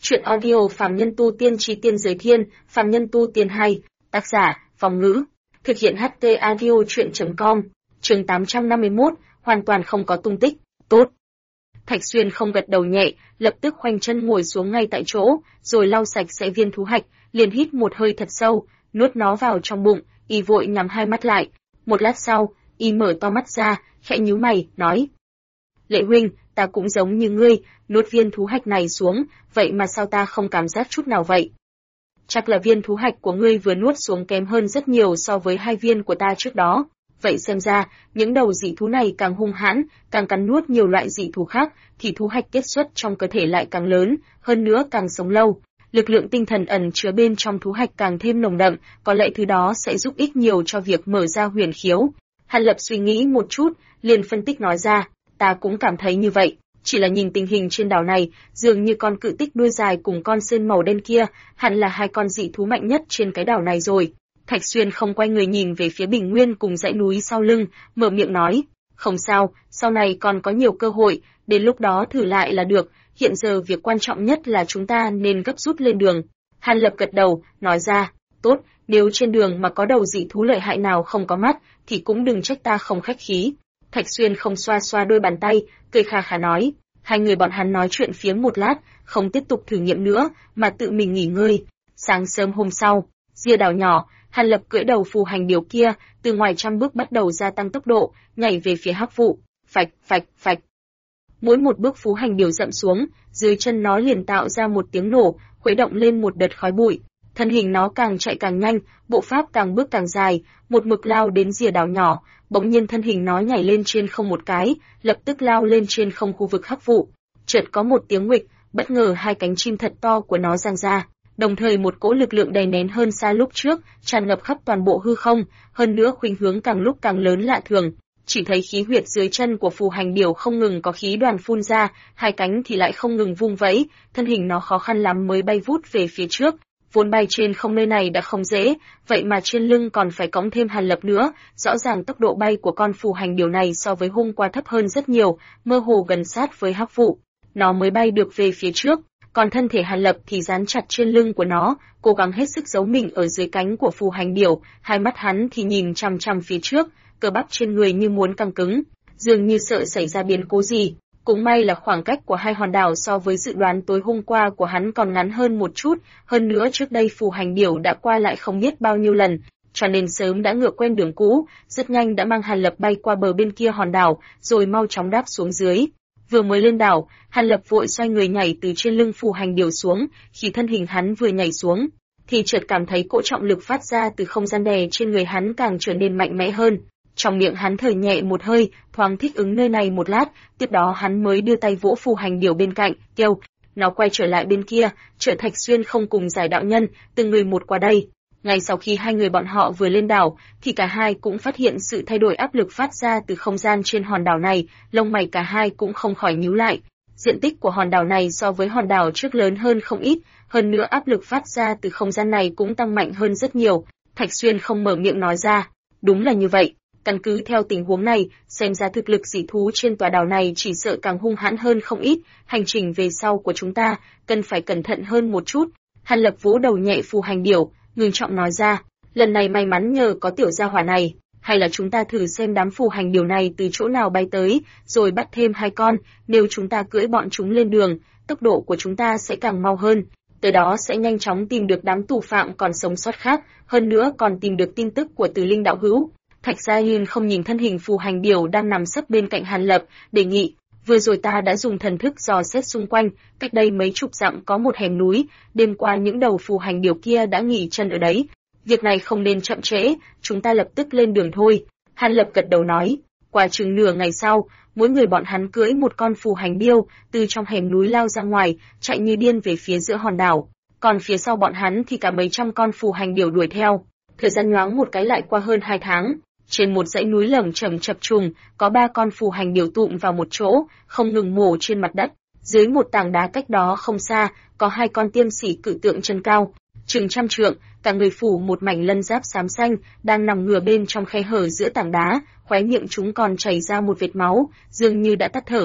Chuyện audio Phàm Nhân Tu Tiên Chí Tiên Giới Thiên, Phàm Nhân Tu Tiên 2, tác giả, Phong Ngữ. Thực hiện HT audio chuyện.com, chương 851, hoàn toàn không có tung tích, tốt. Thạch Xuyên không gật đầu nhẹ, lập tức khoanh chân ngồi xuống ngay tại chỗ, rồi lau sạch sẽ viên thú hạch, liền hít một hơi thật sâu, nuốt nó vào trong bụng, y vội nhắm hai mắt lại. Một lát sau, y mở to mắt ra, khẽ nhíu mày, nói: Lệ huynh, ta cũng giống như ngươi, nuốt viên thú hạch này xuống, vậy mà sao ta không cảm giác chút nào vậy? Chắc là viên thú hạch của ngươi vừa nuốt xuống kém hơn rất nhiều so với hai viên của ta trước đó. Vậy xem ra, những đầu dị thú này càng hung hãn, càng cắn nuốt nhiều loại dị thú khác, thì thú hạch kết xuất trong cơ thể lại càng lớn, hơn nữa càng sống lâu. Lực lượng tinh thần ẩn chứa bên trong thú hạch càng thêm nồng đậm, có lẽ thứ đó sẽ giúp ích nhiều cho việc mở ra huyền khiếu. Hàn Lập suy nghĩ một chút, liền phân tích nói ra: ta cũng cảm thấy như vậy, chỉ là nhìn tình hình trên đảo này, dường như con cự tích đuôi dài cùng con sơn màu đen kia, hẳn là hai con dị thú mạnh nhất trên cái đảo này rồi. Thạch Xuyên không quay người nhìn về phía bình nguyên cùng dãy núi sau lưng, mở miệng nói: không sao, sau này còn có nhiều cơ hội, đến lúc đó thử lại là được, hiện giờ việc quan trọng nhất là chúng ta nên gấp rút lên đường. Hàn Lập gật đầu, nói ra: tốt, nếu trên đường mà có đầu dị thú lợi hại nào không có mắt, thì cũng đừng trách ta không khách khí. Thạch Xuyên không xoa xoa đôi bàn tay, cười khà khà nói. Hai người bọn hắn nói chuyện phiếm một lát, không tiếp tục thử nghiệm nữa, mà tự mình nghỉ ngơi. Sáng sớm hôm sau, ria đảo nhỏ, Hàn Lập cưỡi đầu phù hành điểu kia, từ ngoài trăm bước bắt đầu gia tăng tốc độ, nhảy về phía Hắc Vụ. Phạch, phạch, phạch. Mỗi một bước phù hành điểu dậm xuống, dưới chân nó liền tạo ra một tiếng nổ, khuấy động lên một đợt khói bụi. Thân hình nó càng chạy càng nhanh, bộ pháp càng bước càng dài, một mực lao đến ria đảo nhỏ. Bỗng nhiên thân hình nó nhảy lên trên không một cái, lập tức lao lên trên không khu vực Hắc Vụ. Chợt có một tiếng nguịch, bất ngờ hai cánh chim thật to của nó giang ra, đồng thời một cỗ lực lượng đè nén hơn xa lúc trước, tràn ngập khắp toàn bộ hư không, hơn nữa khuynh hướng càng lúc càng lớn lạ thường. Chỉ thấy khí huyệt dưới chân của phù hành điểu không ngừng có khí đoàn phun ra, hai cánh thì lại không ngừng vung vẫy, thân hình nó khó khăn lắm mới bay vút về phía trước. Vốn bay trên không nơi này đã không dễ, vậy mà trên lưng còn phải cõng thêm Hàn Lập nữa, rõ ràng tốc độ bay của con phù hành điểu này so với hôm qua thấp hơn rất nhiều, mơ hồ gần sát với Hắc Vụ. Nó mới bay được về phía trước, còn thân thể Hàn Lập thì dán chặt trên lưng của nó, cố gắng hết sức giấu mình ở dưới cánh của phù hành điểu, hai mắt hắn thì nhìn chằm chằm phía trước, cơ bắp trên người như muốn căng cứng, dường như sợ xảy ra biến cố gì. Cũng may là khoảng cách của hai hòn đảo so với dự đoán tối hôm qua của hắn còn ngắn hơn một chút, hơn nữa trước đây phù hành điểu đã qua lại không biết bao nhiêu lần, cho nên sớm đã ngựa quen đường cũ, rất nhanh đã mang Hàn Lập bay qua bờ bên kia hòn đảo, rồi mau chóng đáp xuống dưới. Vừa mới lên đảo, Hàn Lập vội xoay người nhảy từ trên lưng phù hành điểu xuống, khi thân hình hắn vừa nhảy xuống, thì chợt cảm thấy cỗ trọng lực phát ra từ không gian đè trên người hắn càng trở nên mạnh mẽ hơn. Trong miệng hắn thở nhẹ một hơi, thoáng thích ứng nơi này một lát, tiếp đó hắn mới đưa tay vỗ phù hành điểu bên cạnh, kêu. Nó quay trở lại bên kia, chở Thạch Xuyên không cùng giải đạo nhân, từng người một qua đây. Ngay sau khi hai người bọn họ vừa lên đảo, thì cả hai cũng phát hiện sự thay đổi áp lực phát ra từ không gian trên hòn đảo này, lông mày cả hai cũng không khỏi nhíu lại. Diện tích của hòn đảo này so với hòn đảo trước lớn hơn không ít, hơn nữa áp lực phát ra từ không gian này cũng tăng mạnh hơn rất nhiều. Thạch Xuyên không mở miệng nói ra. Đúng là như vậy. Căn cứ theo tình huống này, xem ra thực lực dị thú trên tòa đảo này chỉ sợ càng hung hãn hơn không ít, hành trình về sau của chúng ta cần phải cẩn thận hơn một chút. Hàn Lập vỗ đầu nhẹ phù hành điểu, ngưng trọng nói ra, lần này may mắn nhờ có tiểu gia hỏa này, hay là chúng ta thử xem đám phù hành điểu này từ chỗ nào bay tới, rồi bắt thêm hai con, nếu chúng ta cưỡi bọn chúng lên đường, tốc độ của chúng ta sẽ càng mau hơn. Tới đó sẽ nhanh chóng tìm được đám tù phạm còn sống sót khác, hơn nữa còn tìm được tin tức của Từ Linh đạo hữu. Thạch Gia Hiên không nhìn thân hình phù hành điểu đang nằm sấp bên cạnh Hàn Lập, đề nghị, vừa rồi ta đã dùng thần thức dò xét xung quanh, cách đây mấy chục dặm có một hẻm núi, đêm qua những đầu phù hành điểu kia đã nghỉ chân ở đấy. Việc này không nên chậm trễ, chúng ta lập tức lên đường thôi. Hàn Lập gật đầu nói, qua chừng nửa ngày sau, mỗi người bọn hắn cưỡi một con phù hành điêu, từ trong hẻm núi lao ra ngoài, chạy như điên về phía giữa hòn đảo. Còn phía sau bọn hắn thì cả mấy trăm con phù hành điểu đuổi theo. Thời gian nhoáng một cái lại qua hơn 2 tháng. Trên một dãy núi lởm chởm chập trùng, có 3 con phù hành điểu tụm vào một chỗ, không ngừng mổ trên mặt đất. Dưới một tảng đá cách đó không xa, có 2 con tiêm sỉ cự tượng chân cao, chừng trăm trượng, cả người phủ một mảnh lân giáp xám xanh, đang nằm ngửa bên trong khe hở giữa tảng đá, khóe miệng chúng còn chảy ra một vệt máu, dường như đã tắt thở.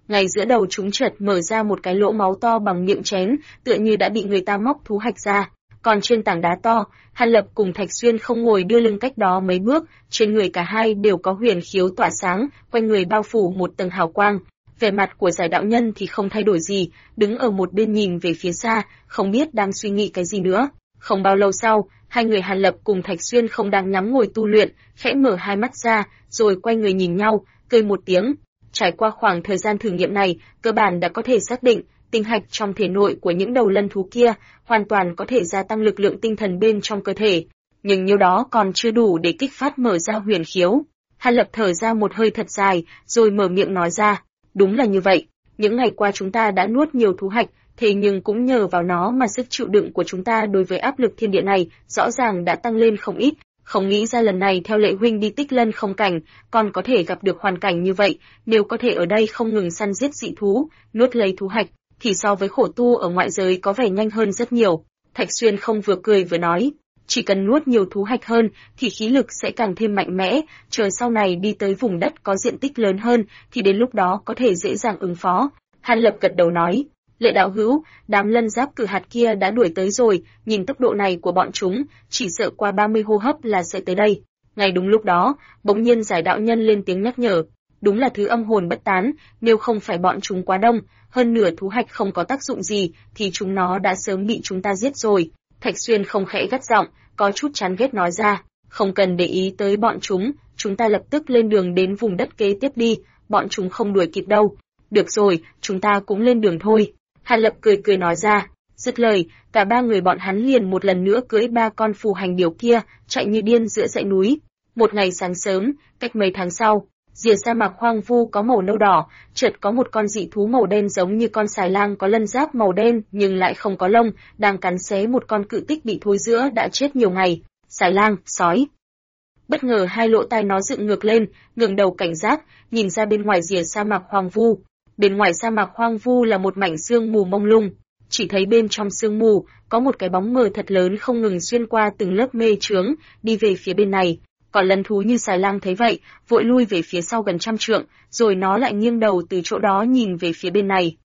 Ngay giữa đầu chúng chợt mở ra một cái lỗ máu to bằng miệng chén, tựa như đã bị người ta móc thú hạch ra. Còn trên tảng đá to, Hàn Lập cùng Thạch Xuyên không ngồi đưa lưng cách đó mấy bước, trên người cả hai đều có huyền khiếu tỏa sáng, quanh người bao phủ một tầng hào quang. Vẻ mặt của giải đạo nhân thì không thay đổi gì, đứng ở một bên nhìn về phía xa, không biết đang suy nghĩ cái gì nữa. Không bao lâu sau, hai người Hàn Lập cùng Thạch Xuyên không đang nhắm ngồi tu luyện, khẽ mở hai mắt ra, rồi quay người nhìn nhau, cười một tiếng. Trải qua khoảng thời gian thử nghiệm này, cơ bản đã có thể xác định, tinh hạch trong thể nội của những đầu lân thú kia hoàn toàn có thể gia tăng lực lượng tinh thần bên trong cơ thể, nhưng nhiêu đó còn chưa đủ để kích phát mở ra huyền khiếu. Hàn Lập thở ra một hơi thật dài, rồi mở miệng nói ra, đúng là như vậy, những ngày qua chúng ta đã nuốt nhiều thú hạch, thế nhưng cũng nhờ vào nó mà sức chịu đựng của chúng ta đối với áp lực thiên địa này rõ ràng đã tăng lên không ít. Không nghĩ ra lần này theo Lệ huynh đi Tích Lân không cảnh, còn có thể gặp được hoàn cảnh như vậy, nếu có thể ở đây không ngừng săn giết dị thú, nuốt lấy thú hạch, thì so với khổ tu ở ngoại giới có vẻ nhanh hơn rất nhiều. Thạch Xuyên không vừa cười vừa nói, chỉ cần nuốt nhiều thú hạch hơn thì khí lực sẽ càng thêm mạnh mẽ, chờ sau này đi tới vùng đất có diện tích lớn hơn thì đến lúc đó có thể dễ dàng ứng phó. Hàn Lập gật đầu nói, Lệ đạo hữu, đám lân giáp cử hạt kia đã đuổi tới rồi, nhìn tốc độ này của bọn chúng, chỉ sợ qua 30 hô hấp là sẽ tới đây. Ngay đúng lúc đó, bỗng nhiên giải đạo nhân lên tiếng nhắc nhở, đúng là thứ âm hồn bất tán, nếu không phải bọn chúng quá đông, hơn nửa thú hạch không có tác dụng gì, thì chúng nó đã sớm bị chúng ta giết rồi. Thạch Xuyên không khẽ gắt giọng, có chút chán ghét nói ra, không cần để ý tới bọn chúng ta lập tức lên đường đến vùng đất kế tiếp đi, bọn chúng không đuổi kịp đâu. Được rồi, chúng ta cũng lên đường thôi. Hàn Lập cười cười nói ra, dứt lời, cả ba người bọn hắn liền một lần nữa cưỡi ba con phù hành điểu kia, chạy như điên giữa dãy núi. Một ngày sáng sớm, cách mấy tháng sau, rìa sa mạc hoang vu có màu nâu đỏ, chợt có một con dị thú màu đen giống như con xài lang có lân giáp màu đen nhưng lại không có lông, đang cắn xé một con cự tích bị thối rữa đã chết nhiều ngày. Xài lang, sói. Bất ngờ hai lỗ tai nó dựng ngược lên, ngẩng đầu cảnh giác, nhìn ra bên ngoài rìa sa mạc hoang vu. Bên ngoài sa mạc hoang vu là một mảnh sương mù mông lung, chỉ thấy bên trong sương mù có một cái bóng mờ thật lớn không ngừng xuyên qua từng lớp mê chướng, đi về phía bên này. Còn lân thú như xài lang thấy vậy, vội lui về phía sau gần 100 trượng, rồi nó lại nghiêng đầu từ chỗ đó nhìn về phía bên này.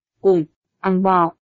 Ăn bò,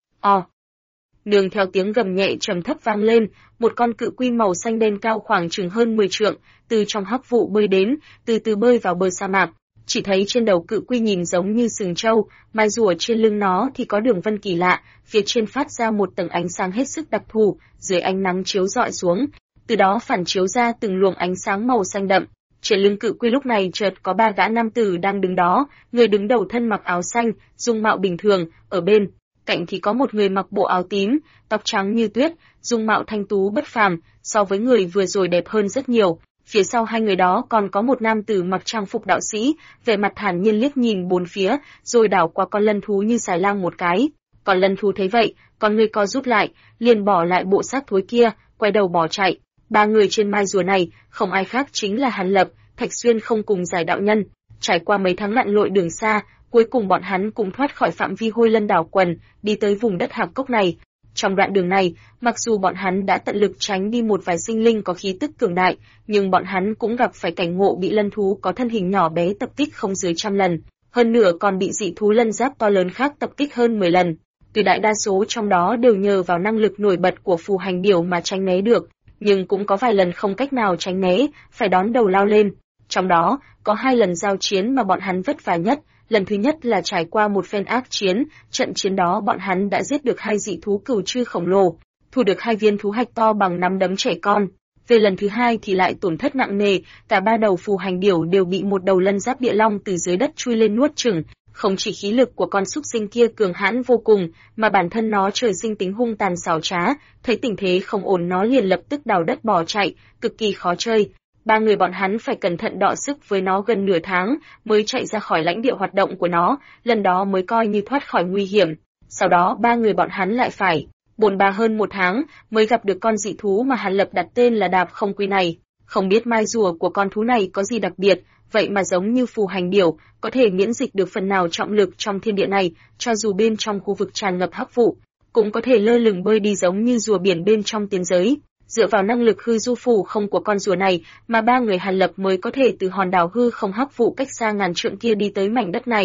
nương theo tiếng gầm nhẹ trầm thấp vang lên, một con cự quy màu xanh đen cao khoảng chừng hơn 10 trượng, từ trong hắc vụ bơi đến, từ từ bơi vào bờ sa mạc. Chỉ thấy trên đầu cự quy nhìn giống như sừng trâu, mai rùa trên lưng nó thì có đường vân kỳ lạ, phía trên phát ra một tầng ánh sáng hết sức đặc thù, dưới ánh nắng chiếu rọi xuống, từ đó phản chiếu ra từng luồng ánh sáng màu xanh đậm. Trên lưng cự quy lúc này chợt có ba gã nam tử đang đứng đó, người đứng đầu thân mặc áo xanh, dung mạo bình thường, ở bên cạnh thì có một người mặc bộ áo tím, tóc trắng như tuyết, dung mạo thanh tú bất phàm, so với người vừa rồi đẹp hơn rất nhiều. Phía sau hai người đó còn có một nam tử mặc trang phục đạo sĩ, vẻ mặt thản nhiên liếc nhìn bốn phía, rồi đảo qua con lân thú như xài lang một cái. Còn lân thú thấy vậy, con người co rút lại, liền bỏ lại bộ xác thối kia, quay đầu bỏ chạy. Ba người trên mai rùa này, không ai khác chính là Hàn Lập, Thạch Xuyên không cùng giải đạo nhân. Trải qua mấy tháng lặn lội đường xa, cuối cùng bọn hắn cũng thoát khỏi phạm vi Hôi Lân đảo quần, đi tới vùng đất hạp cốc này. Trong đoạn đường này, mặc dù bọn hắn đã tận lực tránh đi một vài sinh linh có khí tức cường đại, nhưng bọn hắn cũng gặp phải cảnh ngộ bị lân thú có thân hình nhỏ bé tập kích không dưới 100 lần, hơn nữa còn bị dị thú lân giáp to lớn khác tập kích hơn 10 lần. Tuy đại đa số trong đó đều nhờ vào năng lực nổi bật của phù hành điểu mà tránh né được, nhưng cũng có vài lần không cách nào tránh né, phải đón đầu lao lên. Trong đó, có 2 lần giao chiến mà bọn hắn vất vả nhất. Lần thứ nhất là trải qua một phen ác chiến, trận chiến đó bọn hắn đã giết được 2 dị thú cừu trư khổng lồ, thu được 2 viên thú hạch to bằng nắm đấm trẻ con. Về lần thứ hai thì lại tổn thất nặng nề, cả 3 đầu phù hành điểu đều bị một đầu lân giáp địa long từ dưới đất chui lên nuốt chửng. Không chỉ khí lực của con súc sinh kia cường hãn vô cùng, mà bản thân nó trời sinh tính hung tàn xảo trá, thấy tình thế không ổn nó liền lập tức đào đất bỏ chạy, cực kỳ khó chơi. 3 người bọn hắn phải cẩn thận đọ sức với nó gần nửa tháng mới chạy ra khỏi lãnh địa hoạt động của nó, lần đó mới coi như thoát khỏi nguy hiểm. Sau đó 3 người bọn hắn lại phải bồn ba hơn 1 tháng mới gặp được con dị thú mà Hàn Lập đặt tên là Đạp Không Quy này. Không biết mai rùa của con thú này có gì đặc biệt, vậy mà giống như phù hành điểu, có thể miễn dịch được phần nào trọng lực trong thiên địa này, cho dù bên trong khu vực tràn ngập hắc vụ, cũng có thể lơ lửng bơi đi giống như rùa biển bên trong tiên giới. Dựa vào năng lực hư du phù không của con rùa này mà 3 người Hàn Lập mới có thể từ hòn đảo hư không hắc vụ cách xa ngàn trượng kia đi tới mảnh đất này.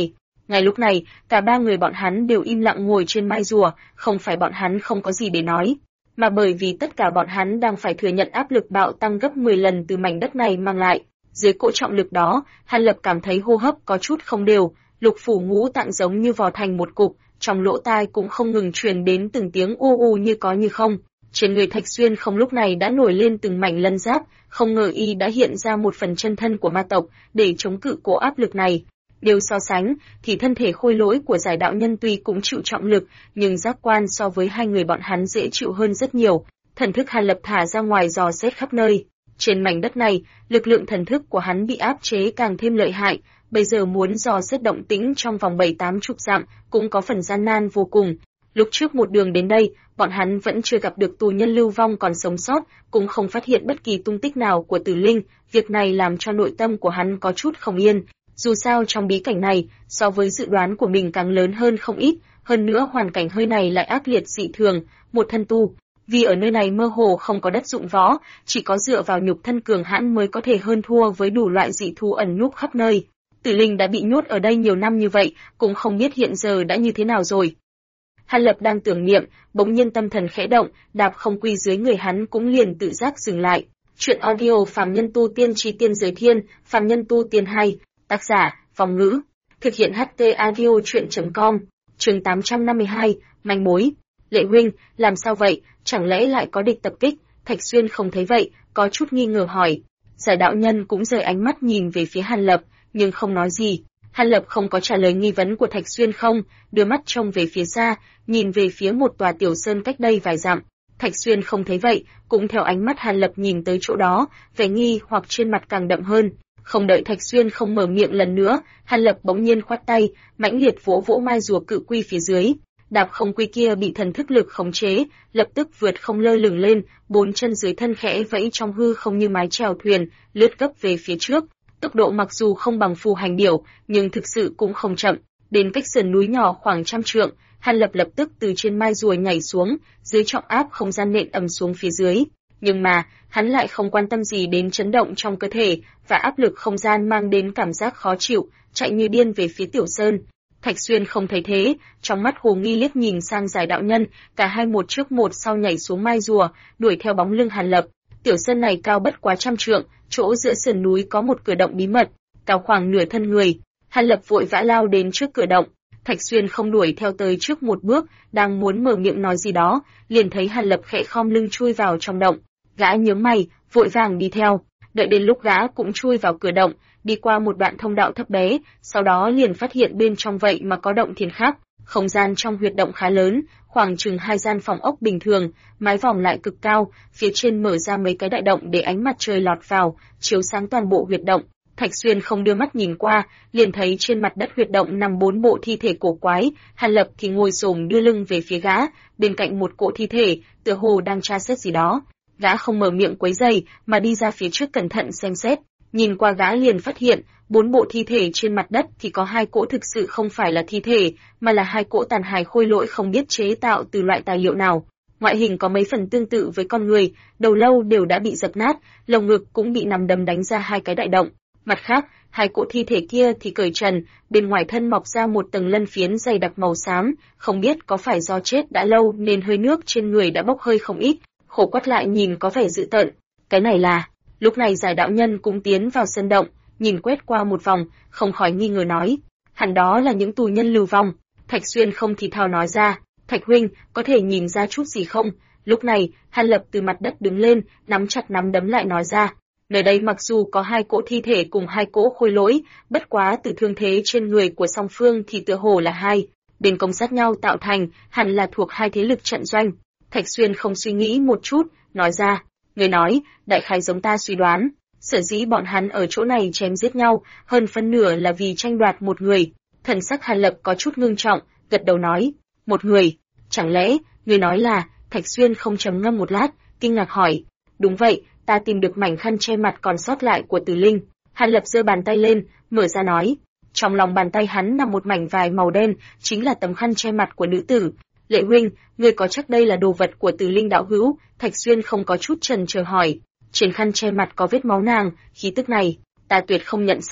Ngay lúc này, cả ba người bọn hắn đều im lặng ngồi trên mai rùa, không phải bọn hắn không có gì để nói, mà bởi vì tất cả bọn hắn đang phải thừa nhận áp lực bạo tăng gấp 10 lần từ mảnh đất này mang lại. Dưới cỗ trọng lực đó, Hàn Lập cảm thấy hô hấp có chút không đều, lục phủ ngũ tạng giống như vò thành một cục, trong lỗ tai cũng không ngừng truyền đến từng tiếng u u như có như không. Trên người Thạch Xuyên không lúc này đã nổi lên từng mảnh lân giáp, không ngờ y đã hiện ra một phần chân thân của ma tộc để chống cự cỗ áp lực này. Điều so sánh, thì thân thể khôi lỗi của giải đạo nhân tuy cũng chịu trọng lực, nhưng giác quan so với hai người bọn hắn dễ chịu hơn rất nhiều. Thần thức Hàn Lập thả ra ngoài dò xét khắp nơi. Trên mảnh đất này, lực lượng thần thức của hắn bị áp chế càng thêm lợi hại, bây giờ muốn dò xét động tĩnh trong vòng 7-80 dặm cũng có phần gian nan vô cùng. Lúc trước một đường đến đây, bọn hắn vẫn chưa gặp được tù nhân lưu vong còn sống sót, cũng không phát hiện bất kỳ tung tích nào của Tử Linh, việc này làm cho nội tâm của hắn có chút không yên. Dù sao trong bí cảnh này, so với dự đoán của mình càng lớn hơn không ít, hơn nữa hoàn cảnh hơi này lại ác liệt dị thường, một thân tu. Vì ở nơi này mơ hồ không có đất dụng võ, chỉ có dựa vào nhục thân cường hãn mới có thể hơn thua với đủ loại dị thú ẩn núp khắp nơi. Tử Linh đã bị nhốt ở đây nhiều năm như vậy, cũng không biết hiện giờ đã như thế nào rồi. Hàn Lập đang tưởng niệm, bỗng nhiên tâm thần khẽ động, đạp không quy dưới người hắn cũng liền tự giác dừng lại. Chuyện audio Phàm Nhân Tu Tiên Chi Tiên Giới Thiên, Phàm Nhân Tu Tiên 2, tác giả, Vong Ngữ, thực hiện HT audio chuyện.com, chương 852, manh mối. Lệ huynh, làm sao vậy, chẳng lẽ lại có địch tập kích? Thạch Xuyên không thấy vậy, có chút nghi ngờ hỏi. Giải đạo nhân cũng rời ánh mắt nhìn về phía Hàn Lập, nhưng không nói gì. Hàn Lập không có trả lời nghi vấn của Thạch Xuyên không, đưa mắt trông về phía xa, nhìn về phía một tòa tiểu sơn cách đây vài dặm. Thạch Xuyên không thấy vậy, cũng theo ánh mắt Hàn Lập nhìn tới chỗ đó, vẻ nghi hoặc trên mặt càng đậm hơn. Không đợi Thạch Xuyên không mở miệng lần nữa, Hàn Lập bỗng nhiên khoát tay, mãnh liệt vỗ vỗ mai rùa cự quy phía dưới. Đạp không quy kia bị thần thức lực khống chế, lập tức vượt không lơ lửng lên, bốn chân dưới thân khẽ vẫy trong hư không như mái chèo thuyền, lướt gấp về phía trước. Tốc độ mặc dù không bằng phù hành điểu, nhưng thực sự cũng không chậm. Đến cách sườn núi nhỏ khoảng 100 trượng, Hàn Lập lập tức từ trên mai rùa nhảy xuống, dưới trọng áp không gian nện ầm xuống phía dưới. Nhưng mà, hắn lại không quan tâm gì đến chấn động trong cơ thể và áp lực không gian mang đến cảm giác khó chịu, chạy như điên về phía tiểu sơn. Thạch Xuyên không thấy thế, trong mắt hồ nghi liếc nhìn sang giải đạo nhân, cả hai một trước một sau nhảy xuống mai rùa, đuổi theo bóng lưng Hàn Lập. Tiểu sơn này cao bất quá 100 trượng, chỗ giữa sườn núi có một cửa động bí mật, cao khoảng nửa thân người. Hàn Lập vội vã lao đến trước cửa động. Thạch Xuyên không đuổi theo tới trước một bước, đang muốn mở miệng nói gì đó, liền thấy Hàn Lập khẽ khom lưng chui vào trong động. Gã nhướng mày, vội vàng đi theo. Đợi đến lúc gã cũng chui vào cửa động, đi qua một đoạn thông đạo thấp bé, sau đó liền phát hiện bên trong vậy mà có động thiên khác. Không gian trong huyệt động khá lớn, khoảng chừng 2 gian phòng ốc bình thường, mái vòm lại cực cao, phía trên mở ra mấy cái đại động để ánh mặt trời lọt vào, chiếu sáng toàn bộ huyệt động. Thạch Xuyên không đưa mắt nhìn qua, liền thấy trên mặt đất huyệt động nằm 4 bộ thi thể cổ quái, Hàn Lập thì ngồi xổm đưa lưng về phía gã, bên cạnh một cỗ thi thể, tựa hồ đang tra xét gì đó. Gã không mở miệng quấy rầy, mà đi ra phía trước cẩn thận xem xét. Nhìn qua gã liền phát hiện, 4 bộ thi thể trên mặt đất thì có 2 cỗ thực sự không phải là thi thể, mà là 2 cỗ tàn hài khôi lỗi không biết chế tạo từ loại tài liệu nào. Ngoại hình có mấy phần tương tự với con người, đầu lâu đều đã bị dập nát, lồng ngực cũng bị nằm đấm đánh ra 2 cái đại động. Mặt khác, 2 cỗ thi thể kia thì cởi trần, bên ngoài thân mọc ra một tầng lân phiến dày đặc màu xám, không biết có phải do chết đã lâu nên hơi nước trên người đã bốc hơi không ít, khổ quắt lại nhìn có vẻ dữ tợn. Cái này là... Lúc này giải đạo nhân cũng tiến vào sân động, nhìn quét qua một vòng, không khỏi nghi ngờ nói, hẳn đó là những tù nhân lưu vong. Thạch Xuyên không thì thào nói ra, Thạch huynh, có thể nhìn ra chút gì không? Lúc này, Hàn Lập từ mặt đất đứng lên, nắm chặt nắm đấm lại nói ra, nơi đây mặc dù có 2 cỗ thi thể cùng 2 cỗ khôi lỗi, bất quá từ thương thế trên người của song phương thì tựa hồ là 2 bên công sát nhau tạo thành, hẳn là thuộc 2 thế lực trận doanh. Thạch Xuyên không suy nghĩ một chút, nói ra, người nói, đại khái giống ta suy đoán, sở dĩ bọn hắn ở chỗ này chém giết nhau, hơn phân nửa là vì tranh đoạt một người. Thần sắc Hàn Lập có chút ngưng trọng, gật đầu nói, một người, chẳng lẽ, người nói là, Thạch Xuyên không trầm ngâm một lát, kinh ngạc hỏi, đúng vậy, ta tìm được mảnh khăn che mặt còn sót lại của Tử Linh. Hàn Lập giơ bàn tay lên, mở ra nói, trong lòng bàn tay hắn nằm một mảnh vải màu đen, chính là tấm khăn che mặt của nữ tử. Lệ huynh, ngươi có chắc đây là đồ vật của Tử Linh đạo hữu? Thạch Xuyên không có chút chần chờ hỏi. Trên khăn che mặt có vết máu nàng, khí tức này, ta tuyệt không nhận sai.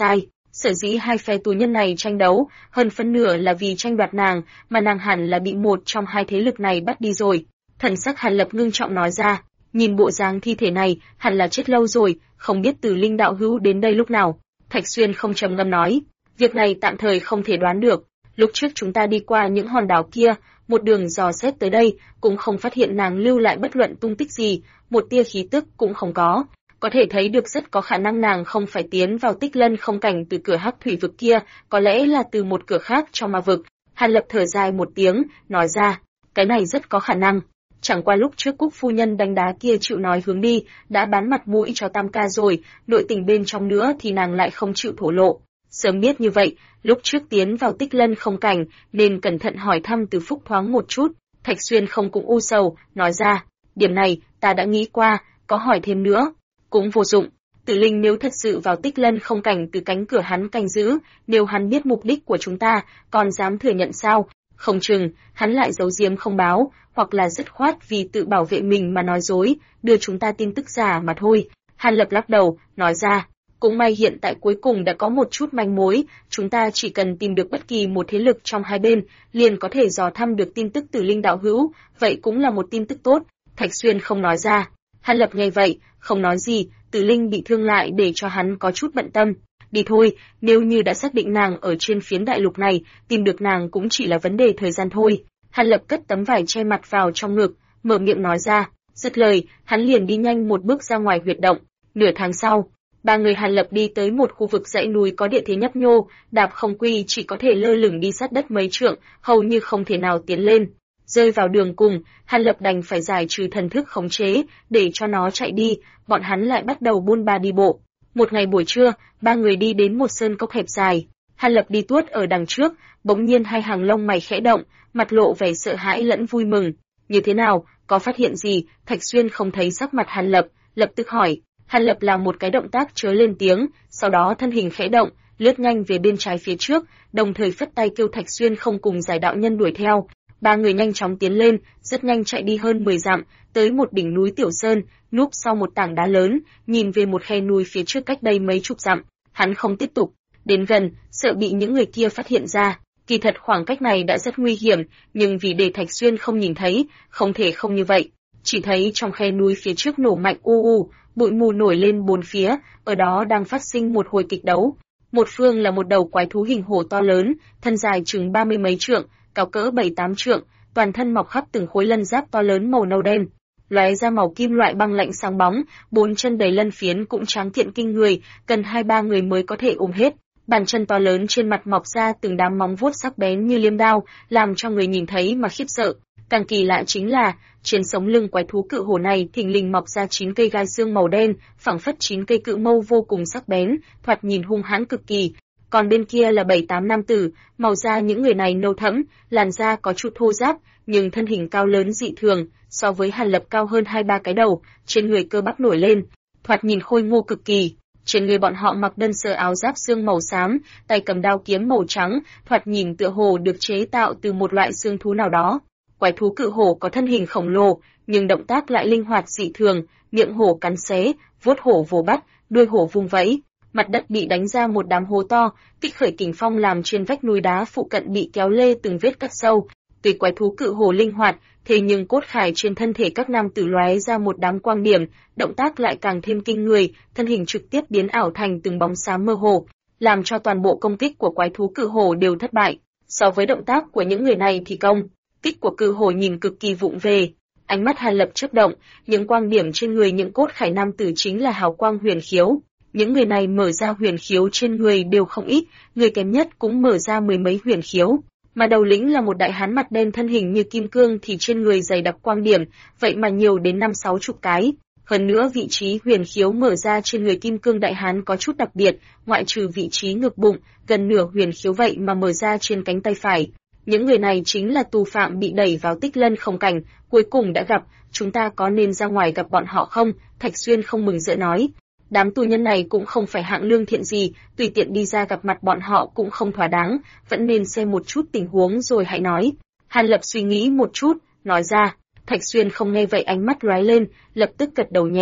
Sở dĩ hai phe tù nhân này tranh đấu, hơn phân nửa là vì tranh đoạt nàng, mà nàng hẳn là bị một trong hai thế lực này bắt đi rồi. Thần sắc Hàn Lập ngưng trọng nói ra, nhìn bộ dáng thi thể này, hẳn là chết lâu rồi, không biết Tử Linh đạo hữu đến đây lúc nào. Thạch Xuyên không trầm ngâm nói, việc này tạm thời không thể đoán được. Lúc trước chúng ta đi qua những hòn đảo kia, một đường dò xét tới đây, cũng không phát hiện nàng lưu lại bất luận tung tích gì, một tia khí tức cũng không có. Có thể thấy được rất có khả năng nàng không phải tiến vào Tích Lân không cảnh từ cửa Hắc Thủy vực kia, có lẽ là từ một cửa khác trong ma vực. Hàn Lập thở dài một tiếng, nói ra, cái này rất có khả năng. Chẳng qua lúc trước Cúc phu nhân đánh đá kia chịu nói hướng đi, đã bán mặt mũi cho Tam ca rồi, nội tình bên trong nữa thì nàng lại không chịu thổ lộ. Sớm biết như vậy, lúc trước tiến vào Tích Lân không cảnh, nên cẩn thận hỏi thăm Từ Phúc thoáng một chút. Thạch Xuyên không cũng u sầu, nói ra, điểm này ta đã nghĩ qua, có hỏi thêm nữa cũng vô dụng. Tử Linh nếu thật sự vào Tích Lân không cảnh từ cánh cửa hắn canh giữ, nếu hắn biết mục đích của chúng ta, còn dám thừa nhận sao? Không chừng, hắn lại giấu giếm không báo, hoặc là dứt khoát vì tự bảo vệ mình mà nói dối, đưa chúng ta tin tức giả mà thôi. Hàn Lập lắc đầu, nói ra, cũng may hiện tại cuối cùng đã có một chút manh mối, chúng ta chỉ cần tìm được bất kỳ một thế lực trong hai bên, liền có thể dò thăm được tin tức Tử Linh đạo hữu, vậy cũng là một tin tức tốt. Thạch Xuyên không nói ra. Hàn Lập nghe vậy, không nói gì, Tử Linh bị thương lại để cho hắn có chút bận tâm. Đi thôi, nếu như đã xác định nàng ở trên phiến đại lục này, tìm được nàng cũng chỉ là vấn đề thời gian thôi. Hàn Lập cất tấm vải che mặt vào trong ngực, mở miệng nói ra. Dứt lời, hắn liền đi nhanh một bước ra ngoài huyệt động. Nửa tháng sau, ba người Hàn Lập đi tới một khu vực dãy núi có địa thế nhấp nhô, đạp không quy chỉ có thể lơ lửng đi sát đất mấy trượng, hầu như không thể nào tiến lên. Rơi vào đường cùng, Hàn Lập đành phải giải trừ thần thức khống chế, để cho nó chạy đi, bọn hắn lại bắt đầu buôn ba đi bộ. Một ngày buổi trưa, ba người đi đến một sơn cốc hẹp dài. Hàn Lập đi tuốt ở đằng trước, bỗng nhiên hai hàng lông mày khẽ động, mặt lộ vẻ sợ hãi lẫn vui mừng. Như thế nào, có phát hiện gì? Thạch Xuyên không thấy sắc mặt Hàn Lập, lập tức hỏi. Hàn Lập làm một cái động tác chớ lên tiếng, sau đó thân hình khẽ động, lướt nhanh về bên trái phía trước, đồng thời phất tay kêu Thạch Xuyên không cùng giải đạo nhân đuổi theo. Ba người nhanh chóng tiến lên, rất nhanh chạy đi hơn 10 dặm, tới một đỉnh núi Tiểu Sơn, núp sau một tảng đá lớn, nhìn về một khe núi phía trước cách đây mấy chục dặm. Hắn không tiếp tục đến gần, sợ bị những người kia phát hiện ra. Kỳ thật khoảng cách này đã rất nguy hiểm, nhưng vì để Thạch Xuyên không nhìn thấy, không thể không như vậy. Chỉ thấy trong khe núi phía trước nổ mạnh u u, bụi mù nổi lên bốn phía, ở đó đang phát sinh một hồi kịch đấu. Một phương là một đầu quái thú hình hổ to lớn, thân dài chừng 30 mấy trượng, cao cỡ 7-8 trượng, toàn thân mọc khắp từng khối lân giáp to lớn màu nâu đen, lóe ra màu kim loại băng lạnh sáng bóng, bốn chân đầy lân phiến cũng tráng kiện kinh người, cần 2-3 người mới có thể ôm hết. Bàn chân to lớn trên mặt mọc ra từng đám móng vuốt sắc bén như liêm đao, làm cho người nhìn thấy mà khiếp sợ. Càng kỳ lạ chính là, trên sống lưng quái thú cự hổ này thình lình mọc ra 9 cây gai xương màu đen, phảng phất 9 cây cự mâu vô cùng sắc bén, thoạt nhìn hung hãn cực kỳ. Còn bên kia là 7-8 nam tử, màu da những người này nâu thẫm, làn da có chút thô ráp, nhưng thân hình cao lớn dị thường, so với Hàn Lập cao hơn 2-3 cái đầu, trên người cơ bắp nổi lên, thoạt nhìn khôi ngô cực kỳ. Trên người bọn họ mặc đơn sơ áo giáp xương màu xám, tay cầm đao kiếm màu trắng, thoạt nhìn tựa hồ được chế tạo từ một loại xương thú nào đó. Quái thú cự hổ có thân hình khổng lồ, nhưng động tác lại linh hoạt dị thường, miệng hổ cắn xé, vuốt hổ vồ bắt, đuôi hổ vung vẫy. Mặt đất bị đánh ra một đám hố to, kích khởi kình phong làm trên vách núi đá phụ cận bị kéo lê từng vết cắt sâu. Tuy quái thú cự hổ linh hoạt, thế nhưng cốt khải trên thân thể các nam tử lóe ra một đám quang điểm, động tác lại càng thêm kinh người, thân hình trực tiếp biến ảo thành từng bóng xám mơ hồ, làm cho toàn bộ công kích của quái thú cự hổ đều thất bại. So với động tác của những người này thì công kích của cự hổ nhìn cực kỳ vụng về. Ánh mắt Hàn Lập chớp động, những quang điểm trên người những cốt khải nam tử chính là hào quang huyền khiếu. Những người này mở ra huyền khiếu trên người đều không ít, người kém nhất cũng mở ra 10 mấy huyền khiếu. Mà đầu lĩnh là một đại hán mặt đen thân hình như kim cương thì trên người dày đặc quang điểm, vậy mà nhiều đến 5-6 chục cái. Hơn nữa vị trí huyền khiếu mở ra trên người kim cương đại hán có chút đặc biệt, ngoại trừ vị trí ngực bụng, gần nửa huyền khiếu vậy mà mở ra trên cánh tay phải. Những người này chính là tù phạm bị đẩy vào Tích Lân không cảnh, cuối cùng đã gặp, chúng ta có nên ra ngoài gặp bọn họ không? Thạch Xuyên không mừng rỡ nói. Đám tù nhân này cũng không phải hạng lương thiện gì, tùy tiện đi ra gặp mặt bọn họ cũng không thỏa đáng, vẫn nên xem một chút tình huống rồi hãy nói. Hàn Lập suy nghĩ một chút, nói ra. Thạch Xuyên không nghe vậy ánh mắt lóe lên, lập tức gật đầu nhẹ.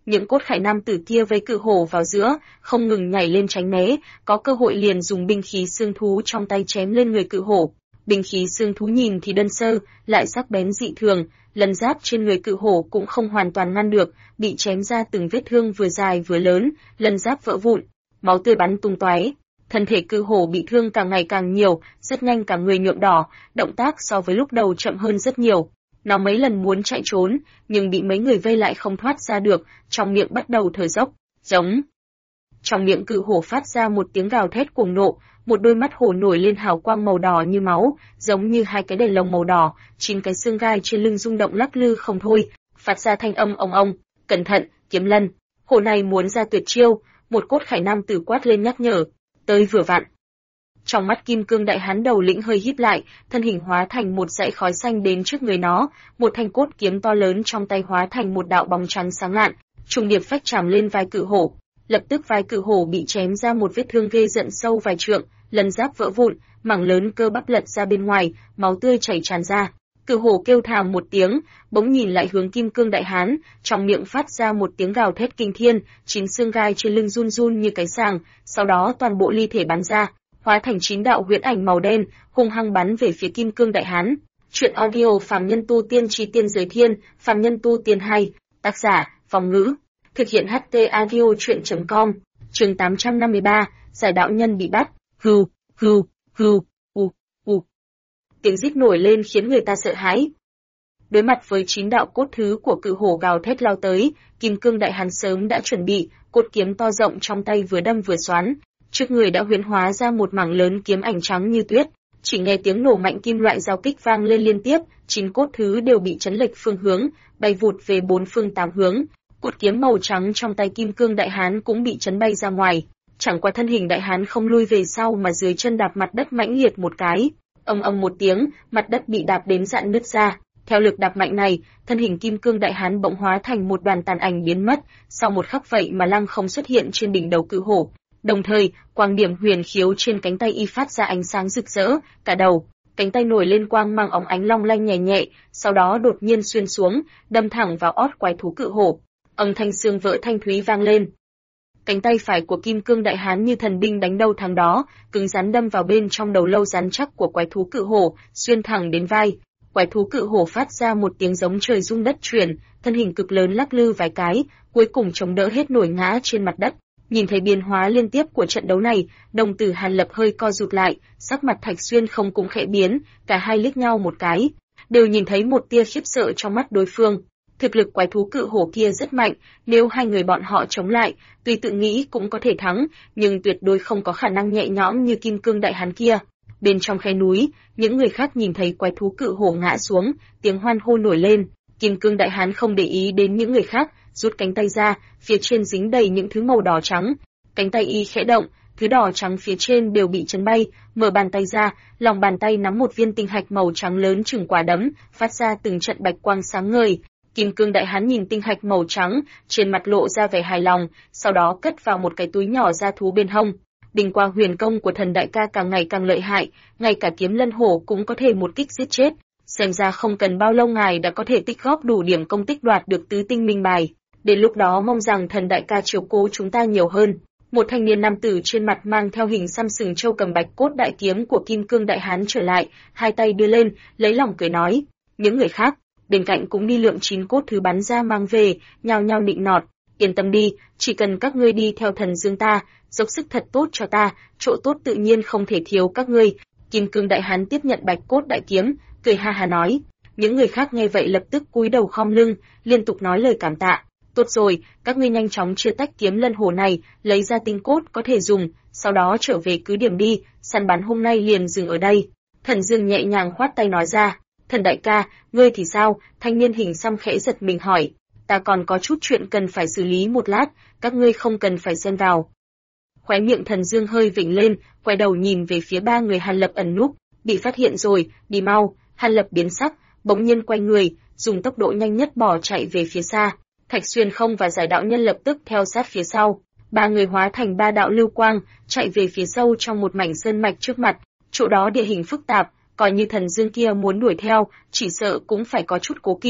Những cốt khải nam tử kia vây cự hổ vào giữa, không ngừng nhảy lên tránh né, có cơ hội liền dùng binh khí xương thú trong tay chém lên người cự hổ. Binh khí xương thú nhìn thì đơn sơ, lại sắc bén dị thường, lân giáp trên người cự hổ cũng không hoàn toàn ngăn được, bị chém ra từng vết thương vừa dài vừa lớn, lân giáp vỡ vụn, máu tươi bắn tung tóe. Thân thể cự hổ bị thương càng ngày càng nhiều, rất nhanh cả người nhuộm đỏ, động tác so với lúc đầu chậm hơn rất nhiều. Nó mấy lần muốn chạy trốn, nhưng bị mấy người vây lại không thoát ra được, trong miệng bắt đầu thở dốc, giống. Trong miệng cự hổ phát ra một tiếng gào thét cuồng nộ, một đôi mắt hổ nổi lên hào quang màu đỏ như máu, giống như hai cái đèn lồng màu đỏ, 9 cái xương gai trên lưng rung động lắc lư không thôi, phát ra thanh âm ong ong, cẩn thận, kiếm lân. Hổ này muốn ra tuyệt chiêu, một cốt khải nam tử quát lên nhắc nhở, tới vừa vặn. Trong mắt kim cương đại hán đầu lĩnh hơi híp lại, thân hình hóa thành một dãy khói xanh đến trước người nó, một thanh cốt kiếm to lớn trong tay hóa thành một đạo bóng trắng sáng lạn, trùng điệp phách chạm lên vai cự hổ. Lập tức vai cự hổ bị chém ra một vết thương ghê giận sâu vài trượng, lân giáp vỡ vụn, mảng lớn cơ bắp lật ra bên ngoài, máu tươi chảy tràn ra. Cự hổ kêu thảm một tiếng, bỗng nhìn lại hướng kim cương đại hán, trong miệng phát ra một tiếng gào thét kinh thiên, 9 xương gai trên lưng run run như cái sàng, sau đó toàn bộ ly thể bắn ra, hóa thành 9 đạo huyễn ảnh màu đen, hung hăng bắn về phía kim cương đại hán. Chuyện audio Phàm Nhân Tu Tiên Chi Tiên Giới Thiên, Phàm Nhân Tu Tiên 2, tác giả, Phong Ngữ, thực hiện HT audio chuyện.com, chương 853, giải đạo nhân bị bắt, hừ, hừ, hừ, hừ. Tiếng rít nổi lên khiến người ta sợ hãi. Đối mặt với 9 đạo cốt thứ của cự hổ gào thét lao tới, kim cương đại hán sớm đã chuẩn bị, cốt kiếm to rộng trong tay vừa đâm vừa xoắn, trước người đã huyễn hóa ra một mảng lớn kiếm ảnh trắng như tuyết. Chỉ nghe tiếng nổ mạnh kim loại giao kích vang lên liên tiếp, 9 cốt thứ đều bị chấn lệch phương hướng, bay vụt về 4 phương 8 hướng. Cốt kiếm màu trắng trong tay kim cương đại hán cũng bị chấn bay ra ngoài. Chẳng qua thân hình đại hán không lui về sau mà dưới chân đạp mặt đất mãnh liệt một cái. Ầm ầm một tiếng, mặt đất bị đạp đến rạn nứt ra. Theo lực đạp mạnh này, thân hình kim cương đại hán bỗng hóa thành một đoàn tàn ảnh biến mất. Sau một khắc vậy mà lăng không xuất hiện trên đỉnh đầu cự hổ. Đồng thời, quang điểm huyền khiếu trên cánh tay y phát ra ánh sáng rực rỡ, cả đầu, cánh tay nổi lên quang mang óng ánh long lanh nhẹ nhẹ, sau đó đột nhiên xuyên xuống, đâm thẳng vào ót quái thú cự hổ. Âm thanh xương vỡ thanh thúy vang lên. Cánh tay phải của kim cương đại hán như thần binh đánh đâu thắng đó, cứng rắn đâm vào bên trong đầu lâu rắn chắc của quái thú cự hổ, xuyên thẳng đến vai. Quái thú cự hổ phát ra một tiếng giống trời rung đất chuyển, thân hình cực lớn lắc lư vài cái, cuối cùng chống đỡ hết nổi ngã trên mặt đất. Nhìn thấy biến hóa liên tiếp của trận đấu này, đồng tử Hàn Lập hơi co rụt lại, sắc mặt Thạch Xuyên không cũng khẽ biến, cả hai liếc nhau một cái, đều nhìn thấy một tia khiếp sợ trong mắt đối phương. Thực lực quái thú cự hổ kia rất mạnh, nếu hai người bọn họ chống lại, tuy tự nghĩ cũng có thể thắng, nhưng tuyệt đối không có khả năng nhẹ nhõm như kim cương đại hán kia. Bên trong khe núi, những người khác nhìn thấy quái thú cự hổ ngã xuống, tiếng hoan hô nổi lên. Kim cương đại hán không để ý đến những người khác, rút cánh tay ra, phía trên dính đầy những thứ màu đỏ trắng. Cánh tay y khẽ động, thứ đỏ trắng phía trên đều bị chấn bay, mở bàn tay ra, lòng bàn tay nắm một viên tinh hạch màu trắng lớn chừng quả đấm, phát ra từng trận bạch quang sáng ngời. Kim cương đại hán nhìn tinh hạch màu trắng, trên mặt lộ ra vẻ hài lòng, sau đó cất vào một cái túi nhỏ da thú bên hông. Đỉnh quang huyền công của thần đại ca càng ngày càng lợi hại, ngay cả kiếm lân hổ cũng có thể một kích giết chết. Xem ra không cần bao lâu ngài đã có thể tích góp đủ điểm công tích đoạt được tứ tinh minh bài. Đến lúc đó mong rằng thần đại ca chiếu cố chúng ta nhiều hơn. Một thanh niên nam tử trên mặt mang theo hình xăm sừng châu cầm bạch cốt đại kiếm của kim cương đại hán trở lại, hai tay đưa lên, lấy lòng cười nói. Những người khác bên cạnh cũng đi lượm 9 cốt thứ bắn ra mang về, nhao nhao nịnh nọt. Yên tâm đi, chỉ cần các ngươi đi theo thần dương ta, dốc sức thật tốt cho ta, chỗ tốt tự nhiên không thể thiếu các ngươi. Kim cương đại hán tiếp nhận bạch cốt đại kiếm, cười ha ha nói. Những người khác nghe vậy lập tức cúi đầu khom lưng, liên tục nói lời cảm tạ. Tốt rồi, các ngươi nhanh chóng chia tách kiếm lân hổ này, lấy ra tinh cốt có thể dùng, sau đó trở về cứ điểm đi, săn bắn hôm nay liền dừng ở đây. Thần Dương nhẹ nhàng khoát tay nói ra. Thần đại ca, ngươi thì sao? Thanh niên hình xăm khẽ giật mình hỏi. Ta còn có chút chuyện cần phải xử lý một lát, các ngươi không cần phải xen vào. Khóe miệng Thần Dương hơi vểnh lên, quay đầu nhìn về phía ba người Hàn Lập ẩn núp. Bị phát hiện rồi, đi mau. Hàn Lập biến sắc, bỗng nhiên quay người, dùng tốc độ nhanh nhất bỏ chạy về phía xa. Thạch Xuyên không và Giải đạo nhân lập tức theo sát phía sau. Ba người hóa thành 3 đạo lưu quang, chạy về phía sâu trong một mảnh sơn mạch trước mặt. Chỗ đó địa hình phức tạp, coi như Thần Dương kia muốn đuổi theo, chỉ sợ cũng phải có chút cố kỵ.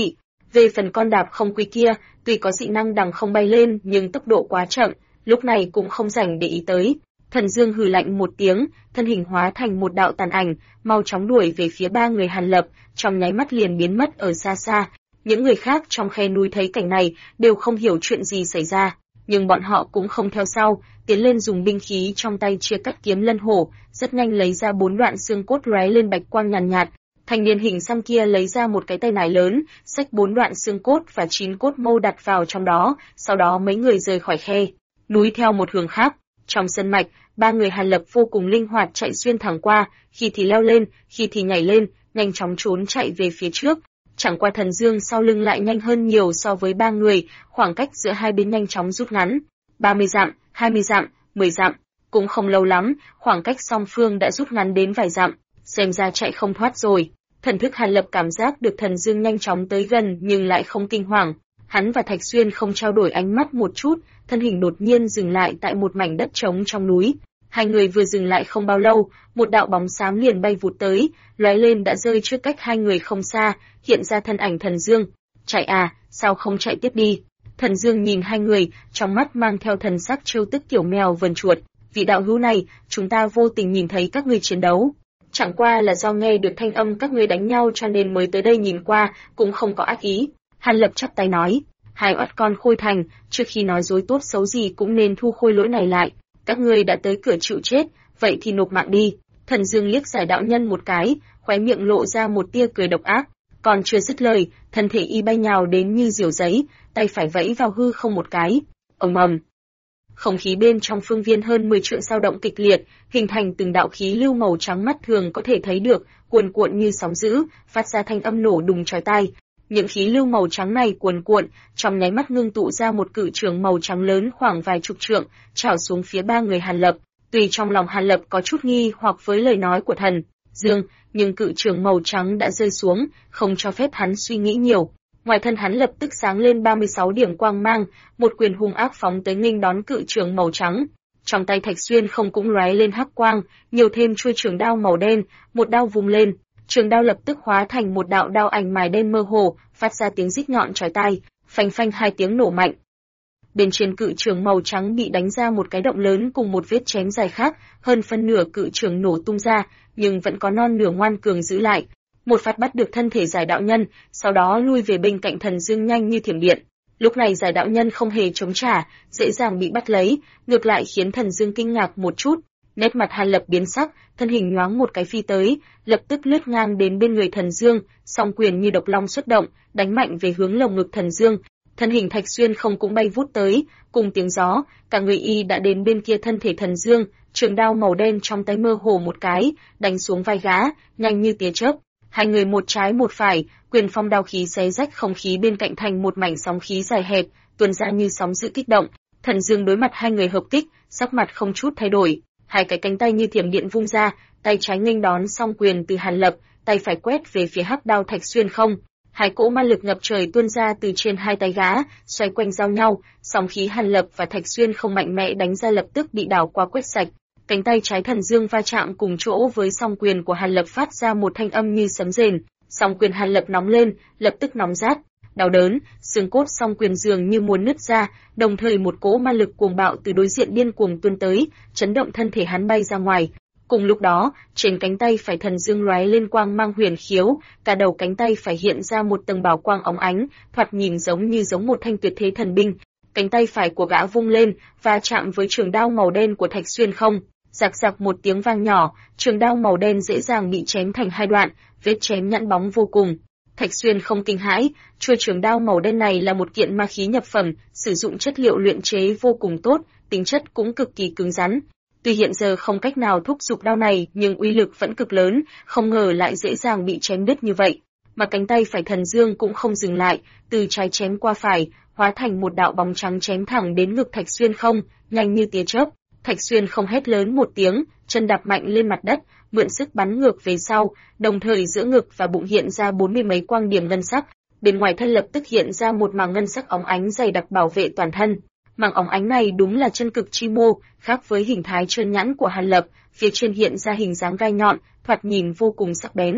Về phần con đạp không quy kia, tuy có dị năng đằng không bay lên nhưng tốc độ quá chậm, lúc này cũng không rảnh để ý tới. Thần Dương hừ lạnh một tiếng, thân hình hóa thành một đạo tàn ảnh, mau chóng đuổi về phía ba người Hàn Lập, trong nháy mắt liền biến mất ở xa xa. Những người khác trong khe núi thấy cảnh này đều không hiểu chuyện gì xảy ra, nhưng bọn họ cũng không theo sau, tiến lên dùng binh khí trong tay chia cắt kiếm lân hổ, rất nhanh lấy ra 4 đoạn xương cốt lóe lên bạch quang nhàn nhạt. Thanh niên hình xăm kia lấy ra một cái tay nải lớn, xách 4 đoạn xương cốt và 9 cốt mâu đặt vào trong đó, sau đó mấy người rời khỏi khe núi theo một hướng khác. Trong sân mạch, ba người Hàn Lập vô cùng linh hoạt chạy xuyên thẳng qua, khi thì leo lên, khi thì nhảy lên, nhanh chóng trốn chạy về phía trước. Chẳng qua Thần Dương sau lưng lại nhanh hơn nhiều so với ba người, khoảng cách giữa hai bên nhanh chóng rút ngắn. 30 dặm, 20 dặm, 10 dặm, cũng không lâu lắm, khoảng cách song phương đã rút ngắn đến vài dặm, xem ra chạy không thoát rồi. Thần thức Hàn Lập cảm giác được Thần Dương nhanh chóng tới gần nhưng lại không kinh hoàng. Hắn và Thạch Xuyên không trao đổi ánh mắt một chút, thân hình đột nhiên dừng lại tại một mảnh đất trống trong núi. Hai người vừa dừng lại không bao lâu, một đạo bóng xám liền bay vụt tới, lóe lên đã rơi trước cách hai người không xa, hiện ra thân ảnh Thần Dương. Chạy à, sao không chạy tiếp đi? Thần Dương nhìn hai người, trong mắt mang theo thần sắc trêu tức kiểu mèo vờn chuột. Vị đạo hữu này, chúng ta vô tình nhìn thấy các ngươi chiến đấu. Chẳng qua là do nghe được thanh âm các ngươi đánh nhau cho nên mới tới đây nhìn qua, cũng không có ác ý. Hàn Lập chắp tay nói, hai oát con khôi thành, trước khi nói dối tốt xấu gì cũng nên thu khôi lỗi này lại. Các ngươi đã tới cửa chịu chết, vậy thì nộp mạng đi. Thần Dương liếc Giải đạo nhân một cái, khóe miệng lộ ra một tia cười độc ác. Còn chưa dứt lời, thân thể y bay nhào đến như diều giấy, tay phải vẫy vào hư không một cái. Ầm ầm. Không khí bên trong phương viên hơn 10 trượng dao động kịch liệt, hình thành từng đạo khí lưu màu trắng mắt thường có thể thấy được, cuồn cuộn như sóng dữ, phát ra thanh âm nổ đùng chói tai. Những khí lưu màu trắng này cuồn cuộn, trong nháy mắt ngưng tụ ra một cự trường màu trắng lớn khoảng vài chục trượng, chảo xuống phía ba người Hàn Lập. Tuy trong lòng Hàn Lập có chút nghi hoặc với lời nói của Thần Dương, nhưng cự trường màu trắng đã rơi xuống, không cho phép hắn suy nghĩ nhiều. Ngoài thân hắn lập tức sáng lên 36 điểm quang mang, một quyền hung ác phóng tới nghênh đón cự trường màu trắng. Trong tay Thạch Xuyên không cũng lóe lên hắc quang, nhiều thêm chuôi trường đao màu đen, một đao vung lên, trường đao lập tức hóa thành một đạo đao ảnh mài đen mơ hồ, phát ra tiếng rít nhọn chói tai, phanh phanh hai tiếng nổ mạnh. Bên trên cự trường màu trắng bị đánh ra một cái động lớn cùng một vết chém dài khác, hơn phân nửa cự trường nổ tung ra, nhưng vẫn có non nửa ngoan cường giữ lại. Một phát bắt được thân thể Giải đạo nhân, sau đó lui về bên cạnh Thần Dương nhanh như thiểm điện. Lúc này Giải đạo nhân không hề chống trả, dễ dàng bị bắt lấy, ngược lại khiến Thần Dương kinh ngạc một chút. Nét mặt Hàn Lập biến sắc, thân hình nhoáng một cái phi tới, lập tức lướt ngang đến bên người Thần Dương, song quyền như độc long xuất động, đánh mạnh về hướng lồng ngực Thần Dương. Thân hình Thạch Xuyên không cũng bay vút tới, cùng tiếng gió, cả người y đã đến bên kia thân thể Thần Dương, trường đao màu đen trong tay mơ hồ một cái, đánh xuống vai gã, nhanh như tia chớp. Hai người một trái một phải, quyền phong đao khí xé rách không khí bên cạnh thành một mảnh sóng khí dài hẹp, tuôn ra như sóng dữ kích động. Thần Dương đối mặt hai người hợp kích, sắc mặt không chút thay đổi, hai cái cánh tay như thiểm điện vung ra, tay trái nghênh đón song quyền từ Hàn Lập, tay phải quét về phía hắc đao Thạch Xuyên không. Hai cỗ ma lực ngập trời tuôn ra từ trên hai tay gã, xoay quanh giao nhau, sóng khí Hàn Lập và Thạch Xuyên không mạnh mẽ đánh ra lập tức bị đảo qua quét sạch. Cánh tay trái Thần Dương va chạm cùng chỗ với song quyền của Hàn Lập phát ra một thanh âm như sấm rền, song quyền Hàn Lập nóng lên, lập tức nóng rát, đau đớn, xương cốt song quyền dường như muốn nứt ra, đồng thời một cỗ ma lực cuồng bạo từ đối diện điên cuồng tuôn tới, chấn động thân thể hắn bay ra ngoài. Cùng lúc đó, trên cánh tay phải Thần Dương lóe lên quang mang huyền khiếu, cả đầu cánh tay phải hiện ra một tầng bảo quang óng ánh, thoạt nhìn giống một thanh tuyệt thế thần binh. Cánh tay phải của gã vung lên, va chạm với trường đao màu đen của Thạch Xuyên không. Rạc rạc một tiếng vang nhỏ, trường đao màu đen dễ dàng bị chém thành hai đoạn, vết chém nhẵn bóng vô cùng. Thạch Xuyên không kinh hãi, chuôi trường đao màu đen này là một kiện ma khí nhập phẩm, sử dụng chất liệu luyện chế vô cùng tốt, tính chất cũng cực kỳ cứng rắn. Tuy hiện giờ không cách nào thúc giục đao này, nhưng uy lực vẫn cực lớn, không ngờ lại dễ dàng bị chém đứt như vậy. Mà cánh tay phải Thần Dương cũng không dừng lại, từ trái chém qua phải, hóa thành một đạo bóng trắng chém thẳng đến ngực Thạch Xuyên không, nhanh như tia chớp. Thạch Xuyên không hét lớn một tiếng, chân đạp mạnh lên mặt đất, mượn sức bắn ngược về sau, đồng thời giữa ngực và bụng hiện ra 40 mấy quang điểm ngân sắc, bên ngoài thân lập tức hiện ra một màng ngân sắc óng ánh dày đặc bảo vệ toàn thân. Màng óng ánh này đúng là chân cực chi mô, khác với hình thái trơn nhẵn của Hàn Lập, phía trên hiện ra hình dáng gai nhọn, thoạt nhìn vô cùng sắc bén.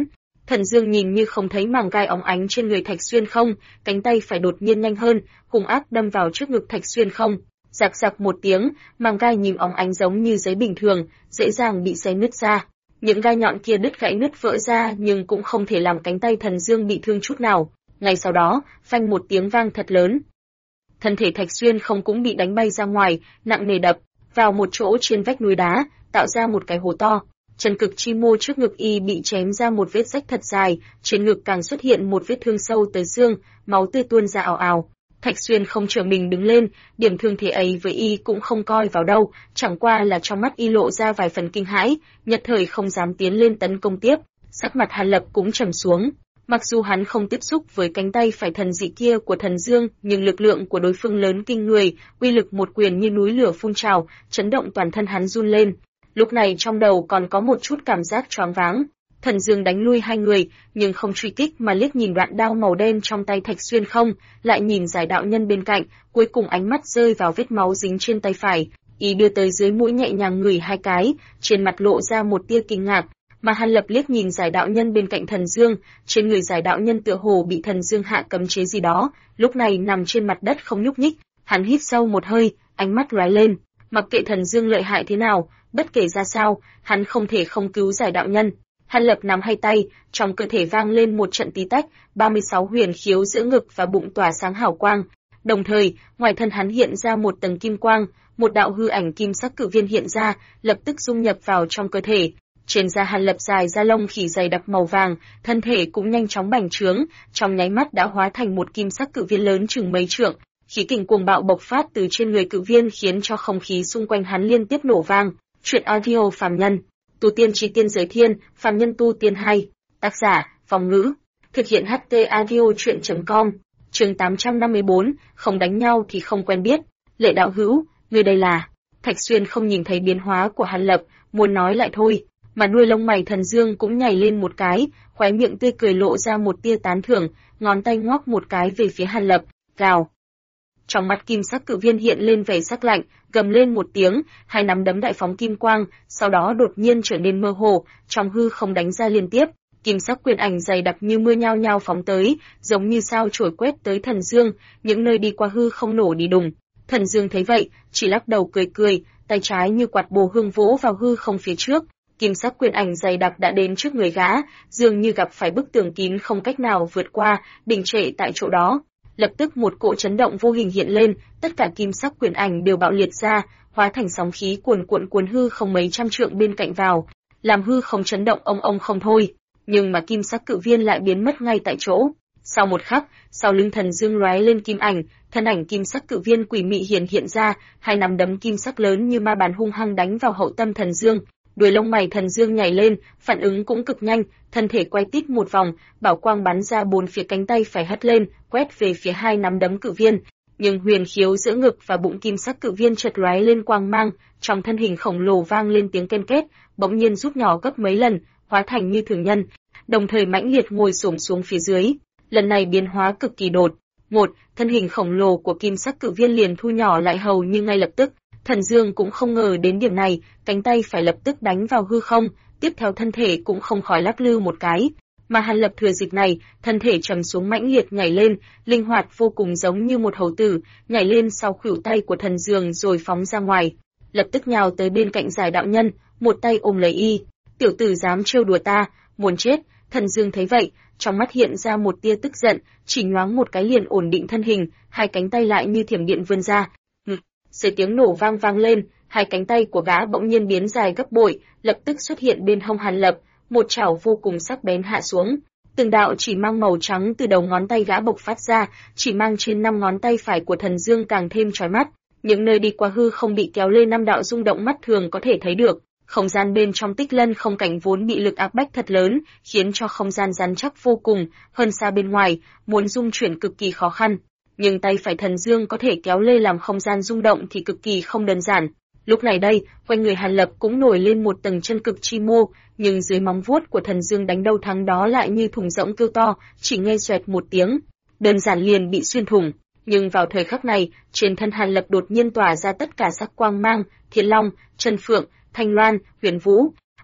Thần Dương nhìn như không thấy màng gai óng ánh trên người Thạch Xuyên không, cánh tay phải đột nhiên nhanh hơn, hung ác đâm vào trước ngực Thạch Xuyên không. Rạc rạc một tiếng, màng gai nhìn óng ánh giống như giấy bình thường, dễ dàng bị xé nứt ra. Những gai nhọn kia đứt gãy nứt vỡ ra nhưng cũng không thể làm cánh tay Thần Dương bị thương chút nào. Ngay sau đó, phanh một tiếng vang thật lớn. Thân thể Thạch Xuyên không cũng bị đánh bay ra ngoài, nặng nề đập vào một chỗ trên vách núi đá, tạo ra một cái hố to. Chân cực chi mô trước ngực y bị chém ra một vết rách thật dài, trên ngực càng xuất hiện một vết thương sâu tới xương, máu tươi tuôn ra ào ào. Thạch Xuyên không trở mình đứng lên, điểm thương thế ấy với y cũng không coi vào đâu, chẳng qua là trong mắt y lộ ra vài phần kinh hãi, nhất thời không dám tiến lên tấn công tiếp. Sắc mặt Hàn Lập cũng trầm xuống. Mặc dù hắn không tiếp xúc với cánh tay phải thần dị kia của Thần Dương, nhưng lực lượng của đối phương lớn kinh người, uy lực một quyền như núi lửa phun trào, chấn động toàn thân hắn run lên. Lúc này trong đầu còn có một chút cảm giác choáng váng. Thần Dương đánh lui hai người, nhưng không truy kích mà liếc nhìn đoạn đao màu đen trong tay Thạch Xuyên không, lại nhìn Giải đạo nhân bên cạnh, cuối cùng ánh mắt rơi vào vết máu dính trên tay phải, y đưa tới dưới mũi nhẹ nhàng ngửi hai cái, trên mặt lộ ra một tia kinh ngạc. Mà Hàn Lập liếc nhìn Giải đạo nhân bên cạnh Thần Dương, trên người Giải đạo nhân tựa hồ bị Thần Dương hạ cấm chế gì đó, lúc này nằm trên mặt đất không nhúc nhích. Hắn hít sâu một hơi, ánh mắt lóe lên, mặc kệ Thần Dương lợi hại thế nào, bất kể ra sao, hắn không thể không cứu Giải đạo nhân. Hàn Lập nắm hai tay, trong cơ thể vang lên một trận tí tách, 36 huyền khiếu giữa ngực và bụng tỏa sáng hào quang. Đồng thời, ngoài thân hắn hiện ra một tầng kim quang, một đạo hư ảnh kim sắc cự viên hiện ra, lập tức dung nhập vào trong cơ thể. Trên da Hàn Lập dài da lông khỉ dày đặc màu vàng, thân thể cũng nhanh chóng bành trướng, trong nháy mắt đã hóa thành một kim sắc cự viên lớn chừng mấy trượng. Khí kình cuồng bạo bộc phát từ trên người cự viên khiến cho không khí xung quanh hắn liên tiếp nổ vang. Truyện audio phàm nhân, tu tiên chi tiên giới thiên, phàm nhân tu tiên hay. Tác giả, Phong Ngữ. Thực hiện HT audio truyện.com. Chương 854, không đánh nhau thì không quen biết. Lệ đạo hữu, người đây là? Thạch Xuyên không nhìn thấy biến hóa của Hàn Lập, muốn nói lại thôi, mà đuôi lông mày Thần Dương cũng nhảy lên một cái, khóe miệng tươi cười lộ ra một tia tán thưởng, ngón tay ngoắc một cái về phía Hàn Lập, gào. Trong mắt kim sắc cự viên hiện lên vẻ sắc lạnh, gầm lên một tiếng, hai nắm đấm đại phóng kim quang, sau đó đột nhiên trở nên mơ hồ, trong hư không đánh ra liên tiếp, kim sắc quyền ảnh dày đặc như mưa nhao nhao phóng tới, giống như sao chổi quét tới Thần Dương, những nơi đi qua hư không nổ đi đùng. Thần Dương thấy vậy, chỉ lắc đầu cười cười, tay trái như quạt bồ hương vỗ vào hư không phía trước. Kim sắc quyền ảnh dày đặc đã đến trước người gã, dường như gặp phải bức tường kín không cách nào vượt qua, đình trệ tại chỗ đó. Lập tức một cỗ chấn động vô hình hiện lên, tất cả kim sắc quyền ảnh đều bạo liệt ra, hóa thành sóng khí cuồn cuộn hư không mấy trăm trượng bên cạnh vào, làm hư không chấn động ông không thôi. Nhưng mà kim sắc cự viên lại biến mất ngay tại chỗ. Sau một khắc, sau lưng Thần Dương lóe lên kim ảnh, thân ảnh kim sắc cự viên quỷ mị hiện ra, hai nắm đấm kim sắc lớn như ma bàn hung hăng đánh vào hậu tâm Thần Dương. Đuôi lông mày Thần Dương nhảy lên, phản ứng cũng cực nhanh, thân thể quay tít một vòng, bảo quang bắn ra bốn phía cánh tay phải hất lên, quét về phía hai nắm đấm cự viên. Nhưng huyền khiếu giữa ngực và bụng kim sắc cự viên chợt lóe lên quang mang, trong thân hình khổng lồ vang lên tiếng ken két, bỗng nhiên rút nhỏ gấp mấy lần, hóa thành như thường nhân, đồng thời mãnh liệt ngồi xổm xuống phía dưới. Lần này biến hóa cực kỳ đột ngột, thân hình khổng lồ của kim sắc cự viên liền thu nhỏ lại hầu như ngay lập tức. Thần Dương cũng không ngờ đến điểm này, cánh tay phải lập tức đánh vào hư không, tiếp theo thân thể cũng không khỏi lắc lư một cái. Mà Hàn Lập thừa dịp này, thân thể trầm xuống mãnh liệt nhảy lên, linh hoạt vô cùng giống như một hầu tử, nhảy lên sau khuỷu tay của Thần Dương rồi phóng ra ngoài, lập tức nhào tới bên cạnh Giải đạo nhân, một tay ôm lấy y. Tiểu tử dám trêu đùa ta, muốn chết. Thần Dương thấy vậy, trong mắt hiện ra một tia tức giận, chỉ nhoáng một cái liền ổn định thân hình, hai cánh tay lại như thiểm điện vươn ra. Dưới tiếng nổ vang lên, hai cánh tay của gã bỗng nhiên biến dài gấp bội, lập tức xuất hiện bên hông Hàn Lập, một chảo vô cùng sắc bén hạ xuống. Từng đạo chỉ mang màu trắng từ đầu ngón tay gã bộc phát ra, chỉ mang trên 5 ngón tay phải của Thần Dương càng thêm chói mắt. Những nơi đi qua hư không bị kéo lên 5 đạo rung động mắt thường có thể thấy được. Không gian bên trong Tích Lân không cảnh vốn bị lực áp bách thật lớn, khiến cho không gian rắn chắc vô cùng, hơn xa bên ngoài, muốn dung chuyển cực kỳ khó khăn. Nhưng tay phải Thần Dương có thể kéo lê làm không gian rung động thì cực kỳ không đơn giản. Lúc này đây, quanh người Hàn Lập cũng nổi lên một tầng chân cực chi mô, nhưng dưới móng vuốt của Thần Dương đánh đâu thắng đó lại như thùng rỗng kêu to, chỉ nghe xoẹt một tiếng, đơn giản liền bị xuyên thủng. Nhưng vào thời khắc này, trên thân Hàn Lập đột nhiên tỏa ra tất cả sắc quang mang, Thiên Long, Chân Phượng, Thanh Loan, Huyền Vũ.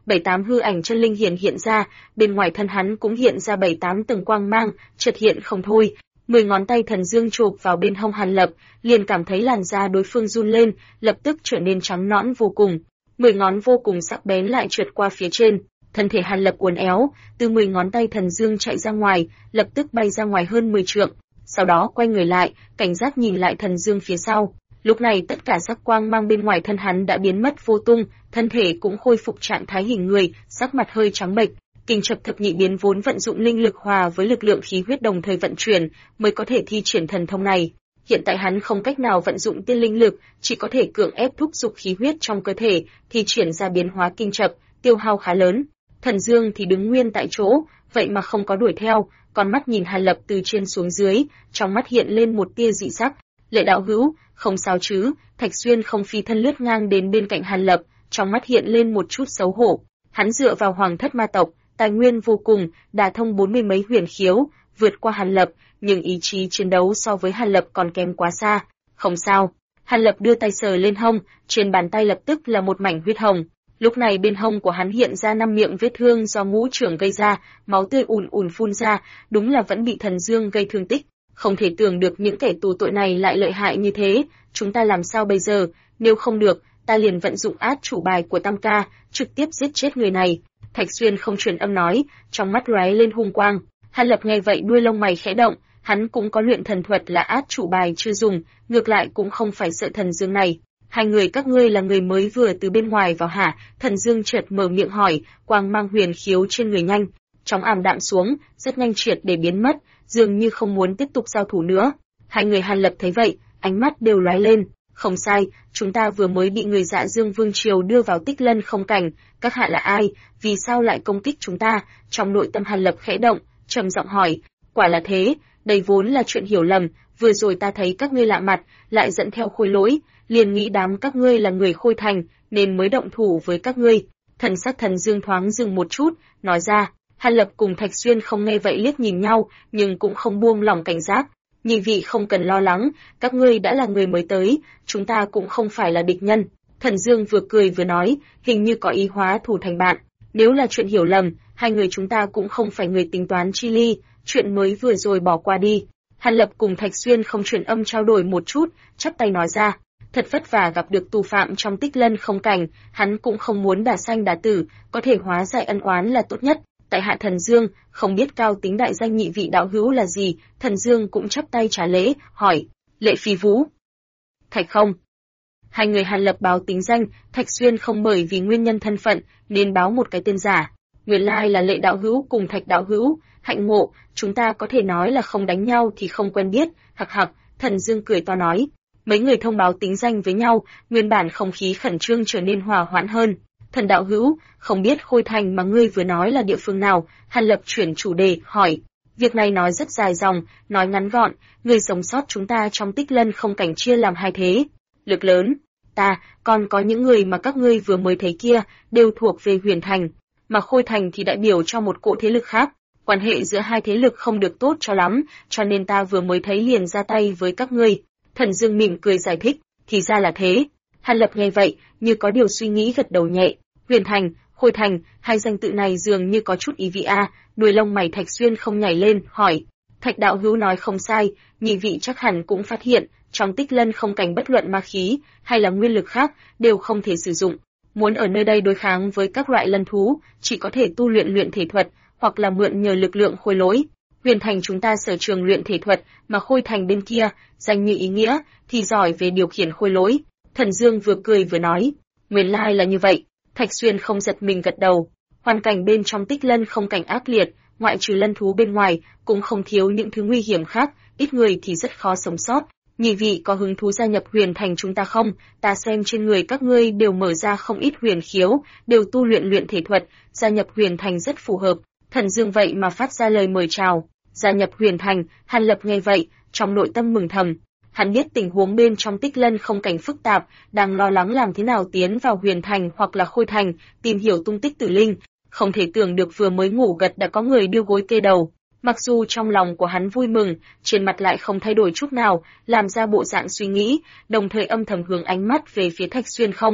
7-8 hư ảnh chân linh hiện ra, bên ngoài thân hắn cũng hiện ra 7-8 tầng quang mang, chợt hiện không thôi. 10 ngón tay Thần Dương chụp vào bên hông Hàn Lập, liền cảm thấy làn da đối phương run lên, lập tức trở nên trắng nõn vô cùng. 10 ngón vô cùng sắc bén lại trượt qua phía trên, thân thể Hàn Lập uốn éo, từ 10 ngón tay Thần Dương chạy ra ngoài, lập tức bay ra ngoài hơn 10 trượng. Sau đó quay người lại, cảnh giác nhìn lại Thần Dương phía sau. Lúc này tất cả sắc quang mang bên ngoài thân hắn đã biến mất vô tung, thân thể cũng khôi phục trạng thái hình người, sắc mặt hơi trắng bệch. Kinh Chập Thập Nhị Biến vốn vận dụng linh lực hòa với lực lượng khí huyết đồng thời vận chuyển, mới có thể thi triển thần thông này. Hiện tại hắn không cách nào vận dụng tiên linh lực, chỉ có thể cưỡng ép thúc giục khí huyết trong cơ thể, thi triển ra biến hóa kinh chập, tiêu hao khá lớn. Thần Dương thì đứng nguyên tại chỗ, vậy mà không có đuổi theo, con mắt nhìn Hàn Lập từ trên xuống dưới, trong mắt hiện lên một tia dị sắc. Lệ đạo hữu, không sao chứ? Thạch Xuyên không phi thân lướt ngang đến bên cạnh Hàn Lập, trong mắt hiện lên một chút xấu hổ. Hắn dựa vào Hoàng Thất Ma tộc, tài nguyên vô cùng, đả thông 40 mấy huyền khiếu, vượt qua Hàn Lập, nhưng ý chí chiến đấu so với Hàn Lập còn kém quá xa. Không sao. Hàn Lập đưa tay sờ lên hông, trên bàn tay lập tức là một mảnh huyết hồng. Lúc này bên hông của hắn hiện ra 5 miệng vết thương do ngũ trưởng gây ra, máu tươi ùn ùn phun ra, đúng là vẫn bị Thần Dương gây thương tích. Không thể tưởng được những kẻ tù tội này lại lợi hại như thế, chúng ta làm sao bây giờ? Nếu không được, ta liền vận dụng át chủ bài của Tam Ca, trực tiếp giết chết người này. Thạch Xuyên không truyền âm nói, trong mắt lóe lên hung quang. Hàn Lập nghe vậy đuôi lông mày khẽ động, hắn cũng có luyện thần thuật là át chủ bài chưa dùng, ngược lại cũng không phải sợ Thần Dương này. Hai người các ngươi là người mới vừa từ bên ngoài vào hả? Thần Dương chợt mở miệng hỏi, quang mang huyền khiếu trên người nhanh chóng ảm đạm xuống, rất nhanh triệt để biến mất, dường như không muốn tiếp tục giao thủ nữa. Hai người Hàn Lập thấy vậy, ánh mắt đều lóe lên. Không sai, chúng ta vừa mới bị người Dạ Dương Vương triều đưa vào Tích Lân không cảnh, các hạ là ai, vì sao lại công kích chúng ta? Trong nội tâm Hàn Lập khẽ động, trầm giọng hỏi, quả là thế, đây vốn là chuyện hiểu lầm, vừa rồi ta thấy các ngươi lạ mặt, lại dẫn theo Khôi Lỗi, liền nghĩ đám các ngươi là người Khôi Thành, nên mới động thủ với các ngươi. Thần sắc Thần Dương thoáng dừng một chút, nói ra. Hàn Lập cùng Thạch Xuyên không nghe vậy liếc nhìn nhau, nhưng cũng không buông lỏng cảnh giác. Nhị vị không cần lo lắng, các ngươi đã là người mới tới, chúng ta cũng không phải là địch nhân. Thần Dương vừa cười vừa nói, hình như có ý hóa thù thành bạn. Nếu là chuyện hiểu lầm, hai người chúng ta cũng không phải người tính toán chi ly, chuyện mới vừa rồi bỏ qua đi. Hàn Lập cùng Thạch Xuyên không truyền âm trao đổi một chút, chắp tay nói ra. Thật vất vả gặp được tù phạm trong Tích Lân không cảnh, hắn cũng không muốn đả sanh đả tử, có thể hóa giải ân oán là tốt nhất. Tại hạ Thần Dương, không biết cao tính đại danh nhị vị đạo hữu là gì? Thần Dương cũng chắp tay trả lễ, hỏi, Lệ Phi Vũ. Thạch không. Hai người Hàn Lập báo tính danh, Thạch Xuyên không bởi vì nguyên nhân thân phận, nên báo một cái tên giả. Nguyên lai là Lệ đạo hữu cùng Thạch đạo hữu, hạnh ngộ, chúng ta có thể nói là không đánh nhau thì không quen biết, hặc hặc, Thần Dương cười to nói. Mấy người thông báo tính danh với nhau, nguyên bản không khí khẩn trương trở nên hòa hoãn hơn. Thần đạo hữu, không biết Khôi Thành mà ngươi vừa nói là địa phương nào? Hàn Lập chuyển chủ đề, hỏi. Việc này nói rất dài dòng, nói ngắn gọn, người sống sót chúng ta trong Tích Lân không cảnh chia làm hai thế. Lực lớn, ta, còn có những người mà các ngươi vừa mới thấy kia, đều thuộc về Huyền Thành, mà Khôi Thành thì đại biểu cho một cỗ thế lực khác. Quan hệ giữa hai thế lực không được tốt cho lắm, cho nên ta vừa mới thấy liền ra tay với các ngươi. Thần Dương mỉm cười giải thích, thì ra là thế. Hàn Lập nghe vậy, như có điều suy nghĩ gật đầu nhẹ. Huyền Thành, Khôi Thành, hai danh tự này dường như có chút ý vị a. Đuôi lông mày Thạch Xuyên không nhảy lên, hỏi. Thạch đạo hữu nói không sai, nhị vị chắc hẳn cũng phát hiện, trong Tích Lân không cảnh bất luận ma khí hay là nguyên lực khác đều không thể sử dụng. Muốn ở nơi đây đối kháng với các loại lân thú, chỉ có thể tu luyện luyện thể thuật, hoặc là mượn nhờ lực lượng Khôi Lỗi. Huyền Thành chúng ta sở trường luyện thể thuật, mà Khôi Thành bên kia, danh như ý nghĩa, thì giỏi về điều khiển Khôi Lỗi. Thần Dương vừa cười vừa nói, nguyên lai là như vậy. Thạch Xuyên không giật mình gật đầu. Hoàn cảnh bên trong Tích Lân không cảnh ác liệt, ngoại trừ lân thú bên ngoài, cũng không thiếu những thứ nguy hiểm khác, ít người thì rất khó sống sót. Nhị vị có hứng thú gia nhập Huyền Thành chúng ta không? Ta xem trên người các ngươi đều mở ra không ít huyền khiếu, đều tu luyện luyện thể thuật, gia nhập Huyền Thành rất phù hợp. Thần Dương vậy mà phát ra lời mời chào. Gia nhập Huyền Thành, Hàn Lập nghe vậy, trong nội tâm mừng thầm. Hắn biết tình huống bên trong Tích Lân không cảnh phức tạp, đang lo lắng làm thế nào tiến vào Huyền Thành hoặc là Khôi Thành, tìm hiểu tung tích Tử Linh. Không thể tưởng được vừa mới ngủ gật đã có người đưa gối kê đầu. Mặc dù trong lòng của hắn vui mừng, trên mặt lại không thay đổi chút nào, làm ra bộ dạng suy nghĩ, đồng thời âm thầm hướng ánh mắt về phía Thạch Xuyên không.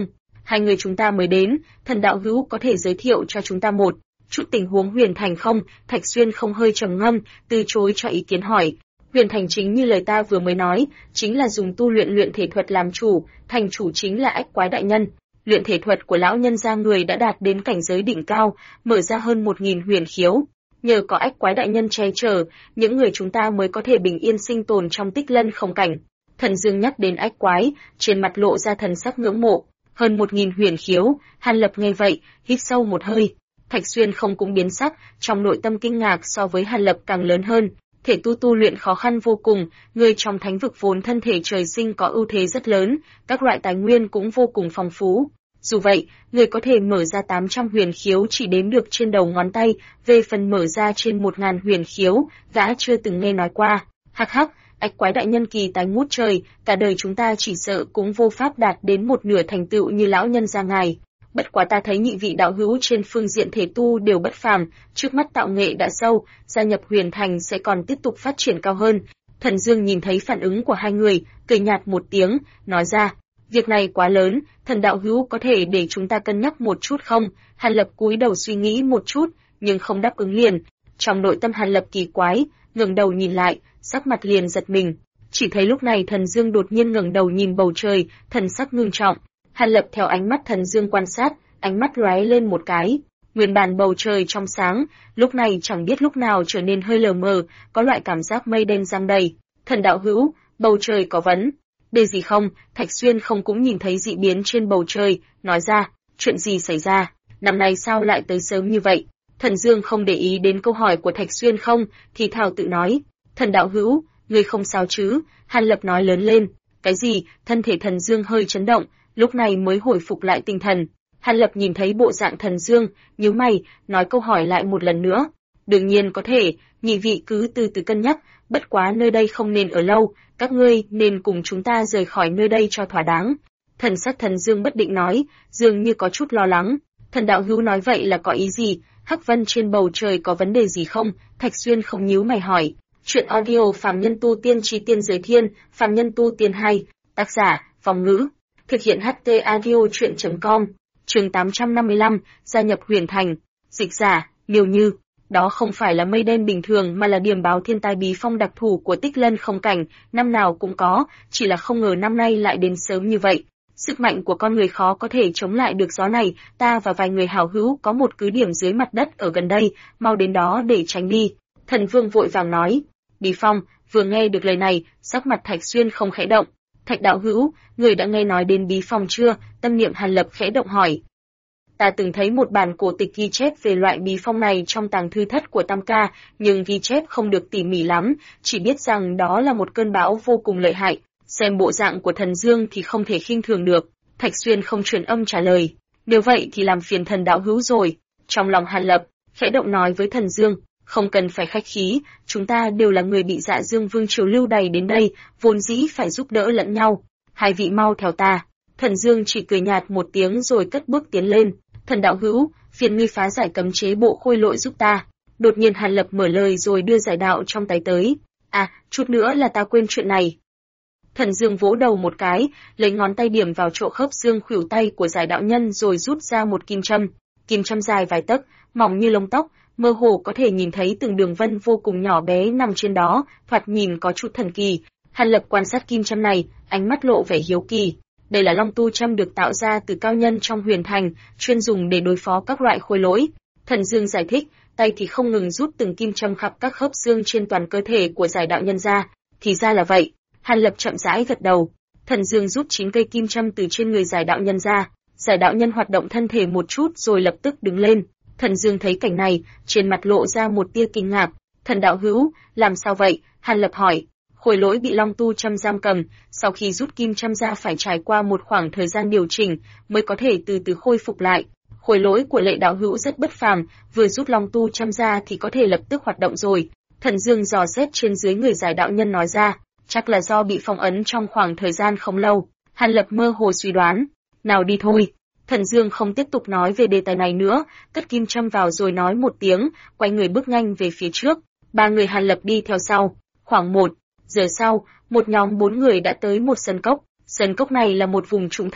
hai người chúng ta mới đến, thần đạo hữu có thể giới thiệu cho chúng ta một chút tình huống Huyền Thành không? Thạch Xuyên không hơi trầm ngâm, từ chối cho ý kiến hỏi. Huyền Thành chính như lời ta vừa mới nói, chính là dùng tu luyện thể thuật làm chủ, thành chủ chính là Ách Quái đại nhân. Luyện thể thuật của lão nhân gia người đã đạt đến cảnh giới đỉnh cao, mở ra hơn 1000 huyền khiếu. Nhờ có Ách Quái đại nhân che chở, những người chúng ta mới có thể bình yên sinh tồn trong Tích Lân không cảnh. Thần Dương nhắc đến Ách Quái, trên mặt lộ ra thần sắc ngưỡng mộ. Hơn 1000 huyền khiếu, Hàn Lập nghe vậy, hít sâu một hơi. Thạch Xuyên không cũng biến sắc, trong nội tâm kinh ngạc so với Hàn Lập càng lớn hơn. Thể tu luyện khó khăn vô cùng, người trong thánh vực vốn thân thể trời sinh có ưu thế rất lớn, các loại tài nguyên cũng vô cùng phong phú. Dù vậy, người có thể mở ra 800 huyền khiếu chỉ đếm được trên đầu ngón tay, về phần mở ra trên 1000 huyền khiếu, gã chưa từng nghe nói qua. Hắc hắc, Ách Quái đại nhân kỳ tài ngút trời, cả đời chúng ta chỉ sợ cũng vô pháp đạt đến một nửa thành tựu như lão nhân gia ngài. Bất quá ta thấy nhị vị đạo hữu trên phương diện thể tu đều bất phàm, trước mắt tạo nghệ đã sâu, gia nhập Huyền Thành sẽ còn tiếp tục phát triển cao hơn. Thần Dương nhìn thấy phản ứng của hai người, cười nhạt một tiếng, nói ra, việc này quá lớn, thần đạo hữu có thể để chúng ta cân nhắc một chút không? Hàn Lập cúi đầu suy nghĩ một chút, nhưng không đáp ứng liền. Trong nội tâm Hàn Lập kỳ quái, ngẩng đầu nhìn lại, sắc mặt liền giật mình. Chỉ thấy lúc này Thần Dương đột nhiên ngẩng đầu nhìn bầu trời, thần sắc ngưng trọng. Hàn Lập theo ánh mắt Thần Dương quan sát, ánh mắt lóe lên một cái. Nguyên bản bầu trời trong sáng, lúc này chẳng biết lúc nào trở nên hơi lờ mờ, có loại cảm giác mây đen giăng đầy. Thần đạo hữu, bầu trời có vấn đề gì không? Thạch Xuyên không cũng nhìn thấy dị biến trên bầu trời, nói ra, chuyện gì xảy ra? Năm nay sao lại tới sớm như vậy? Thần Dương không để ý đến câu hỏi của Thạch Xuyên không, thì thào tự nói, thần đạo hữu, ngươi không sao chứ? Hàn Lập nói lớn lên, cái gì? Thân thể Thần Dương hơi chấn động, lúc này mới hồi phục lại tinh thần. Hàn Lập nhìn thấy bộ dạng Thần Dương, nhíu mày, nói câu hỏi lại một lần nữa. Đương nhiên có thể, nhị vị cứ từ từ cân nhắc, bất quá nơi đây không nên ở lâu, các ngươi nên cùng chúng ta rời khỏi nơi đây cho thỏa đáng. Thần sắc Thần Dương bất định nói, dường như có chút lo lắng. Thần đạo hữu nói vậy là có ý gì? Hắc vân trên bầu trời có vấn đề gì không? Thạch Xuyên không nhíu mày hỏi. Chuyện audio Phàm Nhân Tu Tiên Chí Tiên Giới Thiên, Phàm Nhân Tu Tiên 2, tác giả, Phong Ngữ. Thực hiện HT audio chuyện.com. Chương 855, gia nhập Huyền Thành. Dịch giả, Miêu Như. Đó không phải là mây đen bình thường mà là điểm báo thiên tai bí phong đặc thù của Tích Lân không cảnh, năm nào cũng có, chỉ là không ngờ năm nay lại đến sớm như vậy. Sức mạnh của con người khó có thể chống lại được gió này, ta và vài người hảo hữu có một cứ điểm dưới mặt đất ở gần đây, mau đến đó để tránh đi. Thần Vương vội vàng nói. Bí phong, vừa nghe được lời này, sắc mặt Thạch Xuyên không khẽ động. Thạch đạo hữu, người đã nghe nói đến bí phong chưa? Tâm niệm Hàn Lập khẽ động hỏi. Ta từng thấy một bản cổ tịch ghi chép về loại bí phong này trong tàng thư thất của Tam Ca, nhưng ghi chép không được tỉ mỉ lắm, chỉ biết rằng đó là một cơn bão vô cùng lợi hại. Xem bộ dạng của Thần Dương thì không thể khinh thường được. Thạch Xuyên không truyền âm trả lời. Nếu vậy thì làm phiền thần đạo hữu rồi. Trong lòng Hàn Lập, khẽ động nói với Thần Dương. Không cần phải khách khí, chúng ta đều là người bị Dạ Dương Vương triều lưu đày đến đây, vốn dĩ phải giúp đỡ lẫn nhau. Hai vị mau theo ta. Thần Dương chỉ cười nhạt một tiếng rồi cất bước tiến lên. Thần đạo hữu, phiền ngươi phá giải cấm chế bộ khôi lỗi giúp ta. Đột nhiên Hàn Lập mở lời rồi đưa giải đạo trong tay tới. À, chút nữa là ta quên chuyện này. Thần Dương vỗ đầu một cái, lấy ngón tay điểm vào chỗ khớp xương khuỷu tay của giải đạo nhân rồi rút ra một kim châm. Kim châm dài vài tấc, mỏng như lông tóc, mơ hồ có thể nhìn thấy từng đường vân vô cùng nhỏ bé nằm trên đó, thoạt nhìn có chút thần kỳ. Hàn Lập quan sát kim châm này, ánh mắt lộ vẻ hiếu kỳ. Đây là long tu châm được tạo ra từ cao nhân trong Huyền Thành, chuyên dùng để đối phó các loại khối lỗi. Thần Dương giải thích, tay thì không ngừng rút từng kim châm khắp các khớp xương trên toàn cơ thể của giải đạo nhân ra. Thì ra là vậy. Hàn Lập chậm rãi gật đầu. Thần Dương rút 9 cây kim châm từ trên người giải đạo nhân ra. Giải đạo nhân hoạt động thân thể một chút rồi lập tức đứng lên. Thần Dương thấy cảnh này, trên mặt lộ ra một tia kinh ngạc. Thần đạo hữu, làm sao vậy? Hàn Lập hỏi. Khối lỗi bị long tu châm giam cầm, sau khi rút kim châm ra phải trải qua một khoảng thời gian điều chỉnh, mới có thể từ từ khôi phục lại. Khối lỗi của Lệ đạo hữu rất bất phàm, vừa rút long tu châm ra thì có thể lập tức hoạt động rồi. Thần Dương dò xét trên dưới người giải đạo nhân nói ra, chắc là do bị phong ấn trong khoảng thời gian không lâu. Hàn Lập mơ hồ suy đoán, nào đi thôi. Thần Dương không tiếp tục nói về đề tài này nữa, cất kim châm vào rồi nói một tiếng, quay người bước nhanh về phía trước. Ba người Hàn Lập đi theo sau. Khoảng 1 giờ sau, một nhóm 4 người đã tới một sân cốc. Sân cốc này là một vùng trũng thấp,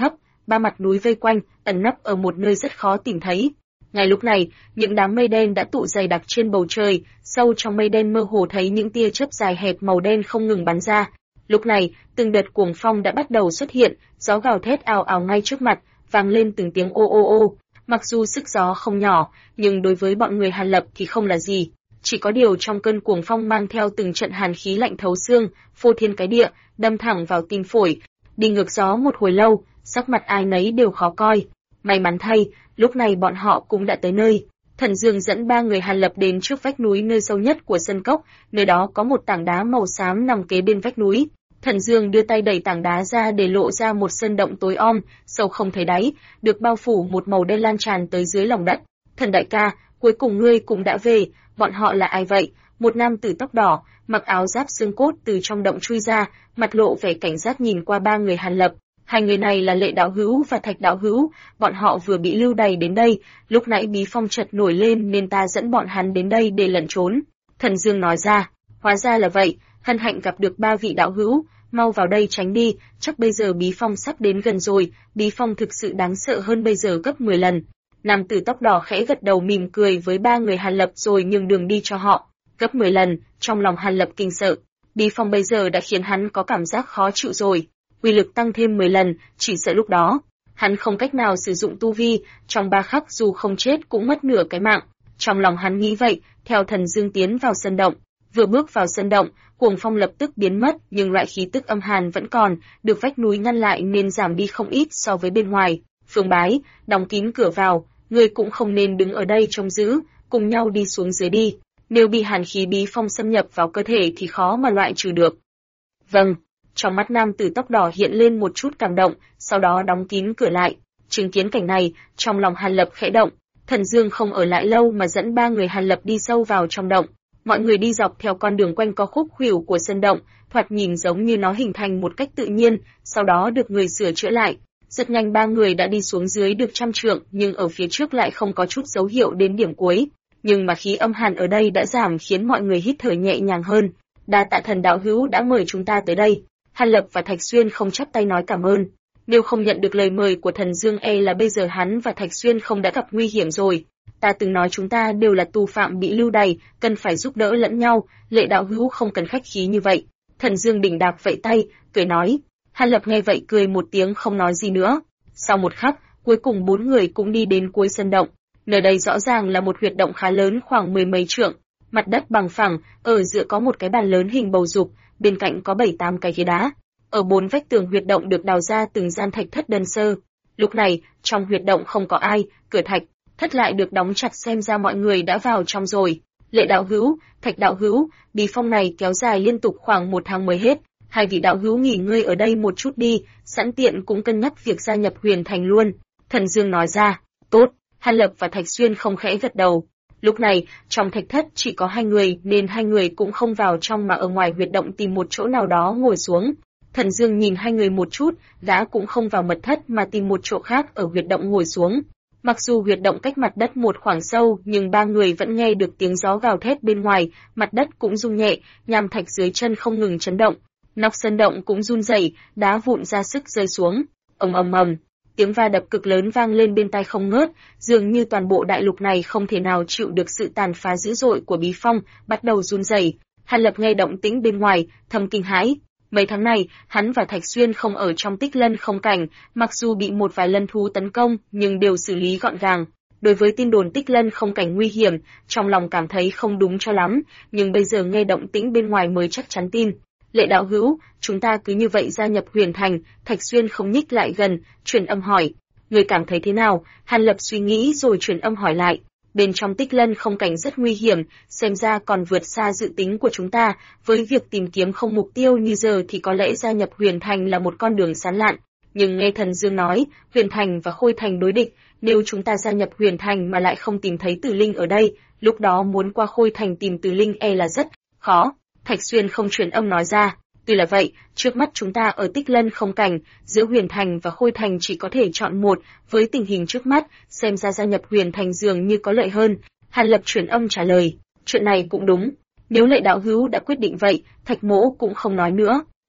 ba mặt núi vây quanh, ẩn nấp ở một nơi rất khó tìm thấy. Ngay lúc này, những đám mây đen đã tụ dày đặc trên bầu trời, sâu trong mây đen mơ hồ thấy những tia chớp dài hẹp màu đen không ngừng bắn ra. Lúc này, từng đợt cuồng phong đã bắt đầu xuất hiện, gió gào thét ào ào ngay trước mặt, vang lên từng tiếng ô ô ô. Mặc dù sức gió không nhỏ, nhưng đối với bọn người Hàn Lập thì không là gì. Chỉ có điều trong cơn cuồng phong mang theo từng trận hàn khí lạnh thấu xương, phô thiên cái địa, đâm thẳng vào tim phổi. Đi ngược gió một hồi lâu, sắc mặt ai nấy đều khó coi. May mắn thay, lúc này bọn họ cũng đã tới nơi. Thần Dương dẫn ba người Hàn Lập đến trước vách núi nơi sâu nhất của sân cốc, nơi đó có một tảng đá màu xám nằm kế bên vách núi. Thần Dương đưa tay đẩy tảng đá ra để lộ ra một sơn động tối om, sâu không thấy đáy, được bao phủ một màu đen lan tràn tới dưới lòng đất. Thần đại ca, cuối cùng ngươi cũng đã về, bọn họ là ai vậy? Một nam tử tóc đỏ, mặc áo giáp xương cốt từ trong động chui ra, mặt lộ vẻ cảnh giác nhìn qua ba người Hàn Lập. Hai người này là Lệ đạo hữu và Thạch đạo hữu, bọn họ vừa bị lưu đày đến đây, lúc nãy bí phong chợt nổi lên nên ta dẫn bọn hắn đến đây để lẩn trốn. Thần Dương nói ra, hóa ra là vậy, hân hạnh gặp được ba vị đạo hữu, mau vào đây tránh đi, chắc bây giờ bí phong sắp đến gần rồi, bí phong thực sự đáng sợ hơn bây giờ gấp 10 lần. Nam tử tóc đỏ khẽ gật đầu mỉm cười với ba người Hàn Lập rồi nhường đường đi cho họ. Gấp 10 lần, trong lòng Hàn Lập kinh sợ, bí phong bây giờ đã khiến hắn có cảm giác khó chịu rồi. Uy lực tăng thêm 10 lần, chỉ sợ lúc đó, hắn không cách nào sử dụng tu vi, trong 3 khắc dù không chết cũng mất nửa cái mạng. Trong lòng hắn nghĩ vậy, theo Thần Dương tiến vào sân động. Vừa bước vào sân động, cuồng phong lập tức biến mất, nhưng loại khí tức âm hàn vẫn còn, được vách núi ngăn lại nên giảm đi không ít so với bên ngoài. Phương Bái, đóng kín cửa vào, ngươi cũng không nên đứng ở đây trông giữ, cùng nhau đi xuống dưới đi. Nếu bị hàn khí bí phong xâm nhập vào cơ thể thì khó mà loại trừ được. Vâng. Trong mắt nam tử tóc đỏ hiện lên một chút cảm động, sau đó đóng kín cửa lại. Chứng kiến cảnh này, trong lòng Hàn Lập khẽ động. Thần Dương không ở lại lâu mà dẫn ba người Hàn Lập đi sâu vào trong động. Mọi người đi dọc theo con đường quanh co khúc khuỷu của sân động, thoạt nhìn giống như nó hình thành một cách tự nhiên, sau đó được người sửa chữa lại. Rất nhanh ba người đã đi xuống dưới được 100 trượng, nhưng ở phía trước lại không có chút dấu hiệu đến điểm cuối. Nhưng mà khí âm hàn ở đây đã giảm khiến mọi người hít thở nhẹ nhàng hơn. Đa tạ thần đạo hữu đã mời chúng ta tới đây. Hàn Lập và Thạch Xuyên không chắp tay nói cảm ơn. Nếu không nhận được lời mời của Thần Dương là bây giờ hắn và Thạch Xuyên không đã gặp nguy hiểm rồi. Ta từng nói chúng ta đều là tù phạm bị lưu đày, cần phải giúp đỡ lẫn nhau, Lệ đạo hữu không cần khách khí như vậy. Thần Dương đỉnh đạc vẫy tay, cười nói. Hàn Lập nghe vậy cười một tiếng không nói gì nữa. Sau một khắc, cuối cùng 4 người cũng đi đến cuối sân động. Nơi đây rõ ràng là một huyệt động khá lớn khoảng 10 mấy trượng. Mặt đất bằng phẳng, ở giữa có một cái bàn lớn hình bầu dục, bên cạnh có 7-8 cái ghế đá. Ở 4 vách tường huyệt động được đào ra từng gian thạch thất đơn sơ. Lúc này, trong huyệt động không có ai, cửa thạch thất lại được đóng chặt xem ra mọi người đã vào trong rồi. Lệ đạo hữu, Thạch đạo hữu, bí phong này kéo dài liên tục khoảng 1 tháng mới hết. Hai vị đạo hữu nghỉ ngơi ở đây một chút đi, sẵn tiện cũng cân nhắc việc gia nhập Huyền Thành luôn. Thần Dương nói ra. Tốt. Hàn Lập và Thạch Xuyên không khẽ gật đầu. Lúc này, trong thạch thất chỉ có 2 người nên 2 người cũng không vào trong mà ở ngoài huyệt động tìm một chỗ nào đó ngồi xuống. Thần Dương nhìn 2 người một chút, gã cũng không vào mật thất mà tìm một chỗ khác ở huyệt động ngồi xuống. Mặc dù huyệt động cách mặt đất một khoảng sâu, nhưng 3 người vẫn nghe được tiếng gió gào thét bên ngoài, mặt đất cũng rung nhẹ, nham thạch dưới chân không ngừng chấn động. Nóc sân động cũng run rẩy, đá vụn ra sức rơi xuống. Ầm ầm ầm. Tiếng va đập cực lớn vang lên bên tai không ngớt, dường như toàn bộ đại lục này không thể nào chịu được sự tàn phá dữ dội của bí phong, bắt đầu run rẩy. Hàn Lập nghe động tĩnh bên ngoài, thầm kinh hãi. Mấy tháng này, hắn và Thạch Xuyên không ở trong Tích Lân không cảnh, mặc dù bị một vài lân thú tấn công, nhưng đều xử lý gọn gàng. Đối với tin đồn Tích Lân không cảnh nguy hiểm, trong lòng cảm thấy không đúng cho lắm, nhưng bây giờ nghe động tĩnh bên ngoài mới chắc chắn tin. Lệ đạo hữu, chúng ta cứ như vậy gia nhập Huyền Thành. Thạch Xuyên không nhích lại gần, truyền âm hỏi. Người cảm thấy thế nào? Hàn Lập suy nghĩ rồi truyền âm hỏi lại. Bên trong Tích Lân không cảnh rất nguy hiểm, xem ra còn vượt xa dự tính của chúng ta, với việc tìm kiếm không mục tiêu như giờ thì có lẽ gia nhập Huyền Thành là một con đường sán lạn. Nhưng nghe Thần Dương nói, Huyền Thành và Khôi Thành đối địch, nếu chúng ta gia nhập Huyền Thành mà lại không tìm thấy Tử Linh ở đây, lúc đó muốn qua Khôi Thành tìm Tử Linh là rất khó. Thạch Xuyên không truyền âm nói ra. Tuy là vậy, trước mắt chúng ta ở Tích Lân không cảnh, giữa Huyền Thành và Khôi Thành chỉ có thể chọn một, với tình hình trước mắt, xem ra gia nhập Huyền Thành dường như có lợi hơn. Hàn Lập truyền âm trả lời, chuyện này cũng đúng. Nếu Lệ đạo hữu đã quyết định vậy, Thạch Mỗ cũng không nói nữa.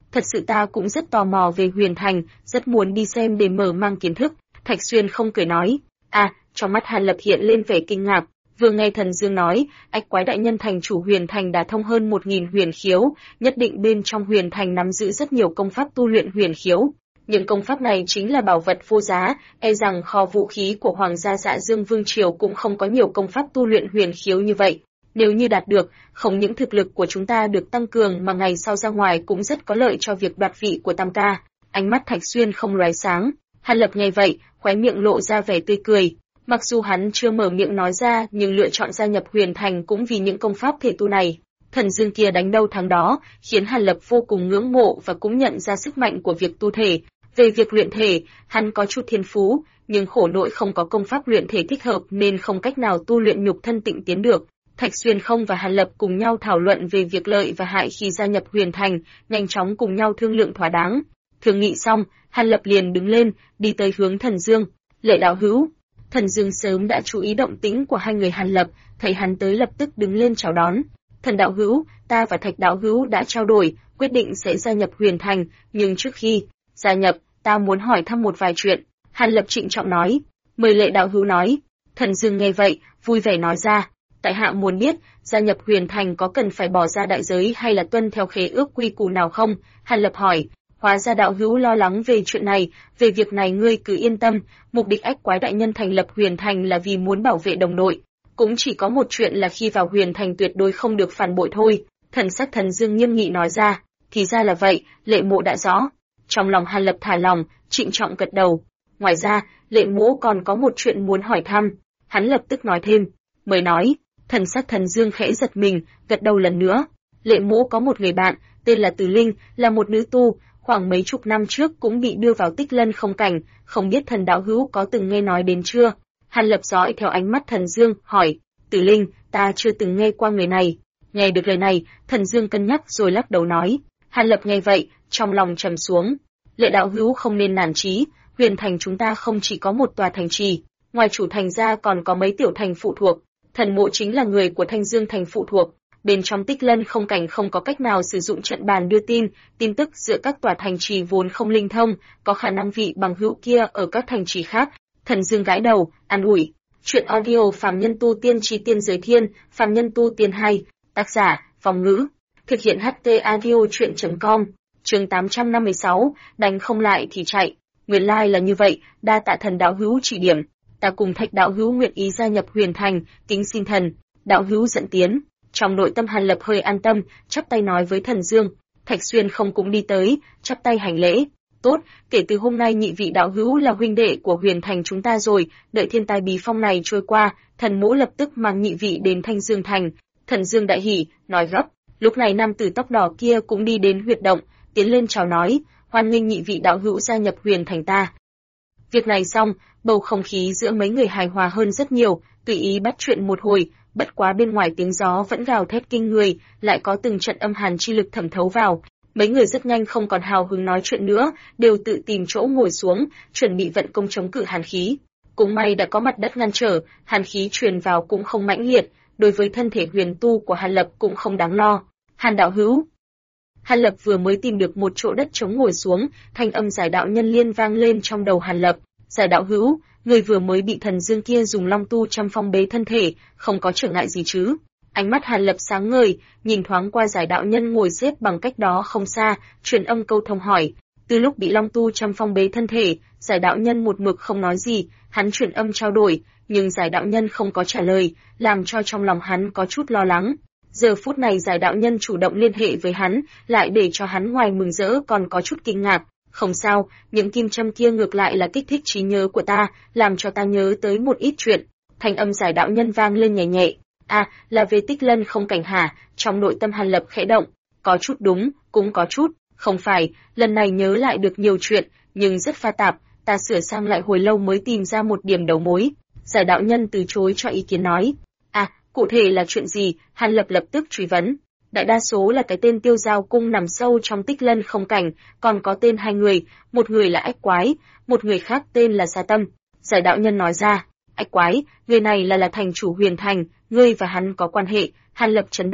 Thật sự ta cũng rất tò mò về Huyền Thành, rất muốn đi xem để mở mang kiến thức. Thạch Xuyên không cười nói. Trong mắt Hàn Lập hiện lên vẻ kinh ngạc. Vừa nghe Thần Dương nói, ách quái đại nhân thành chủ Huyền Thành đã thông hơn 1000 huyền khiếu, nhất định bên trong Huyền Thành nắm giữ rất nhiều công pháp tu luyện huyền khiếu. Những công pháp này chính là bảo vật vô giá, e rằng kho vũ khí của Hoàng gia Dạ Dương Vương Triều cũng không có nhiều công pháp tu luyện huyền khiếu như vậy. Nếu như đạt được, không những thực lực của chúng ta được tăng cường mà ngày sau ra ngoài cũng rất có lợi cho việc đoạt vị của Tam ca. Ánh mắt Thạch Xuyên không lóe sáng. Hàn Lập nghe vậy, khóe miệng lộ ra vẻ tươi cười. Mặc dù hắn chưa mở miệng nói ra, nhưng lựa chọn gia nhập Huyền Thành cũng vì những công pháp thể tu này. Thần Dương kia đánh đâu thắng đó, khiến Hàn Lập vô cùng ngưỡng mộ và cũng nhận ra sức mạnh của việc tu thể. Về việc luyện thể, hắn có chút thiên phú, nhưng khổ nỗi không có công pháp luyện thể thích hợp nên không cách nào tu luyện nhục thân tịnh tiến được. Thạch Xuyên không và Hàn Lập cùng nhau thảo luận về việc lợi và hại khi gia nhập Huyền Thành, nhanh chóng cùng nhau thương lượng thỏa đáng. Thương nghị xong, Hàn Lập liền đứng lên, đi tới hướng Thần Dương. Lệ đạo hữu. Thần Dương sớm đã chú ý động tĩnh của hai người Hàn Lập, thấy hắn tới lập tức đứng lên chào đón. Thần đạo hữu, ta và Thạch đạo hữu đã trao đổi, quyết định sẽ gia nhập Huyền Thành, nhưng trước khi gia nhập, ta muốn hỏi thăm một vài chuyện. Hàn Lập trịnh trọng nói. Mời Lệ đạo hữu nói. Thần Dương nghe vậy, vui vẻ nói ra. Tại hạ muốn biết, gia nhập Huyền Thành có cần phải bỏ ra đại giới hay là tuân theo khế ước quy củ nào không? Hàn Lập hỏi. Hóa ra đạo hữu lo lắng về chuyện này, về việc này ngươi cứ yên tâm, mục đích ách quái đại nhân thành lập Huyền Thành là vì muốn bảo vệ đồng đội. Cũng chỉ có một chuyện là khi vào Huyền Thành tuyệt đối không được phản bội thôi. Thần sắc Thần Dương nghiêm nghị nói ra. Thì ra là vậy, Lệ mộ đã rõ. Trong lòng Hàn Lập thả lòng, trịnh trọng gật đầu. Ngoài ra, Lệ mộ còn có một chuyện muốn hỏi thăm. Hắn lập tức nói thêm. Mới nói. Thần sắc Thần Dương khẽ giật mình, gật đầu lần nữa. Lệ mộ có một người bạn, tên là Từ Linh, là một nữ tu, khoảng mấy chục năm trước cũng bị đưa vào Tích Lân không cảnh, không biết thần đạo hữu có từng nghe nói đến chưa? Hàn Lập dõi theo ánh mắt Thần Dương, hỏi. Từ Linh, ta chưa từng nghe qua người này. Nghe được lời này, Thần Dương cân nhắc rồi lắc đầu nói. Hàn Lập nghe vậy, trong lòng trầm xuống. Lệ đạo hữu không nên nản chí, Huyền Thành chúng ta không chỉ có một tòa thành trì, ngoài chủ thành ra còn có mấy tiểu thành phụ thuộc. Thần mộ chính là người của Thanh Dương thành phụ thuộc. Bên trong Tích Lân không cảnh không có cách nào sử dụng trận bàn đưa tin tức giữa các tòa thành trì vốn không linh thông, có khả năng vị bằng hữu kia ở các thành trì khác. Thần Dương gãi đầu, an ủi. Chuyện audio Phàm Nhân Tu Tiên Chi Tiên Giới Thiên, Phàm Nhân Tu Tiên 2, tác giả, Phong Ngữ. Thực hiện HT audio chuyện.com, chương 856, đánh không lại thì chạy. Nguyên lai là như vậy, đa tạ thần đạo hữu chỉ điểm. Ta cùng Thạch đạo hữu nguyện ý gia nhập Huyền Thành, kính xin thần, đạo hữu dẫn tiến. Trong nội tâm Hàn Lập hơi an tâm, chắp tay nói với Thần Dương. Thạch Xuyên không cũng đi tới, chắp tay hành lễ. Tốt, kể từ hôm nay nhị vị đạo hữu là huynh đệ của Huyền Thành chúng ta rồi, đợi thiên tai bí phong này trôi qua, thần mỗ lập tức mang nhị vị đến Thanh Dương Thành. Thần Dương đại hỉ, nói gấp. Lúc này nam tử tóc đỏ kia cũng đi đến huyệt động, tiến lên chào nói, hoan nghênh nhị vị đạo hữu gia nhập Huyền Thành ta. Việc này xong, bầu không khí giữa mấy người hài hòa hơn rất nhiều, tùy ý bắt chuyện một hồi, bất quá bên ngoài tiếng gió vẫn gào thét kinh người, lại có từng trận âm hàn chi lực thẩm thấu vào. Mấy người rất nhanh không còn hào hứng nói chuyện nữa, đều tự tìm chỗ ngồi xuống, chuẩn bị vận công chống cự hàn khí. Cũng may đã có mặt đất ngăn trở, hàn khí truyền vào cũng không mãnh liệt, đối với thân thể huyền tu của Hàn Lập cũng không đáng lo. Hàn đạo hữu. Hàn Lập vừa mới tìm được một chỗ đất trống ngồi xuống, thanh âm Giải đạo nhân liên vang lên trong đầu Hàn Lập. Giải đạo hữu, người vừa mới bị Thần Dương kia dùng long tu châm phong bế thân thể, không có trở ngại gì chứ? Ánh mắt Hàn Lập sáng ngời, nhìn thoáng qua Giải đạo nhân ngồi xếp bằng cách đó không xa, truyền âm câu thông hỏi. Từ lúc bị long tu châm phong bế thân thể, Giải đạo nhân một mực không nói gì, hắn truyền âm trao đổi, nhưng Giải đạo nhân không có trả lời, làm cho trong lòng hắn có chút lo lắng. Giờ phút này Giải đạo nhân chủ động liên hệ với hắn, lại để cho hắn ngoài mừng rỡ còn có chút kinh ngạc. Không sao, những kim châm kia ngược lại là kích thích trí nhớ của ta, làm cho ta nhớ tới một ít chuyện. Thanh âm Giải đạo nhân vang lên nhẹ nhẹ. Là về Tích Lân không cảnh hả? Trong nội tâm Hàn Lập khẽ động. Có chút đúng, cũng có chút, không phải, lần này nhớ lại được nhiều chuyện, nhưng rất pha tạp, ta sửa sang lại hồi lâu mới tìm ra một điểm đầu mối. Giải đạo nhân từ chối cho ý kiến nói. Cụ thể là chuyện gì? Hàn Lập lập tức truy vấn. Đại đa số là cái tên Tiêu Giao Cung nằm sâu trong Tích Lân không cảnh, còn có tên hai người, một người là Ách Quái, một người khác tên là Sa Tâm. Giải đạo nhân nói ra. Ách Quái, người này là thành chủ Huyền Thành, ngươi và hắn có quan hệ. Hàn Lập chấn động.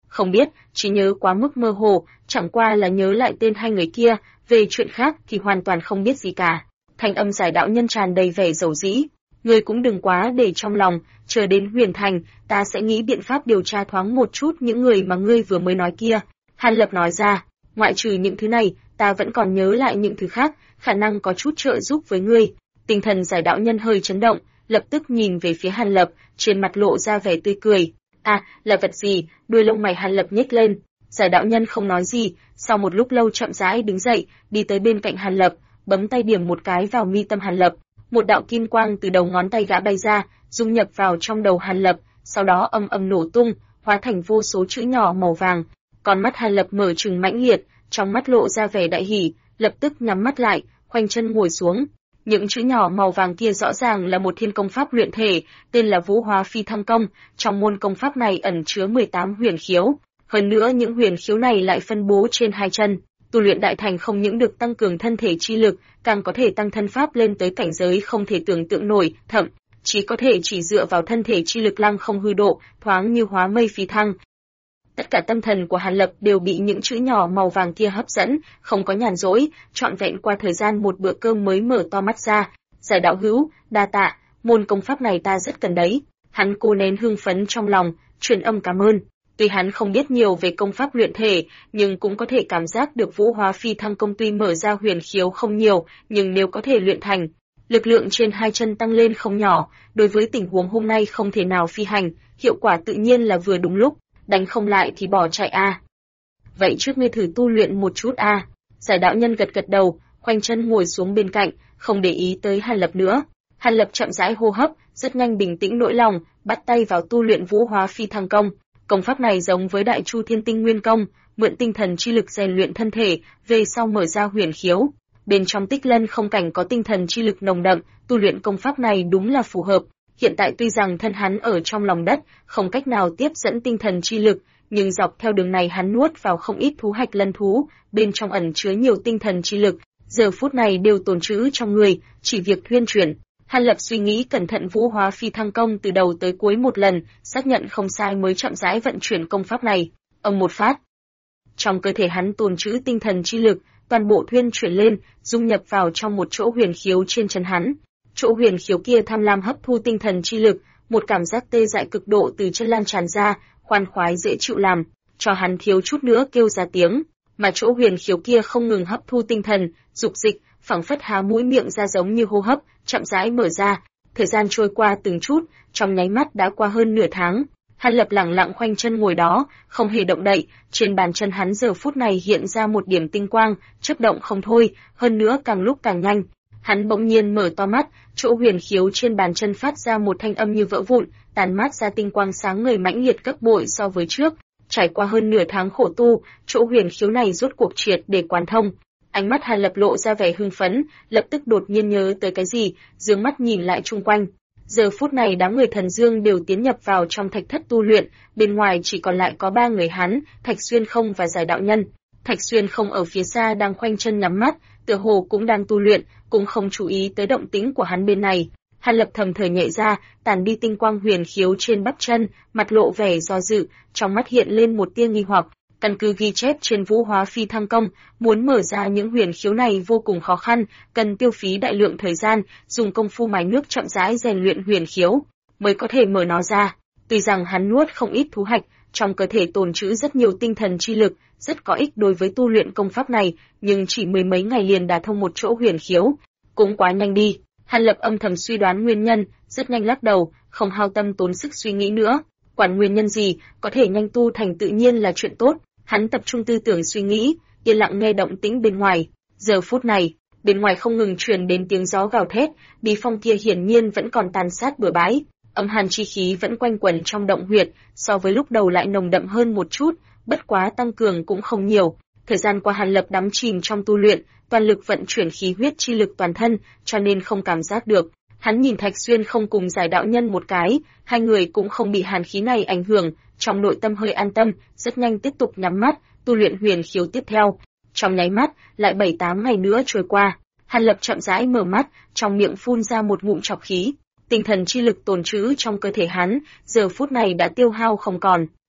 Không biết, trí nhớ quá mức mơ hồ, chẳng qua là nhớ lại tên hai người kia, về chuyện khác thì hoàn toàn không biết gì cả. Thanh âm Giải đạo nhân tràn đầy vẻ dầu dĩ. Ngươi cũng đừng quá để trong lòng, chờ đến Huyền Thành, ta sẽ nghĩ biện pháp điều tra thoáng một chút những người mà ngươi vừa mới nói kia. Hàn Lập nói ra, ngoại trừ những thứ này, ta vẫn còn nhớ lại những thứ khác, khả năng có chút trợ giúp với ngươi. Tinh thần Giải đạo nhân hơi chấn động, lập tức nhìn về phía Hàn Lập, trên mặt lộ ra vẻ tươi cười. À, là vật gì? Đuôi lông mày Hàn Lập nhếch lên. Giải đạo nhân không nói gì, sau một lúc lâu chậm rãi đứng dậy, đi tới bên cạnh Hàn Lập, bấm tay điểm một cái vào mi tâm Hàn Lập. Một đạo kim quang từ đầu ngón tay gã bay ra, dung nhập vào trong đầu Hàn Lập, sau đó ầm ầm nổ tung, hóa thành vô số chữ nhỏ màu vàng. Con mắt Hàn Lập mở trừng mãnh liệt, trong mắt lộ ra vẻ đại hỉ, lập tức nhắm mắt lại, khoanh chân ngồi xuống. Những chữ nhỏ màu vàng kia rõ ràng là một thiên công pháp luyện thể, tên là Vũ Hóa Phi Thăng Công. Trong môn công pháp này ẩn chứa 18 huyền khiếu, hơn nữa những huyền khiếu này lại phân bố trên hai chân. Tu luyện đại thành không những được tăng cường thân thể chi lực, càng có thể tăng thân pháp lên tới cảnh giới không thể tưởng tượng nổi, thậm chí có thể chỉ dựa vào thân thể chi lực lăng không hư độ, thoáng như hóa mây phi thăng. Tất cả tâm thần của Hàn Lập đều bị những chữ nhỏ màu vàng kia hấp dẫn, không có nhàn rỗi, trọn vẹn qua thời gian một bữa cơm mới mở to mắt ra. Giải đạo hữu, đa tạ, môn công pháp này ta rất cần đấy. Hắn cố nén hưng phấn trong lòng, truyền âm cảm ơn. Tuy hắn không biết nhiều về công pháp luyện thể, nhưng cũng có thể cảm giác được Vũ Hóa Phi Thăng Công tuy mở ra huyền khiếu không nhiều, nhưng nếu có thể luyện thành, lực lượng trên hai chân tăng lên không nhỏ, đối với tình huống hôm nay không thể nào phi hành, hiệu quả tự nhiên là vừa đúng lúc, đánh không lại thì bỏ chạy a. Vậy trước ngươi thử tu luyện một chút a. Giải đạo nhân gật gật đầu, khoanh chân ngồi xuống bên cạnh, không để ý tới Hàn Lập nữa. Hàn Lập chậm rãi hô hấp, rất nhanh bình tĩnh nỗi lòng, bắt tay vào tu luyện Vũ Hóa Phi Thăng Công. Công pháp này giống với Đại Chu Thiên Tinh Nguyên Công, mượn tinh thần chi lực rèn luyện thân thể, về sau mở ra huyền khiếu. Bên trong Tích Lân không cảnh có tinh thần chi lực nồng đậm, tu luyện công pháp này đúng là phù hợp. Hiện tại tuy rằng thân hắn ở trong lòng đất, không cách nào tiếp dẫn tinh thần chi lực, nhưng dọc theo đường này hắn nuốt vào không ít thú hạch lân thú, bên trong ẩn chứa nhiều tinh thần chi lực, giờ phút này đều tồn trữ trong người, chỉ việc thuyên chuyển. Hàn Lập suy nghĩ cẩn thận Vũ Hóa Phi Thăng Công từ đầu tới cuối một lần, xác nhận không sai mới chậm rãi vận chuyển công pháp này. Một phát, trong cơ thể hắn tồn trữ tinh thần chi lực, toàn bộ thuyên chuyển lên, dung nhập vào trong một chỗ huyền khiếu trên chân hắn. Chỗ huyền khiếu kia tham lam hấp thu tinh thần chi lực, một cảm giác tê dại cực độ từ chân lan tràn ra, khoan khoái dễ chịu làm, cho hắn thiếu chút nữa kêu ra tiếng. Mà chỗ huyền khiếu kia không ngừng hấp thu tinh thần, dục dịch, phảng phất há mũi miệng ra giống như hô hấp, chậm rãi mở ra. Thời gian trôi qua từng chút, trong nháy mắt đã qua hơn nửa tháng. Hàn Lập lẳng lặng khoanh chân ngồi đó, không hề động đậy, trên bàn chân hắn giờ phút này hiện ra một điểm tinh quang, chớp động không thôi, hơn nữa càng lúc càng nhanh. Hắn bỗng nhiên mở to mắt, chỗ huyền khiếu trên bàn chân phát ra một thanh âm như vỡ vụn, tàn mát ra tinh quang sáng ngời mãnh liệt gấp bội so với trước. Trải qua hơn nửa tháng khổ tu, chỗ huyền khiếu này rốt cuộc triệt để quán thông. Ánh mắt Hàn Lập lộ ra vẻ hưng phấn, lập tức đột nhiên nhớ tới cái gì, dương mắt nhìn lại chung quanh. Giờ phút này đám người Thần Dương đều tiến nhập vào trong thạch thất tu luyện, bên ngoài chỉ còn lại có 3 người hắn, Thạch Xuyên Không và Giải đạo nhân. Thạch Xuyên Không ở phía xa đang khoanh chân nhắm mắt, tựa hồ cũng đang tu luyện, cũng không chú ý tới động tĩnh của hắn bên này. Hàn Lập thầm thở nhẹ ra, tàn đi tinh quang huyền khiếu trên bắp chân, mặt lộ vẻ do dự, trong mắt hiện lên một tia nghi hoặc. Căn cứ ghi chép trên Vũ Hóa Phi Thăng Công, muốn mở ra những huyền khiếu này vô cùng khó khăn, cần tiêu phí đại lượng thời gian, dùng công phu mài nước chậm rãi rèn luyện huyền khiếu, mới có thể mở nó ra. Tuy rằng hắn nuốt không ít thú hạch, trong cơ thể tồn trữ rất nhiều tinh thần chi lực, rất có ích đối với tu luyện công pháp này, nhưng chỉ mười mấy ngày liền đả thông một chỗ huyền khiếu, cũng quá nhanh đi. Hàn Lập âm thầm suy đoán nguyên nhân, rất nhanh lắc đầu, không hao tâm tốn sức suy nghĩ nữa. Quản nguyên nhân gì, có thể nhanh tu thành tự nhiên là chuyện tốt. Hắn tập trung tư tưởng suy nghĩ, yên lặng nghe động tĩnh bên ngoài. Giờ phút này, bên ngoài không ngừng truyền đến tiếng gió gào thét, bí phong kia hiển nhiên vẫn còn tàn sát bừa bãi. Âm hàn chi khí vẫn quanh quẩn trong động huyệt, so với lúc đầu lại nồng đậm hơn một chút, bất quá tăng cường cũng không nhiều. Thời gian qua Hàn Lập đắm chìm trong tu luyện, toàn lực vận chuyển khí huyết chi lực toàn thân, cho nên không cảm giác được. Hắn nhìn Thạch Xuyên Không cùng Giải đạo nhân một cái, hai người cũng không bị hàn khí này ảnh hưởng, trong nội tâm hơi an tâm, rất nhanh tiếp tục nhắm mắt, tu luyện huyền khiếu tiếp theo. Trong nháy mắt, lại 7-8 ngày nữa trôi qua, Hàn Lập chậm rãi mở mắt, trong miệng phun ra một ngụm trọc khí. Tinh thần chi lực tồn trữ trong cơ thể hắn, giờ phút này đã tiêu hao không còn.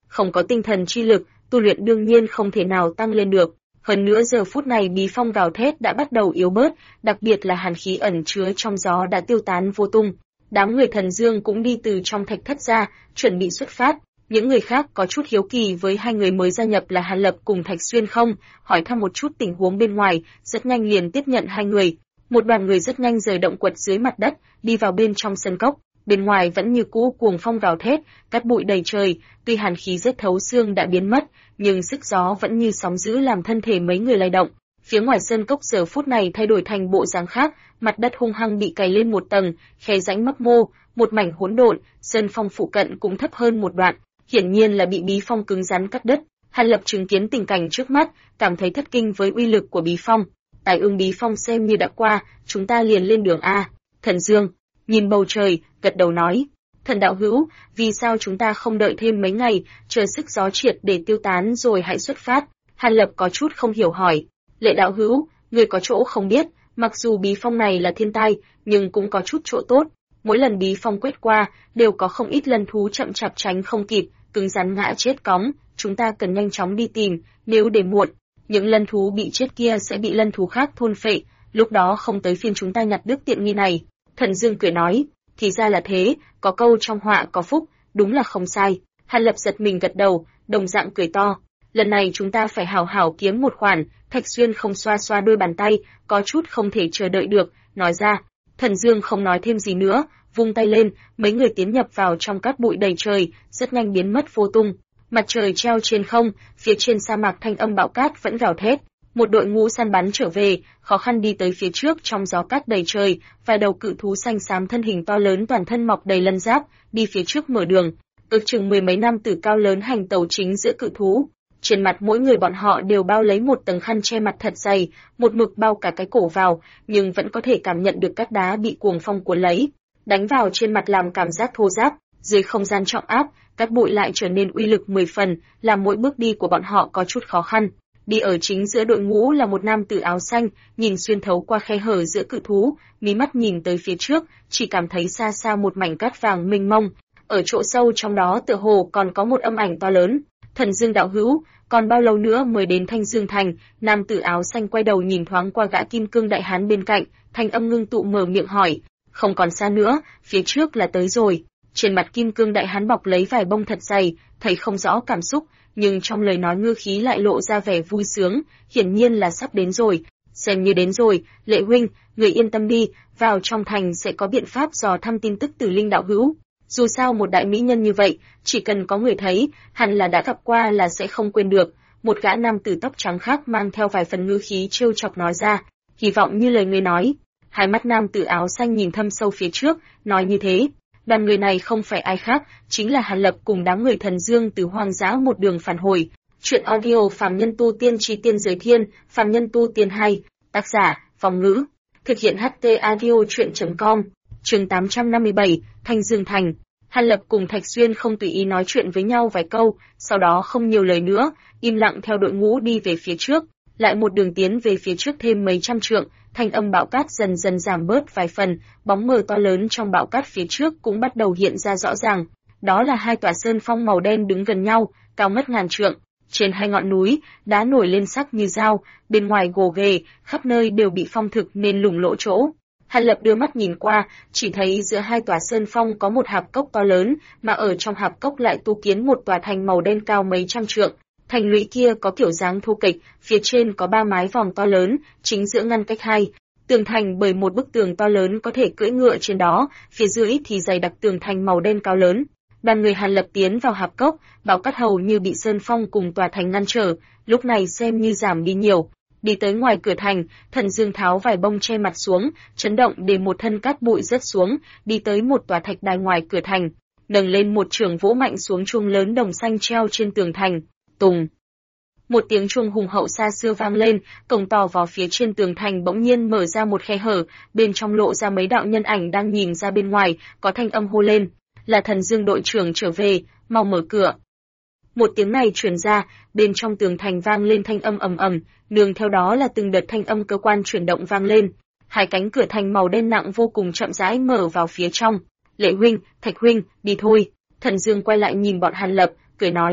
không có tinh thần chi lực, tu luyện đương nhiên không thể nào tăng lên được. Hơn nữa giờ phút này bí phong gào thét đã bắt đầu yếu bớt, đặc biệt là hàn khí ẩn chứa trong gió đã tiêu tán vô tung. Đám người Thần Dương cũng đi từ trong thạch thất ra, chuẩn bị xuất phát. Những người khác có chút hiếu kỳ với hai người mới gia nhập là Hàn Lập cùng Thạch Xuyên không, hỏi thăm một chút tình huống bên ngoài, rất nhanh liền tiếp nhận hai người. Một đoàn người rất nhanh rời động quật dưới mặt đất, đi vào bên trong sân cốc. Bên ngoài vẫn như cũ cuồng phong gào thét, cát bụi đầy trời, tuy hàn khí rét thấu xương đã biến mất, nhưng sức gió vẫn như sóng dữ làm thân thể mấy người lay động. Phía ngoài sân cốc giờ phút này thay đổi thành bộ dáng khác, mặt đất hung hăng bị cày lên một tầng, khe rãnh mấp mô, một mảnh hỗn độn, sân phong phụ cận cũng thấp hơn một đoạn, hiển nhiên là bị bí phong cứng rắn cắt đứt. Hàn Lập chứng kiến tình cảnh trước mắt, cảm thấy thất kinh với uy lực của bí phong. Tài ương bí phong xem như đã qua, chúng ta liền lên đường a. Thần Dương nhìn bầu trời, gật đầu nói: Thần đạo hữu, vì sao chúng ta không đợi thêm mấy ngày, chờ sức gió triệt để tiêu tán rồi hãy xuất phát? Hàn Lập có chút không hiểu hỏi. Lệ đạo hữu, người có chỗ không biết, mặc dù bí phong này là thiên tai, nhưng cũng có chút chỗ tốt. Mỗi lần bí phong quét qua, đều có không ít lân thú chậm chạp tránh không kịp, cứng rắn ngã chết cóng. Chúng ta cần nhanh chóng đi tìm, nếu để muộn, những lân thú bị chết kia sẽ bị lân thú khác thôn phệ, lúc đó không tới phiên chúng ta nhặt được tiện nghi này. Thần Dương cười nói, thì ra là thế, có câu trong họa có phúc, đúng là không sai. Hàn Lập giật mình gật đầu, đồng dạng cười to. Lần này chúng ta phải hảo hảo kiếm một khoản. Thạch Xuyên không xoa xoa đôi bàn tay, có chút không thể chờ đợi được, nói ra. Thần Dương không nói thêm gì nữa, vung tay lên, mấy người tiến nhập vào trong cát bụi đầy trời, rất nhanh biến mất vô tung. Mặt trời treo trên không, phía trên sa mạc thanh âm bão cát vẫn gào thét. Một đội ngũ săn bắn trở về, khó khăn đi tới phía trước trong gió cát đầy trời, vài đầu cự thú xanh xám thân hình to lớn toàn thân mọc đầy lân giáp, đi phía trước mở đường. Ước chừng mười mấy nam tử cao lớn hành tẩu chính giữa cự thú. Trên mặt mỗi người bọn họ đều bao lấy một tầng khăn che mặt thật dày, một mực bao cả cái cổ vào, nhưng vẫn có thể cảm nhận được cát đá bị cuồng phong cuốn lấy, đánh vào trên mặt làm cảm giác thô ráp. Dưới không gian trọng áp, cát bụi lại trở nên uy lực 10 phần, làm mỗi bước đi của bọn họ có chút khó khăn. Đi ở chính giữa đội ngũ là một nam tử áo xanh, nhìn xuyên thấu qua khe hở giữa cự thú, mí mắt nhìn tới phía trước, chỉ cảm thấy xa xa một mảnh cát vàng mênh mông, ở chỗ sâu trong đó tựa hồ còn có một âm ảnh to lớn. Thần Dương đạo hữu, còn bao lâu nữa mới đến Thanh Dương thành? Nam tử áo xanh quay đầu nhìn thoáng qua gã kim cương đại hán bên cạnh, thanh âm ngưng tụ mở miệng hỏi. Không còn xa nữa, phía trước là tới rồi. Trên mặt kim cương đại hán bọc lấy vải bông thật dày, thấy không rõ cảm xúc, nhưng trong lời nói ngư khí lại lộ ra vẻ vui sướng, hiển nhiên là sắp đến rồi. Xem như đến rồi, Lệ huynh, người yên tâm đi, vào trong thành sẽ có biện pháp dò thăm tin tức từ Linh đạo hữu. Dù sao một đại mỹ nhân như vậy, chỉ cần có người thấy, hẳn là đã gặp qua là sẽ không quên được. Một gã nam tử tóc trắng khác mang theo vài phần ngư khí trêu chọc nói ra, hy vọng như lời người nói. Hai mắt nam tử áo xanh nhìn thâm sâu phía trước, nói như thế. Đoàn người này không phải ai khác, chính là Hàn Lập cùng đám người Thần Dương từ hoang dã một đường phản hồi. Chuyện audio Phàm Nhân Tu Tiên Chi Tiên Giới Thiên, Phàm Nhân Tu Tiên 2, tác giả, Phòng Ngữ, thực hiện HT audio chuyện.com, chương 857, Thanh Dương Thành. Hàn Lập cùng Thạch Xuyên không tùy ý nói chuyện với nhau vài câu, sau đó không nhiều lời nữa, im lặng theo đội ngũ đi về phía trước, lại một đường tiến về phía trước thêm mấy trăm trượng. Thanh âm bão cát dần dần giảm bớt vài phần, bóng mờ to lớn trong bão cát phía trước cũng bắt đầu hiện ra rõ ràng. Đó là hai tòa sơn phong màu đen đứng gần nhau, cao mất ngàn trượng. Trên hai ngọn núi, đá nổi lên sắc như dao, bên ngoài gồ ghề, khắp nơi đều bị phong thực nên lủng lỗ chỗ. Hàn Lập đưa mắt nhìn qua, chỉ thấy giữa hai tòa sơn phong có một hạp cốc to lớn, mà ở trong hạp cốc lại tu kiến một tòa thành màu đen cao mấy trăm trượng. Thành lũy kia có kiểu dáng thô kệch, phía trên có ba mái vòm to lớn, chính giữa ngăn cách hai. Tường thành bởi một bức tường to lớn có thể cưỡi ngựa trên đó, phía dưới thì dày đặc tường thành màu đen cao lớn. Đoàn người Hàn Lập tiến vào hạp cốc, bão cát hầu như bị sơn phong cùng tòa thành ngăn trở, lúc này xem như giảm đi nhiều. Đi tới ngoài cửa thành, Thần Dương tháo vải bông che mặt xuống, chấn động để một thân cát bụi rớt xuống, đi tới một tòa thạch đài ngoài cửa thành, nâng lên một chưởng vỗ mạnh xuống chuông lớn đồng xanh treo trên tường thành. Tùng. Một tiếng chuông hùng hậu xa xưa vang lên, cổng tò vò phía trên tường thành bỗng nhiên mở ra một khe hở, bên trong lộ ra mấy đạo nhân ảnh đang nhìn ra bên ngoài, có thanh âm hô lên, là Thần Dương đội trưởng trở về, mau mở cửa. Một tiếng này truyền ra, bên trong tường thành vang lên thanh âm ầm ầm, nương theo đó là từng đợt thanh âm cơ quan chuyển động vang lên. Hai cánh cửa thành màu đen nặng vô cùng chậm rãi mở vào phía trong. Lệ huynh, Thạch huynh, đi thôi. Thần Dương quay lại nhìn bọn Hàn Lập, cười nói,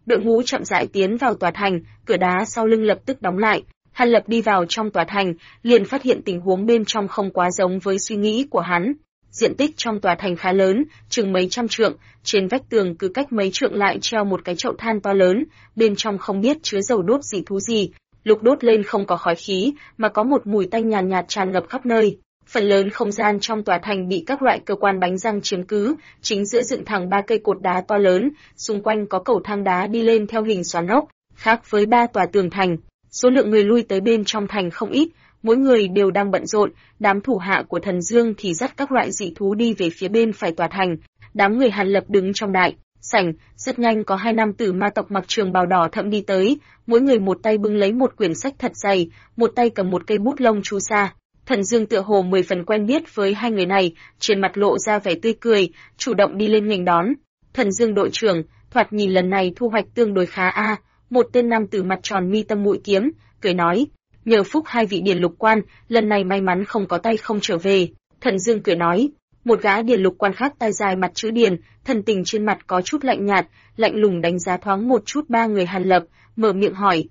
Đội ngũ chậm rãi tiến vào tòa thành, cửa đá sau lưng lập tức đóng lại. Hàn Lập đi vào trong tòa thành, liền phát hiện tình huống bên trong không quá giống với suy nghĩ của hắn. Diện tích trong tòa thành khá lớn, chừng mấy trăm trượng, trên vách tường cứ cách mấy trượng lại treo một cái chậu than to lớn, bên trong không biết chứa dầu đốt dị thú gì, lúc đốt lên không có khói khí, mà có một mùi tanh nhàn nhạt tràn ngập khắp nơi. Phần lớn không gian trong tòa thành bị các loại cơ quan bánh răng chiếm cứ, chính giữa dựng thẳng 3 cây cột đá to lớn, xung quanh có cầu thang đá đi lên theo hình xoắn ốc, khác với 3 tòa tường thành. Số lượng người lui tới bên trong thành không ít, mỗi người đều đang bận rộn, đám thủ hạ của Thần Dương thì dắt các loại dị thú đi về phía bên phải tòa thành, đám người Hàn Lập đứng trong đại sảnh, rất nhanh có 2 nam tử ma tộc mặc trường bào đỏ thẫm đi tới, mỗi người một tay bưng lấy một quyển sách thật dày, một tay cầm một cây bút lông chu sa. Thần Dương tựa hồ 10 phần quen biết với hai người này, trên mặt lộ ra vẻ tươi cười, chủ động đi lên nghênh đón. Thần Dương đội trưởng, thoạt nhìn lần này thu hoạch tương đối khá a. Một tên nam tử mặt tròn mi tâm mũi kiếm, cười nói, nhờ phúc hai vị điển lục quan, lần này may mắn không có tay không trở về. Thần Dương cười nói, một gã điển lục quan khác tai dài mặt chữ điền, thần tình trên mặt có chút lạnh nhạt, lạnh lùng đánh giá thoáng một chút ba người Hàn Lập, mở miệng hỏi.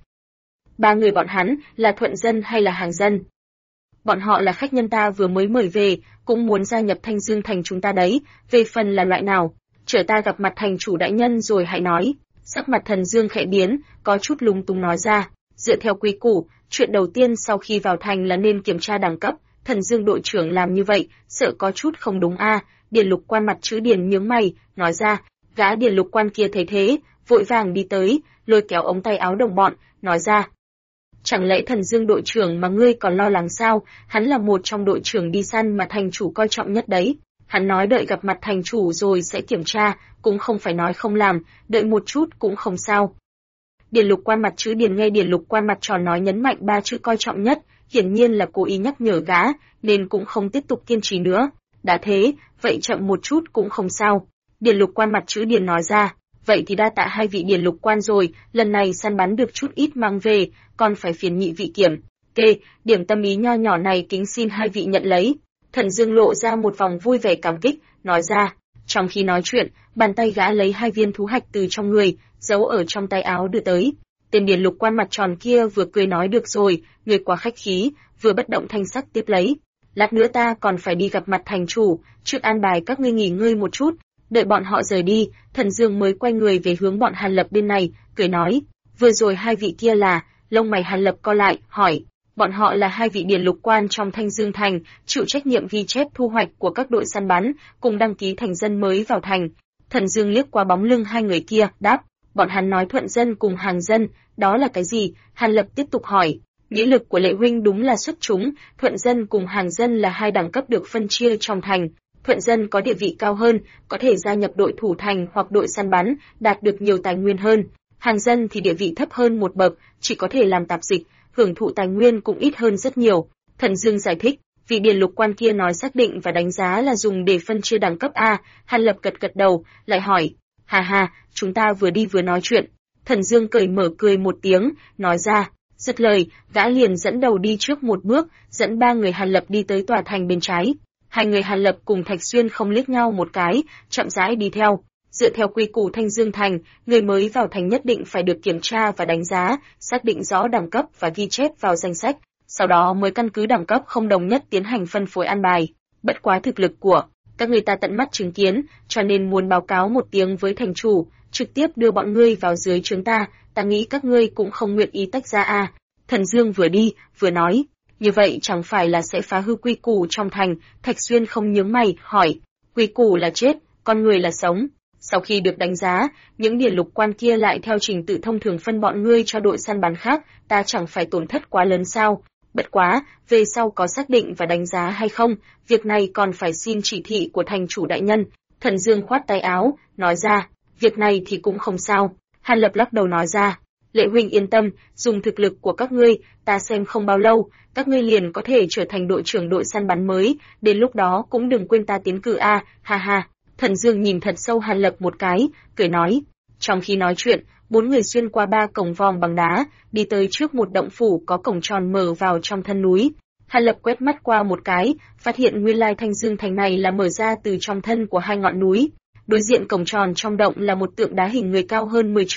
Ba người bọn hắn là thuận dân hay là hàng dân? Bọn họ là khách nhân ta vừa mới mời về, cũng muốn gia nhập Thanh Dương thành chúng ta đấy, về phần là loại nào, chờ ta gặp mặt thành chủ đại nhân rồi hãy nói. Sắc mặt Thần Dương khẽ biến, có chút lúng túng nói ra, dựa theo quy củ, chuyện đầu tiên sau khi vào thành là nên kiểm tra đẳng cấp, Thần Dương đội trưởng làm như vậy, sợ có chút không đúng a. Điền lục quan mặt chữ điền nhướng mày, nói ra, gã điền lục quan kia thấy thế, vội vàng đi tới, lôi kéo ống tay áo đồng bọn, nói ra. Chẳng lẽ Thần Dương đội trưởng mà ngươi còn lo lắng sao, hắn là một trong đội trưởng đi săn mà thành chủ coi trọng nhất đấy. Hắn nói đợi gặp mặt thành chủ rồi sẽ kiểm tra, cũng không phải nói không làm, đợi một chút cũng không sao. Điền lục quan mặt chữ điền nghe điền lục quan mặt tròn nói nhấn mạnh 3 chữ coi trọng nhất, hiển nhiên là cố ý nhắc nhở gã, nên cũng không tiếp tục kiên trì nữa. Đã thế, vậy chậm một chút cũng không sao. Điền lục quan mặt chữ điền nói ra, vậy thì đa tạ hai vị điền lục quan rồi, lần này săn bắn được chút ít mang về, còn phải phiền nhị vị kiểm kê, điểm tâm ý nho nhỏ này kính xin hai vị nhận lấy. Thần Dương lộ ra một vòng vui vẻ cảm kích, nói ra. Trong khi nói chuyện, bàn tay gã lấy 2 viên thú hạch từ trong người, giấu ở trong tay áo đưa tới. Tên điền lục quan mặt tròn kia vừa cười nói được rồi, người quá khách khí, vừa bất động thanh sắc tiếp lấy. Lát nữa ta còn phải đi gặp mặt thành chủ, trước an bài các ngươi nghỉ ngơi một chút. Đợi bọn họ rời đi, Thần Dương mới quay người về hướng bọn Hàn Lập bên này, cười nói, vừa rồi hai vị kia là, lông mày Hàn Lập co lại, hỏi, bọn họ là 2 vị điển lục quan trong Thanh Dương thành, chịu trách nhiệm ghi chép thu hoạch của các đội săn bắn, cùng đăng ký thành dân mới vào thành. Thần Dương liếc qua bóng lưng 2 người kia, đáp, bọn hắn nói thuận dân cùng hàng dân, đó là cái gì? Hàn Lập tiếp tục hỏi. Nghĩa lực của Lệ huynh đúng là xuất chúng, thuận dân cùng hàng dân là 2 đẳng cấp được phân chia trong thành. Thuận dân có địa vị cao hơn, có thể gia nhập đội thủ thành hoặc đội săn bắn, đạt được nhiều tài nguyên hơn. Hàng dân thì địa vị thấp hơn một bậc, chỉ có thể làm tạp dịch, hưởng thụ tài nguyên cũng ít hơn rất nhiều. Thần Dương giải thích, vị điền lục quan kia nói xác định và đánh giá là dùng để phân chia đẳng cấp A. Hàn Lập gật gật đầu, lại hỏi, hà hà, chúng ta vừa đi vừa nói chuyện. Thần Dương cởi mở cười một tiếng, nói ra. Dứt lời, gã liền dẫn đầu đi trước một bước, dẫn 3 người Hàn Lập đi tới tòa thành bên trái. 2 người Hàn Lập cùng Thạch Xuyên không liếc nhau một cái, chậm rãi đi theo. Dựa theo quy củ Thanh Dương thành, người mới vào thành nhất định phải được kiểm tra và đánh giá, xác định rõ đẳng cấp và ghi chép vào danh sách, sau đó mới căn cứ đẳng cấp không đồng nhất tiến hành phân phối an bài. Bất quá thực lực của các người ta tận mắt chứng kiến, cho nên muốn báo cáo một tiếng với thành chủ, trực tiếp đưa bọn ngươi vào dưới trướng ta nghĩ các ngươi cũng không nguyện ý tách ra à. Thần Dương vừa đi, vừa nói, như vậy chẳng phải là sẽ phá hư quy củ trong thành. Thạch Xuyên không nhướng mày, hỏi, quy củ là chết, con người là sống. Sau khi được đánh giá, những điển lục quan kia lại theo trình tự thông thường phân bọn ngươi cho đội săn bắn khác, ta chẳng phải tổn thất quá lớn sao? Bất quá, về sau có xác định và đánh giá hay không, việc này còn phải xin chỉ thị của thành chủ đại nhân. Thần Dương khoát tay áo, nói ra, việc này thì cũng không sao. Hàn Lập lắc đầu nói ra, Lệ huynh yên tâm, dùng thực lực của các ngươi, ta xem không bao lâu, các ngươi liền có thể trở thành đội trưởng đội săn bắn mới, đến lúc đó cũng đừng quên ta tiến cử a, ha ha. Thần Dương nhìn thật sâu Hàn Lập một cái, cười nói. Trong khi nói chuyện, 4 người xuyên qua 3 cổng vòm bằng đá, đi tới trước một động phủ có cổng tròn mở vào trong thân núi. Hàn Lập quét mắt qua một cái, phát hiện nguyên lai Thanh Dương thành này là mở ra từ trong thân của 2 ngọn núi. Đối diện cổng tròn trong động là một tượng đá hình người cao hơn 10 trượng,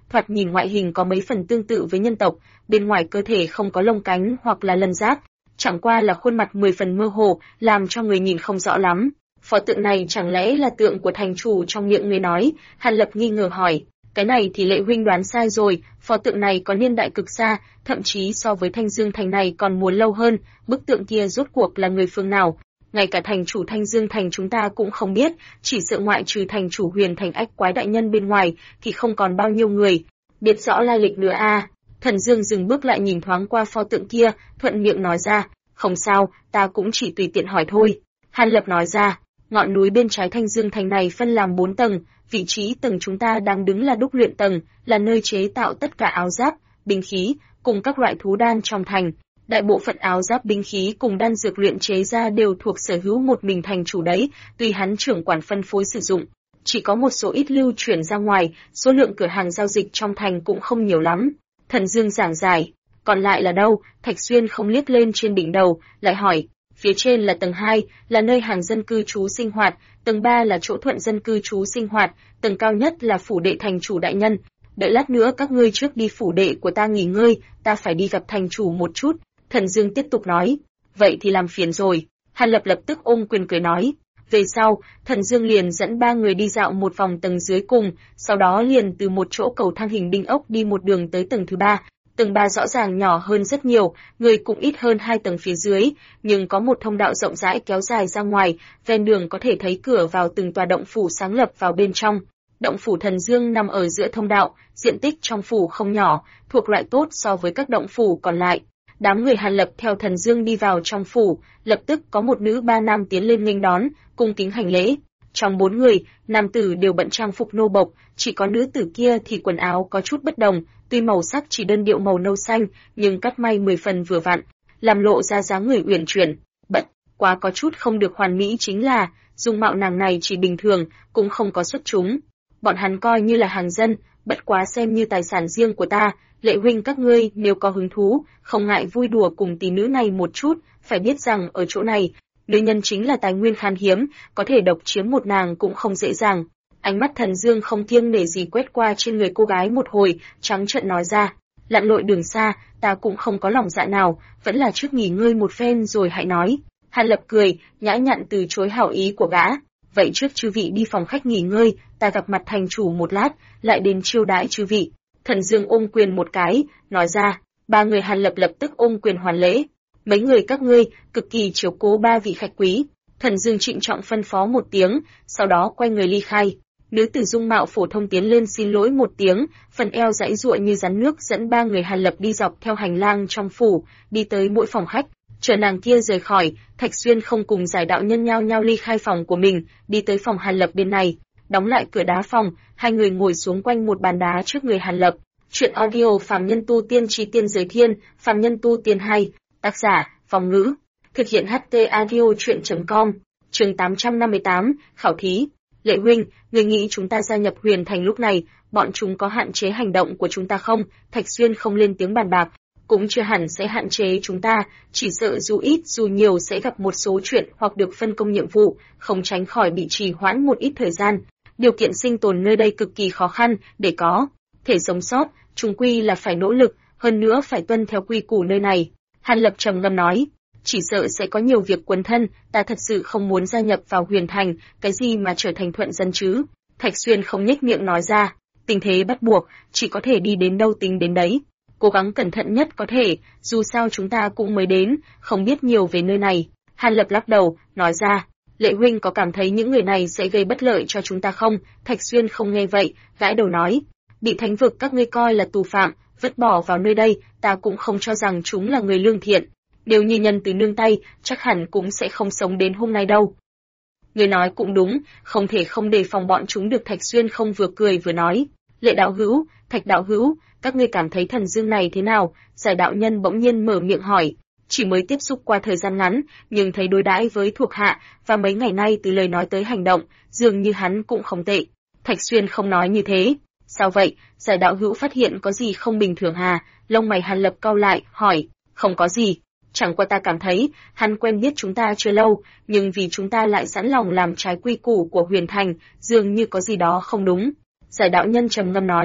thoạt nhìn ngoại hình có mấy phần tương tự với nhân tộc, bên ngoài cơ thể không có lông cánh hoặc là lân giáp, chẳng qua là khuôn mặt 10 phần mơ hồ, làm cho người nhìn không rõ lắm. Pho tượng này chẳng lẽ là tượng của thành chủ trong miệng người nói? Hàn Lập nghi ngờ hỏi. Cái này thì Lệ huynh đoán sai rồi, pho tượng này có niên đại cực xa, thậm chí so với Thanh Dương Thành này còn muốn lâu hơn, bức tượng kia rốt cuộc là người phương nào? Ngay cả thành chủ Thanh Dương Thành chúng ta cũng không biết, chỉ sợ ngoại trừ thành chủ Huyền Thành Ách Quái đại nhân bên ngoài thì không còn bao nhiêu người biết rõ lai lịch nữa a. Thần Dương dừng bước lại nhìn thoáng qua pho tượng kia, thuận miệng nói ra, không sao, ta cũng chỉ tùy tiện hỏi thôi. Hàn Lập nói ra, ngọn núi bên trái Thanh Dương Thành này phân làm 4 tầng, vị trí tầng chúng ta đang đứng là đúc luyện tầng, là nơi chế tạo tất cả áo giáp, binh khí, cùng các loại thú đan trong thành. Đại bộ phận áo giáp binh khí cùng đan dược luyện chế ra đều thuộc sở hữu một mình thành chủ đấy, tùy hắn trưởng quản phân phối sử dụng. Chỉ có một số ít lưu chuyển ra ngoài, số lượng cửa hàng giao dịch trong thành cũng không nhiều lắm. Thần Dương giảng giải, còn lại là đâu? Thạch Xuyên không liếc lên trên đỉnh đầu, lại hỏi, phía trên là tầng 2, là nơi hàng dân cư trú sinh hoạt, tầng 3 là chỗ thuận dân cư trú sinh hoạt, tầng cao nhất là phủ đệ thành chủ đại nhân. Đợi lát nữa các ngươi trước đi phủ đệ của ta nghỉ ngơi, ta phải đi gặp thành chủ một chút. Thần Dương tiếp tục nói, vậy thì làm phiền rồi. Hàn Lập lập tức ôm quyền cười nói. Về sau, Thần Dương liền dẫn 3 người đi dạo một vòng tầng dưới cùng, sau đó liền từ một chỗ cầu thang hình đinh ốc đi một đường tới tầng thứ 3. Tầng 3 rõ ràng nhỏ hơn rất nhiều, người cũng ít hơn 2 tầng phía dưới, nhưng có một thông đạo rộng rãi kéo dài ra ngoài, ven đường có thể thấy cửa vào từng tòa động phủ sáng lập vào bên trong. Động phủ Thần Dương nằm ở giữa thông đạo, diện tích trong phủ không nhỏ, thuộc loại tốt so với các động phủ còn lại. Đám người Hàn Lập theo Thần Dương đi vào trong phủ, lập tức có một nữ 3 nam tiến lên nghênh đón, cung kính hành lễ. Trong 4 người, nam tử đều bận trang phục nô bộc, chỉ có nữ tử kia thì quần áo có chút bất đồng, tuy màu sắc chỉ đơn điệu màu nâu xanh, nhưng cắt may 10 phần vừa vặn, làm lộ ra dáng người uyển chuyển. Bất quá có chút không được hoàn mỹ chính là, dung mạo nàng này chỉ bình thường, cũng không có xuất chúng. Bọn hắn coi như là hàng dân, bất quá xem như tài sản riêng của ta. Lệ huynh các ngươi nếu có hứng thú, không ngại vui đùa cùng tỷ nữ này một chút, phải biết rằng ở chỗ này, nữ nhân chính là tài nguyên khan hiếm, có thể độc chiếm một nàng cũng không dễ dàng. Ánh mắt Thần Dương không kiêng nể gì quét qua trên người cô gái một hồi, trắng trợn nói ra, lặn lội đường xa, ta cũng không có lòng dạ nào, vẫn là trước nghỉ ngơi một phen rồi hãy nói. Hàn Lập cười, nhã nhặn từ chối hảo ý của gã. Vậy trước chư vị đi phòng khách nghỉ ngơi, ta gặp mặt thành chủ một lát, lại đến chiêu đãi chư vị. Thần Dương ôm quyền một cái, nói ra. 3 người Hàn Lập lập tức ôm quyền hoàn lễ. Mấy người các ngươi cực kỳ chiếu cố 3 vị khách quý. Thần Dương trịnh trọng phân phó một tiếng, sau đó quay người ly khai. Nữ tử dung mạo phổ thông tiến lên xin lỗi một tiếng, phần eo giãy giụa như rắn nước dẫn 3 người Hàn Lập đi dọc theo hành lang trong phủ, đi tới mỗi phòng khách. Chờ nàng kia rời khỏi, Thạch Xuyên không cùng giải đạo nhân nhao nhao ly khai phòng của mình, đi tới phòng Hàn Lập bên này. Đóng lại cửa đá phòng, hai người ngồi xuống quanh một bàn đá trước người Hàn Lập. Chuyện audio Phàm Nhân Tu Tiên Chí Tiên Giới Thiên, Phàm Nhân Tu Tiên 2, tác giả, Phong Ngữ, thực hiện HT audio chuyện.com, chương 858, khảo thí. Lệ huynh, người nghĩ chúng ta gia nhập Huyền Thành lúc này, bọn chúng có hạn chế hành động của chúng ta không? Thạch Xuyên không lên tiếng bàn bạc, cũng chưa hẳn sẽ hạn chế chúng ta, chỉ sợ dù ít dù nhiều sẽ gặp một số chuyện hoặc được phân công nhiệm vụ, không tránh khỏi bị trì hoãn một ít thời gian. Điều kiện sinh tồn nơi đây cực kỳ khó khăn, để có thể sống sót, chung quy là phải nỗ lực, hơn nữa phải tuân theo quy củ nơi này. Hàn Lập trầm ngâm nói, chỉ sợ sẽ có nhiều việc quấn thân, ta thật sự không muốn gia nhập vào Huyền Thành, cái gì mà trở thành thuận dân chứ? Thạch Xuyên không nhếch miệng nói ra, tình thế bắt buộc, chỉ có thể đi đến đâu tính đến đấy. Cố gắng cẩn thận nhất có thể, dù sao chúng ta cũng mới đến, không biết nhiều về nơi này. Hàn Lập lắc đầu, nói ra, Lệ huynh có cảm thấy những người này sẽ gây bất lợi cho chúng ta không? Thạch Xuyên không nghe vậy, gãi đầu nói, bị thánh vực các ngươi coi là tù phạm, vứt bỏ vào nơi đây, ta cũng không cho rằng chúng là người lương thiện. Nếu như nhân từ nương tay, chắc hẳn cũng sẽ không sống đến hôm nay đâu. Người nói cũng đúng, không thể không đề phòng bọn chúng được. Thạch Xuyên không vừa cười vừa nói, Lệ đạo hữu, Thạch đạo hữu, các ngươi cảm thấy Thần Dương này thế nào? Giải đạo nhân bỗng nhiên mở miệng hỏi, chỉ mới tiếp xúc qua thời gian ngắn, nhưng thấy đối đãi với thuộc hạ, và mấy ngày nay từ lời nói tới hành động, dường như hắn cũng không tệ. Thạch Xuyên không nói như thế. Sao vậy? Giải đạo hữu phát hiện có gì không bình thường hà? Lông mày Hàn Lập cau lại, hỏi, không có gì. Chẳng qua ta cảm thấy, hắn quen biết chúng ta chưa lâu, nhưng vì chúng ta lại sẵn lòng làm trái quy củ của Huyền Thành, dường như có gì đó không đúng. Giải đạo nhân trầm ngâm nói,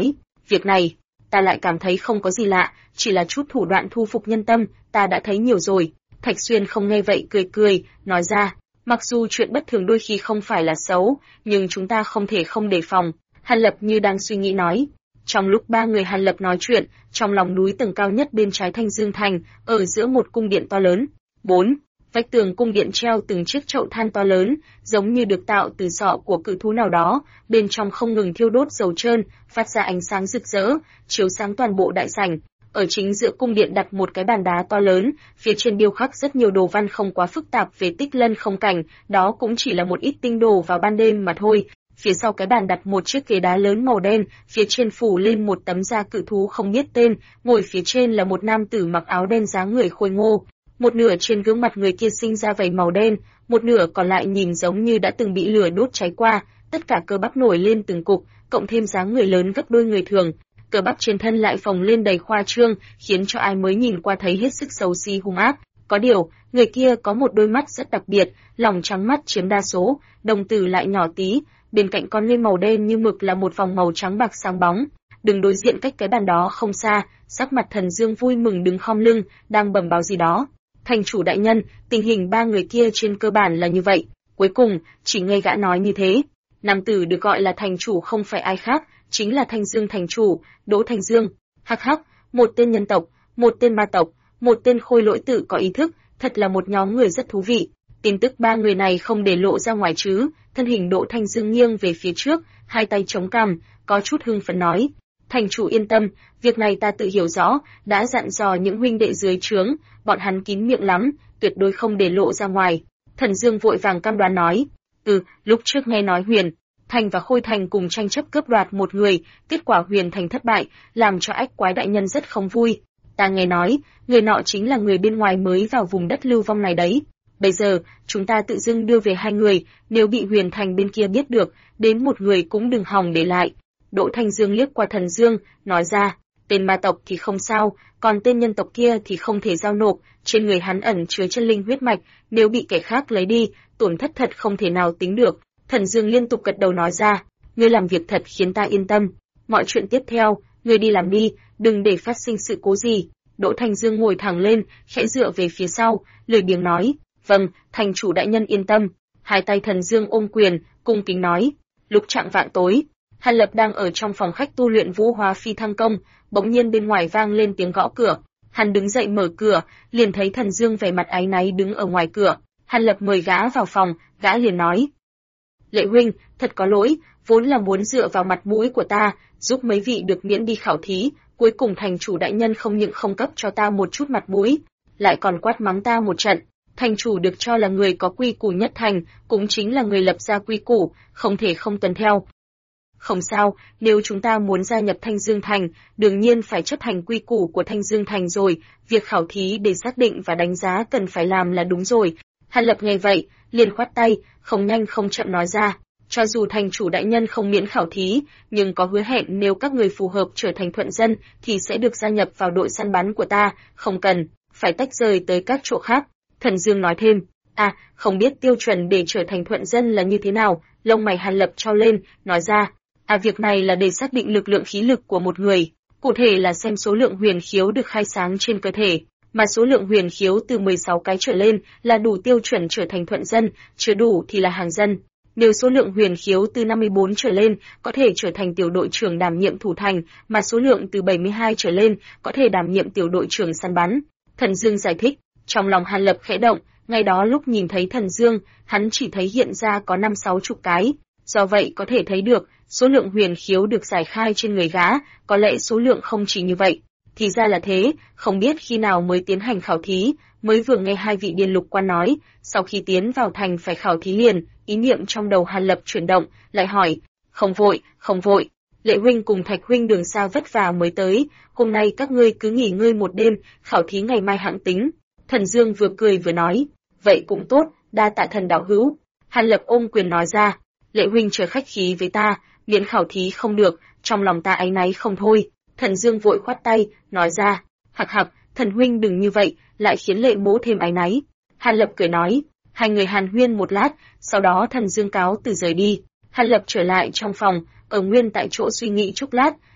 Việc này, ta lại cảm thấy không có gì lạ, chỉ là chút thủ đoạn thu phục nhân tâm, ta đã thấy nhiều rồi. Thạch Xuyên không nghe vậy cười cười, nói ra, mặc dù chuyện bất thường đôi khi không phải là xấu, nhưng chúng ta không thể không đề phòng. Hàn Lập như đang suy nghĩ nói. Trong lúc ba người Hàn Lập nói chuyện, trong lòng núi tầng cao nhất bên trái Thanh Dương Thành, ở giữa một cung điện to lớn. 4. Vách tường cung điện treo từng chiếc chậu than to lớn, giống như được tạo từ sọ của cự thú nào đó, bên trong không ngừng thiêu đốt dầu trơn, phát ra ánh sáng rực rỡ, chiếu sáng toàn bộ đại sảnh. Ở chính giữa cung điện đặt một cái bàn đá to lớn, phía trên điêu khắc rất nhiều đồ văn không quá phức tạp về Tích Lân không cảnh, đó cũng chỉ là một ít tinh đồ vào ban đêm mà thôi. Phía sau cái bàn đặt một chiếc ghế đá lớn màu đen, phía trên phủ lên một tấm da cự thú không biết tên, ngồi phía trên là một nam tử mặc áo đen dáng người khôi ngô. Một nửa trên gương mặt người kia sinh ra vảy màu đen, một nửa còn lại nhìn giống như đã từng bị lửa đốt cháy qua, tất cả cơ bắp nổi lên từng cục, cộng thêm dáng người lớn gấp đôi người thường. Cơ bắp trên thân lại phồng lên đầy khoa trương, khiến cho ai mới nhìn qua thấy hết sức xấu xí hung ác. Có điều, người kia có một đôi mắt rất đặc biệt, lòng trắng mắt chiếm đa số, đồng tử lại nhỏ tí, bên cạnh con ngươi màu đen như mực là một vòng màu trắng bạc sáng bóng. Đứng đối diện cách cái bàn đó không xa, sắc mặt Thần Dương vui mừng đứng khom lưng, đang bẩm báo gì đó. Thành chủ đại nhân, tình hình ba người kia trên cơ bản là như vậy. Cuối cùng, chỉ nghe gã nói như thế. Nam tử được gọi là thành chủ không phải ai khác, chính là Thanh Dương thành chủ, Đỗ Thanh Dương. Hắc hắc, một tên nhân tộc, một tên ma tộc, một tên khôi lỗi tự có ý thức, thật là một nhóm người rất thú vị. Tin tức ba người này không để lộ ra ngoài chứ? Thân hình Đỗ Thanh Dương nghiêng về phía trước, hai tay chống cằm, có chút hưng phấn nói. Thành chủ yên tâm, việc này ta tự hiểu rõ, đã dặn dò những huynh đệ dưới trướng, bọn hắn kín miệng lắm, tuyệt đối không để lộ ra ngoài. Thần Dương vội vàng cam đoan nói. Lúc trước nghe nói Huyền Thành và Khôi Thành cùng tranh chấp cướp đoạt một người, kết quả Huyền Thành thất bại, làm cho Ách Quái đại nhân rất không vui. Ta nghe nói, người nọ chính là người bên ngoài mới vào vùng đất lưu vong này đấy. Bây giờ, chúng ta tự dưng đưa về hai người, nếu bị Huyền Thành bên kia biết được, đến một người cũng đừng hòng để lại. Đỗ Thanh Dương liếc qua Thần Dương, nói ra, tên ma tộc thì không sao, còn tên nhân tộc kia thì không thể giao nộp, trên người hắn ẩn chứa chân linh huyết mạch, nếu bị kẻ khác lấy đi, tổn thất thật không thể nào tính được. Thần Dương liên tục gật đầu nói ra, ngươi làm việc thật khiến ta yên tâm. Mọi chuyện tiếp theo, ngươi đi làm đi, đừng để phát sinh sự cố gì. Đỗ Thanh Dương ngồi thẳng lên, khẽ dựa về phía sau, lười biếng nói, vâng, thành chủ đại nhân yên tâm. Hai tay Thần Dương ôm quyền, cung kính nói. Lúc chạng vạng tối, Hàn Lập đang ở trong phòng khách tu luyện Vũ Hóa Phi Thăng Công, bỗng nhiên bên ngoài vang lên tiếng gõ cửa. Hắn đứng dậy mở cửa, liền thấy Thần Dương vẻ mặt áy náy đứng ở ngoài cửa. Hàn Lập mời gã vào phòng, gã liền nói: Lệ huynh, thật có lỗi, vốn là muốn dựa vào mặt mũi của ta, giúp mấy vị được miễn đi khảo thí, cuối cùng thành chủ đại nhân không những không cấp cho ta một chút mặt mũi, lại còn quát mắng ta một trận. Thành chủ được cho là người có quy củ nhất thành, cũng chính là người lập ra quy củ, không thể không tuân theo. Không sao, nếu chúng ta muốn gia nhập Thanh Dương Thành, đương nhiên phải chấp hành quy củ của Thanh Dương Thành rồi, việc khảo thí để xác định và đánh giá cần phải làm là đúng rồi. Hàn Lập nghe vậy, liền khoát tay, không nhanh không chậm nói ra, cho dù thành chủ đại nhân không miễn khảo thí, nhưng có hứa hẹn nếu các người phù hợp trở thành thuận dân, thì sẽ được gia nhập vào đội săn bắn của ta, không cần phải tách rời tới các chỗ khác. Thần Dương nói thêm, không biết tiêu chuẩn để trở thành thuận dân là như thế nào, lông mày Hàn Lập trao lên, nói ra, việc này là để xác định lực lượng khí lực của một người, cụ thể là xem số lượng huyền khiếu được khai sáng trên cơ thể, mà số lượng huyền khiếu từ 16 cái trở lên là đủ tiêu chuẩn trở thành thuận dân, chưa đủ thì là hàng dân. Nếu số lượng huyền khiếu từ 54 trở lên có thể trở thành tiểu đội trưởng đảm nhiệm thủ thành, mà số lượng từ 72 trở lên có thể đảm nhiệm tiểu đội trưởng săn bắn. Thần Dương giải thích, trong lòng Hàn Lập khẽ động, ngay đó lúc nhìn thấy Thần Dương, hắn chỉ thấy hiện ra có 5-60 cái. Do vậy có thể thấy được, số lượng huyền khiếu được giải khai trên người gã, có lẽ số lượng không chỉ như vậy. Thì ra là thế, không biết khi nào mới tiến hành khảo thí, mới vừa nghe hai vị điền lục quan nói, sau khi tiến vào thành phải khảo thí liền, ý niệm trong đầu Hàn Lập chuyển động, lại hỏi, không vội, Lệ huynh cùng Thạch huynh đường xa vất vả mới tới, hôm nay các ngươi cứ nghỉ ngơi một đêm, khảo thí ngày mai hãng tính. Thần Dương vừa cười vừa nói, vậy cũng tốt, đa tạ thần đạo hữu. Hàn Lập ôm quyền nói ra, Lệ huynh chờ khách khí với ta, miễn khảo thí không được, trong lòng ta áy náy không thôi. Thần Dương vội khoát tay, nói ra, hặc, thần huynh đừng như vậy, lại khiến Lệ mỗ thêm áy náy. Hàn Lập cười nói, hai người hàn huyên một lát, sau đó Thần Dương cáo từ rời đi. Hàn Lập trở lại trong phòng, ở nguyên tại chỗ suy nghĩ chốc lát,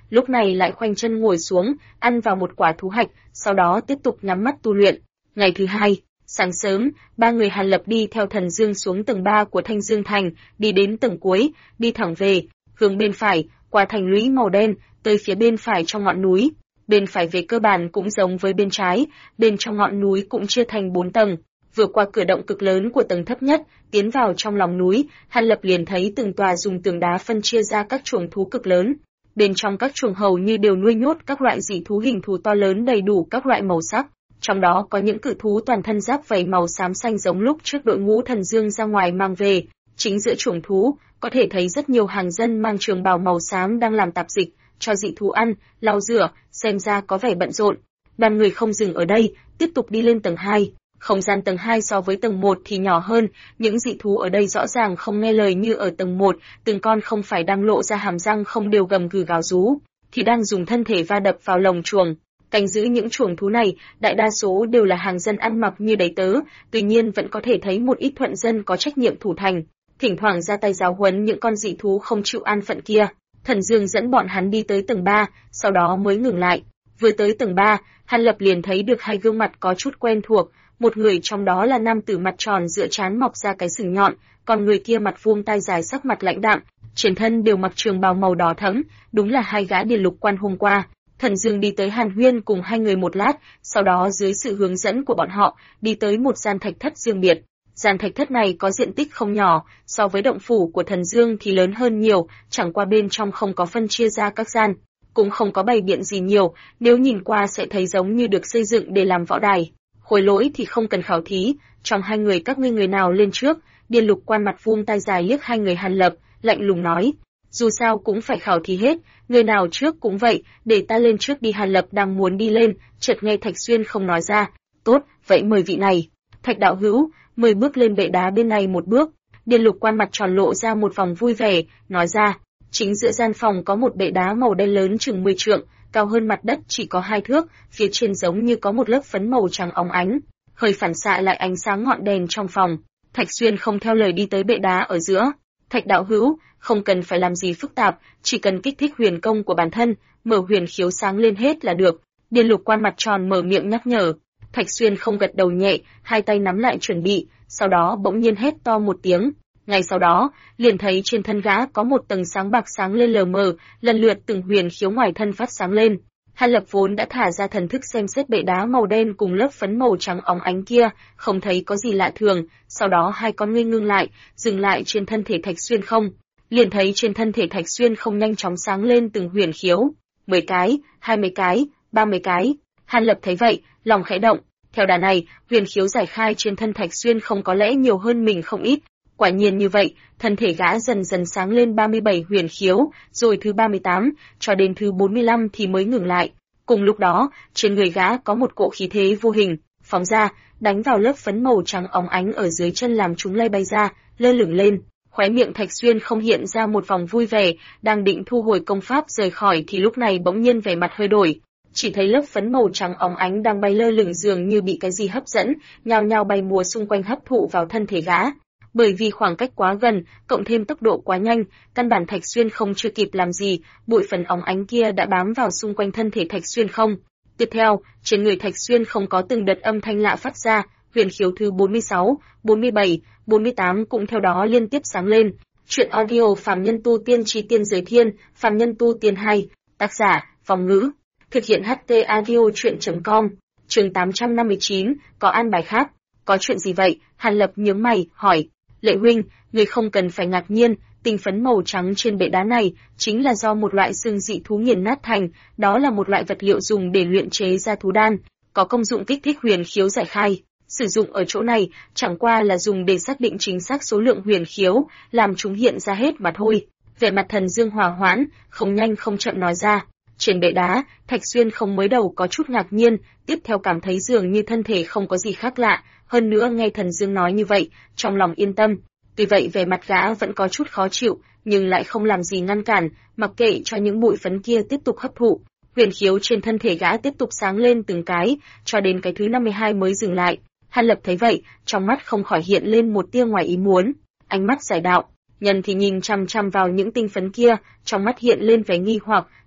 lúc này lại khoanh chân ngồi xuống, ăn vào một quả thú hạch, sau đó tiếp tục nhắm mắt tu luyện. Ngày thứ hai, sáng sớm, ba người Hàn Lập đi theo Thần Dương xuống tầng 3 của Thanh Dương Thành, đi đến tầng cuối, đi thẳng về, hướng bên phải, qua thành lũy màu đen, tới phía bên phải trong ngọn núi. Bên phải về cơ bản cũng giống với bên trái, bên trong ngọn núi cũng chia thành 4 tầng. Vừa qua cửa động cực lớn của tầng thấp nhất, tiến vào trong lòng núi, Hàn Lập liền thấy từng tòa dùng tường đá phân chia ra các chuồng thú cực lớn. Bên trong các chuồng hầu như đều nuôi nhốt các loại dị thú hình thù to lớn đầy đủ các loại màu sắc. Trong đó có những cự thú toàn thân giáp vảy màu xám xanh giống lúc trước đội ngũ Thần Dương ra ngoài mang về. Chính giữa chuồng thú, có thể thấy rất nhiều hàng dân mang trường bào màu xám đang làm tạp dịch, cho dị thú ăn, lau rửa, xem ra có vẻ bận rộn. Đoàn người không dừng ở đây, tiếp tục đi lên tầng 2. Không gian tầng 2 so với tầng 1 thì nhỏ hơn, những dị thú ở đây rõ ràng không nghe lời như ở tầng 1, từng con không phải đang lộ ra hàm răng không đều gầm gừ gào rú, thì đang dùng thân thể va đập vào lồng chuồng. Canh giữ những chuồng thú này, đại đa số đều là hàng dân ăn mặc như đầy tớ, tuy nhiên vẫn có thể thấy một ít thuận dân có trách nhiệm thủ thành, thỉnh thoảng ra tay giáo huấn những con dị thú không chịu an phận kia. Thần Dương dẫn bọn hắn đi tới tầng 3, sau đó mới ngừng lại. Vừa tới tầng 3, Hàn Lập liền thấy được hai gương mặt có chút quen thuộc, một người trong đó là nam tử mặt tròn giữa trán mọc ra cái sừng nhọn, còn người kia mặt vuông tai dài sắc mặt lãnh đạm, trên thân đều mặc trường bào màu đỏ thẫm, đúng là hai gã điền lục quan hôm qua. Thần Dương đi tới Hàn Huyên cùng hai người một lát, sau đó dưới sự hướng dẫn của bọn họ, đi tới một gian thạch thất riêng biệt. Gian thạch thất này có diện tích không nhỏ, so với động phủ của Thần Dương thì lớn hơn nhiều, chẳng qua bên trong không có phân chia ra các gian, cũng không có bày biện gì nhiều, nếu nhìn qua sẽ thấy giống như được xây dựng để làm võ đài. Khối lỗi thì không cần khảo thí, trong hai người các ngươi người nào lên trước? Điền lục quan mặt vuông tai dài liếc hai người Hàn Lập, lạnh lùng nói, dù sao cũng phải khảo thí hết, người nào trước cũng vậy, để ta lên trước đi. Hàn Lập đang muốn đi lên, chợt nghe Thạch Xuyên không nói ra, tốt, vậy mời vị này. Thạch đạo hữu, mời bước lên bệ đá bên này một bước. Điền lục quan mặt tròn lộ ra một vòng vui vẻ, nói ra, chính giữa gian phòng có một bệ đá màu đen lớn chừng 10 trượng, cao hơn mặt đất chỉ có 2 thước, phía trên giống như có một lớp phấn màu trắng óng ánh, hơi phản xạ lại ánh sáng ngọn đèn trong phòng. Thạch Xuyên không theo lời đi tới bệ đá ở giữa. Thạch đạo hữu, không cần phải làm gì phức tạp, chỉ cần kích thích huyền công của bản thân, mở huyền khiếu sáng lên hết là được. Điền lục quan mặt tròn mở miệng nhắc nhở. Thạch Xuyên không gật đầu nhẹ, hai tay nắm lại chuẩn bị, sau đó bỗng nhiên hét to một tiếng. Ngay sau đó, liền thấy trên thân gã có một tầng sáng bạc sáng lên lờ mờ, lần lượt từng huyền khiếu ngoài thân phát sáng lên. Hàn Lập vốn đã thả ra thần thức xem xét bệ đá màu đen cùng lớp phấn màu trắng óng ánh kia, không thấy có gì lạ thường, sau đó hai con ngươi ngưng lại, dừng lại trên thân thể Thạch Xuyên không. Liền thấy trên thân thể Thạch Xuyên không nhanh chóng sáng lên từng huyền khiếu, 10 cái, 20 cái, 30 cái. Hàn Lập thấy vậy, lòng khẽ động, theo đà này, huyền khiếu giải khai trên thân Thạch Xuyên không có lẽ nhiều hơn mình không ít. Quả nhiên như vậy, thân thể gã dần dần sáng lên 37 huyền khiếu, rồi thứ 38, cho đến thứ 45 thì mới ngừng lại. Cùng lúc đó, trên người gã có một cỗ khí thế vô hình, phóng ra, đánh vào lớp phấn màu trắng óng ánh ở dưới chân làm chúng lay bay ra, lơ lửng lên. Khóe miệng Thạch Xuyên không hiện ra một vòng vui vẻ, đang định thu hồi công pháp rời khỏi thì lúc này bỗng nhiên vẻ mặt hơi đổi. Chỉ thấy lớp phấn màu trắng óng ánh đang bay lơ lửng dường như bị cái gì hấp dẫn, nhao nhao bay múa xung quanh hấp thụ vào thân thể gã. Bởi vì khoảng cách quá gần, cộng thêm tốc độ quá nhanh, căn bản Thạch Xuyên không chưa kịp làm gì, bụi phấn óng ánh kia đã bám vào xung quanh thân thể Thạch Xuyên không. Tiếp theo, trên người Thạch Xuyên không có từng đợt âm thanh lạ phát ra, huyền khiếu thứ 46, 47, 48 cũng theo đó liên tiếp sáng lên. Chuyện audio Phàm Nhân Tu Tiên Chí Tiên Giới Thiên, Phàm Nhân Tu Tiên 2, tác giả, Phong Ngữ, thực hiện HT audio chuyện.com, chương 859, có an bài khác. Có chuyện gì vậy? Hàn Lập nhướng mày, hỏi. Lệ huynh, người không cần phải ngạc nhiên, tinh phấn màu trắng trên bệ đá này chính là do một loại xương dị thú nghiền nát thành, đó là một loại vật liệu dùng để luyện chế ra thú đan, có công dụng kích thích huyền khiếu giải khai. Sử dụng ở chỗ này chẳng qua là dùng để xác định chính xác số lượng huyền khiếu, làm chúng hiện ra hết mà thôi. Vẻ mặt Thần Dương hòa hoãn, không nhanh không chậm nói ra. Trên bệ đá, Thạch Xuyên không mới đầu có chút ngạc nhiên, tiếp theo cảm thấy dường như thân thể không có gì khác lạ, hơn nữa nghe Thần Dương nói như vậy, trong lòng yên tâm. Tuy vậy vẻ mặt gã vẫn có chút khó chịu, nhưng lại không làm gì ngăn cản, mặc kệ cho những bụi phấn kia tiếp tục hấp thụ. Huyền khiếu trên thân thể gã tiếp tục sáng lên từng cái, cho đến cái thứ 52 mới dừng lại. Hàn Lập thấy vậy, trong mắt không khỏi hiện lên một tia ngoài ý muốn, ánh mắt giải đạo. Nhân thì nhìn chăm chăm vào những tinh phấn kia, trong mắt hiện lên vẻ nghi hoặc,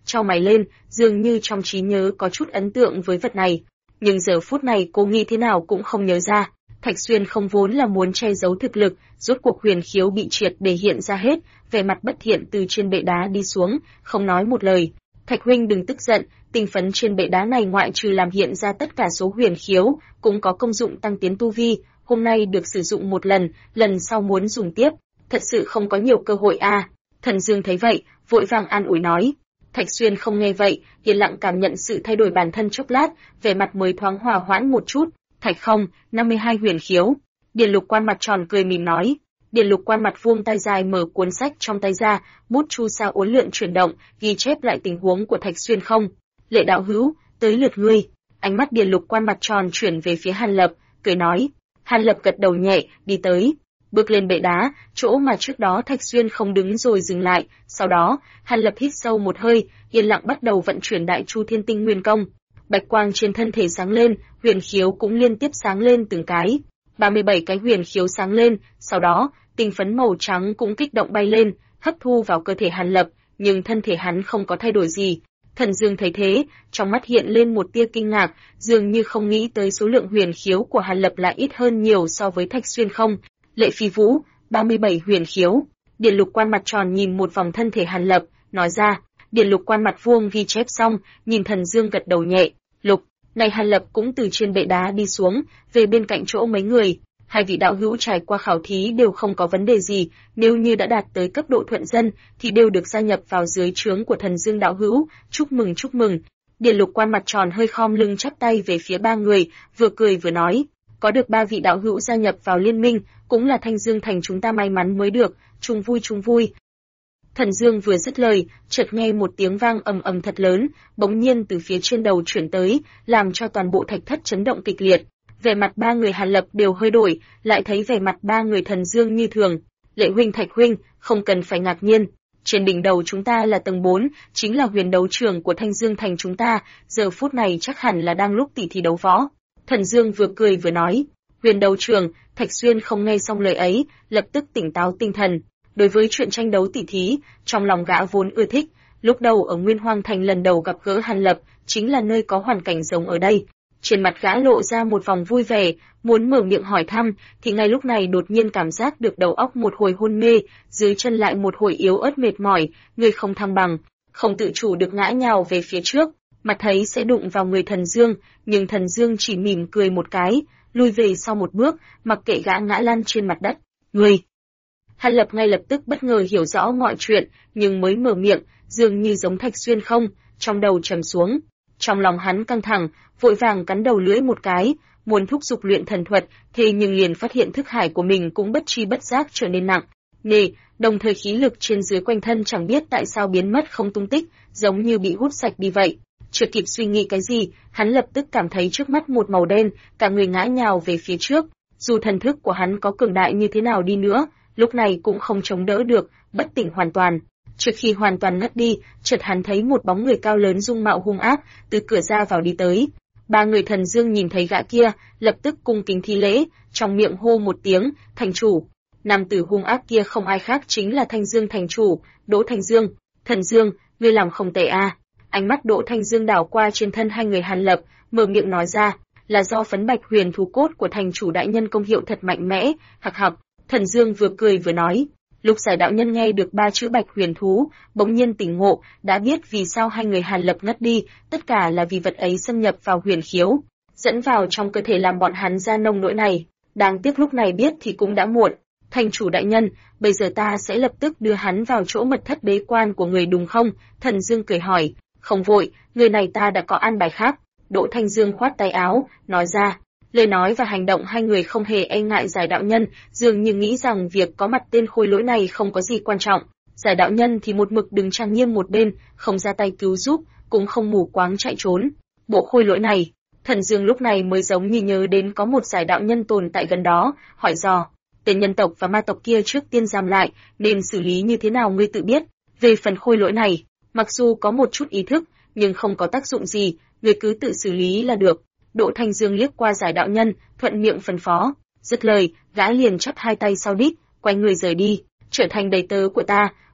chau mày lên, dường như trong trí nhớ có chút ấn tượng với vật này. Nhưng giờ phút này cô nghĩ thế nào cũng không nhớ ra. Thạch Xuyên không vốn là muốn che giấu thực lực, rốt cuộc huyền khiếu bị triệt để hiện ra hết, vẻ mặt bất thiện từ trên bệ đá đi xuống, không nói một lời. Thạch huynh đừng tức giận, tinh phấn trên bệ đá này ngoại trừ làm hiện ra tất cả số huyền khiếu, cũng có công dụng tăng tiến tu vi, hôm nay được sử dụng một lần, lần sau muốn dùng tiếp, thật sự không có nhiều cơ hội a. Thần Dương thấy vậy, vội vàng an ủi nói. Thạch Xuyên không nghe vậy, yên lặng cảm nhận sự thay đổi bản thân chốc lát, vẻ mặt mới thoáng hòa hoãn một chút. Thạch không, 52 huyền khiếu. Điền Lục Quan mặt tròn cười mỉm nói. Điền Lục Quan mặt vuông tay dài mở cuốn sách trong tay ra, bút chu sa uốn lượn chuyển động, ghi chép lại tình huống của Thạch Xuyên không. Lệ đạo hữu, tới lượt ngươi. Ánh mắt Điền Lục Quan mặt tròn chuyển về phía Hàn Lập, cười nói. Hàn Lập gật đầu nhẹ, đi tới. Bước lên bệ đá, chỗ mà trước đó Thạch Xuyên không đứng rồi dừng lại, sau đó, Hàn Lập hít sâu một hơi, yên lặng bắt đầu vận chuyển Đại Chu Thiên Tinh Nguyên Công. Bạch quang trên thân thể sáng lên, huyền khiếu cũng liên tiếp sáng lên từng cái. 37 cái huyền khiếu sáng lên, sau đó, tinh phấn màu trắng cũng kích động bay lên, hấp thu vào cơ thể Hàn Lập, nhưng thân thể hắn không có thay đổi gì. Thần Dương thấy thế, trong mắt hiện lên một tia kinh ngạc, dường như không nghĩ tới số lượng huyền khiếu của Hàn Lập lại ít hơn nhiều so với Thạch Xuyên không. Lệ Phi Vũ, 37 huyền khiếu. Điền Lục Quan mặt tròn nhìn một vòng thân thể Hàn Lập, nói ra. Điền Lục Quan mặt vuông ghi chép xong, nhìn Thần Dương gật đầu nhẹ. Lục, này Hàn Lập cũng từ trên bệ đá đi xuống, về bên cạnh chỗ mấy người. Hai vị đạo hữu trải qua khảo thí đều không có vấn đề gì, nếu như đã đạt tới cấp độ thuận dân, thì đều được gia nhập vào dưới trướng của Thần Dương đạo hữu. Chúc mừng chúc mừng. Điền Lục Quan mặt tròn hơi khom lưng chắp tay về phía ba người, vừa cười vừa nói. Có được ba vị đạo hữu gia nhập vào liên minh, cũng là Thanh Dương Thành chúng ta may mắn mới được, chung vui chung vui. Thần Dương vừa dứt lời, chợt nghe một tiếng vang ầm ầm thật lớn, bỗng nhiên từ phía trên đầu chuyển tới, làm cho toàn bộ thạch thất chấn động kịch liệt. Vẻ mặt ba người Hàn Lập đều hơi đổi, lại thấy vẻ mặt ba người Thần Dương như thường. Lệ huynh, Thạch huynh, không cần phải ngạc nhiên. Trên đỉnh đầu chúng ta là tầng 4, chính là huyền đấu trường của Thanh Dương Thành chúng ta, giờ phút này chắc hẳn là đang lúc tỉ thí đấu võ. Thần Dương vừa cười vừa nói. Huyền đấu trường, Thạch Xuyên không nghe xong lời ấy, lập tức tỉnh táo tinh thần. Đối với chuyện tranh đấu tỉ thí, trong lòng gã vốn ưa thích, lúc đầu ở Nguyên Hoang Thành lần đầu gặp gỡ Hàn Lập, chính là nơi có hoàn cảnh giống ở đây. Trên mặt gã lộ ra một vòng vui vẻ, muốn mở miệng hỏi thăm, thì ngay lúc này đột nhiên cảm giác được đầu óc một hồi hôn mê, dưới chân lại một hồi yếu ớt mệt mỏi, người không thăng bằng, không tự chủ được ngã nhào về phía trước, mặt thấy sẽ đụng vào người Thần Dương, nhưng Thần Dương chỉ mỉm cười một cái, lui về sau một bước, mặc kệ gã ngã lăn trên mặt đất. Người! Hàn Lập ngay lập tức bất ngờ hiểu rõ mọi chuyện, nhưng mới mở miệng, dường như giống Thạch Xuyên không, trong đầu trầm xuống. Trong lòng hắn căng thẳng, vội vàng cắn đầu lưỡi một cái, muốn thúc giục luyện thần thuật, thế nhưng liền phát hiện thức hải của mình cũng bất tri bất giác trở nên nặng nề, đồng thời khí lực trên dưới quanh thân chẳng biết tại sao biến mất không tung tích, giống như bị hút sạch đi vậy. Chưa kịp suy nghĩ cái gì, hắn lập tức cảm thấy trước mắt một màu đen, cả người ngã nhào về phía trước. Dù thần thức của hắn có cường đại như thế nào đi nữa, lúc này cũng không chống đỡ được, bất tỉnh hoàn toàn. Trước khi hoàn toàn ngất đi, chợt hắn thấy một bóng người cao lớn dung mạo hung ác từ cửa ra vào đi tới. Ba người Thần Dương nhìn thấy gã kia, lập tức cung kính thi lễ, trong miệng hô một tiếng, "Thành chủ." Nam tử hung ác kia không ai khác chính là Thanh Dương thành chủ, Đỗ Thanh Dương. "Thần Dương, ngươi làm không tệ a." Ánh mắt Đỗ Thanh Dương đảo qua trên thân hai người Hàn Lập, mở miệng nói ra, "Là do phấn bạch huyền thú cốt của thành chủ đại nhân công hiệu thật mạnh mẽ." Hặc hặc. Thần Dương vừa cười vừa nói. Lục Giải đạo nhân nghe được ba chữ bạch huyền thú, bỗng nhiên tỉnh ngộ, đã biết vì sao hai người Hàn Lập ngất đi, tất cả là vì vật ấy xâm nhập vào huyền khiếu, dẫn vào trong cơ thể làm bọn hắn ra nông nỗi này. Đáng tiếc lúc này biết thì cũng đã muộn. Thành chủ đại nhân, bây giờ ta sẽ lập tức đưa hắn vào chỗ mật thất bế quan của người đúng không? Thần Dương cười hỏi. Không vội, người này ta đã có an bài khác. Đỗ Thanh Dương khoát tay áo, nói ra. Lời nói và hành động hai người không hề e ngại Giải đạo nhân, dường như nghĩ rằng việc có mặt tên khôi lỗi này không có gì quan trọng. Giải đạo nhân thì một mực đứng trang nghiêm một bên, không ra tay cứu giúp, cũng không mù quáng chạy trốn. Bộ khôi lỗi này, Thần Dương lúc này mới giống như nhớ đến có một Giải đạo nhân tồn tại gần đó, hỏi dò. Tên nhân tộc và ma tộc kia trước tiên giam lại, nên xử lý như thế nào ngươi tự biết. Về phần khôi lỗi này, mặc dù có một chút ý thức, nhưng không có tác dụng gì, ngươi cứ tự xử lý là được. Đỗ Thanh Dương liếc qua Giải đạo nhân, thuận miệng phân phó. Dứt lời, gã liền chắp hai tay sau đít, quay người rời đi. Trở thành đầy tớ của ta,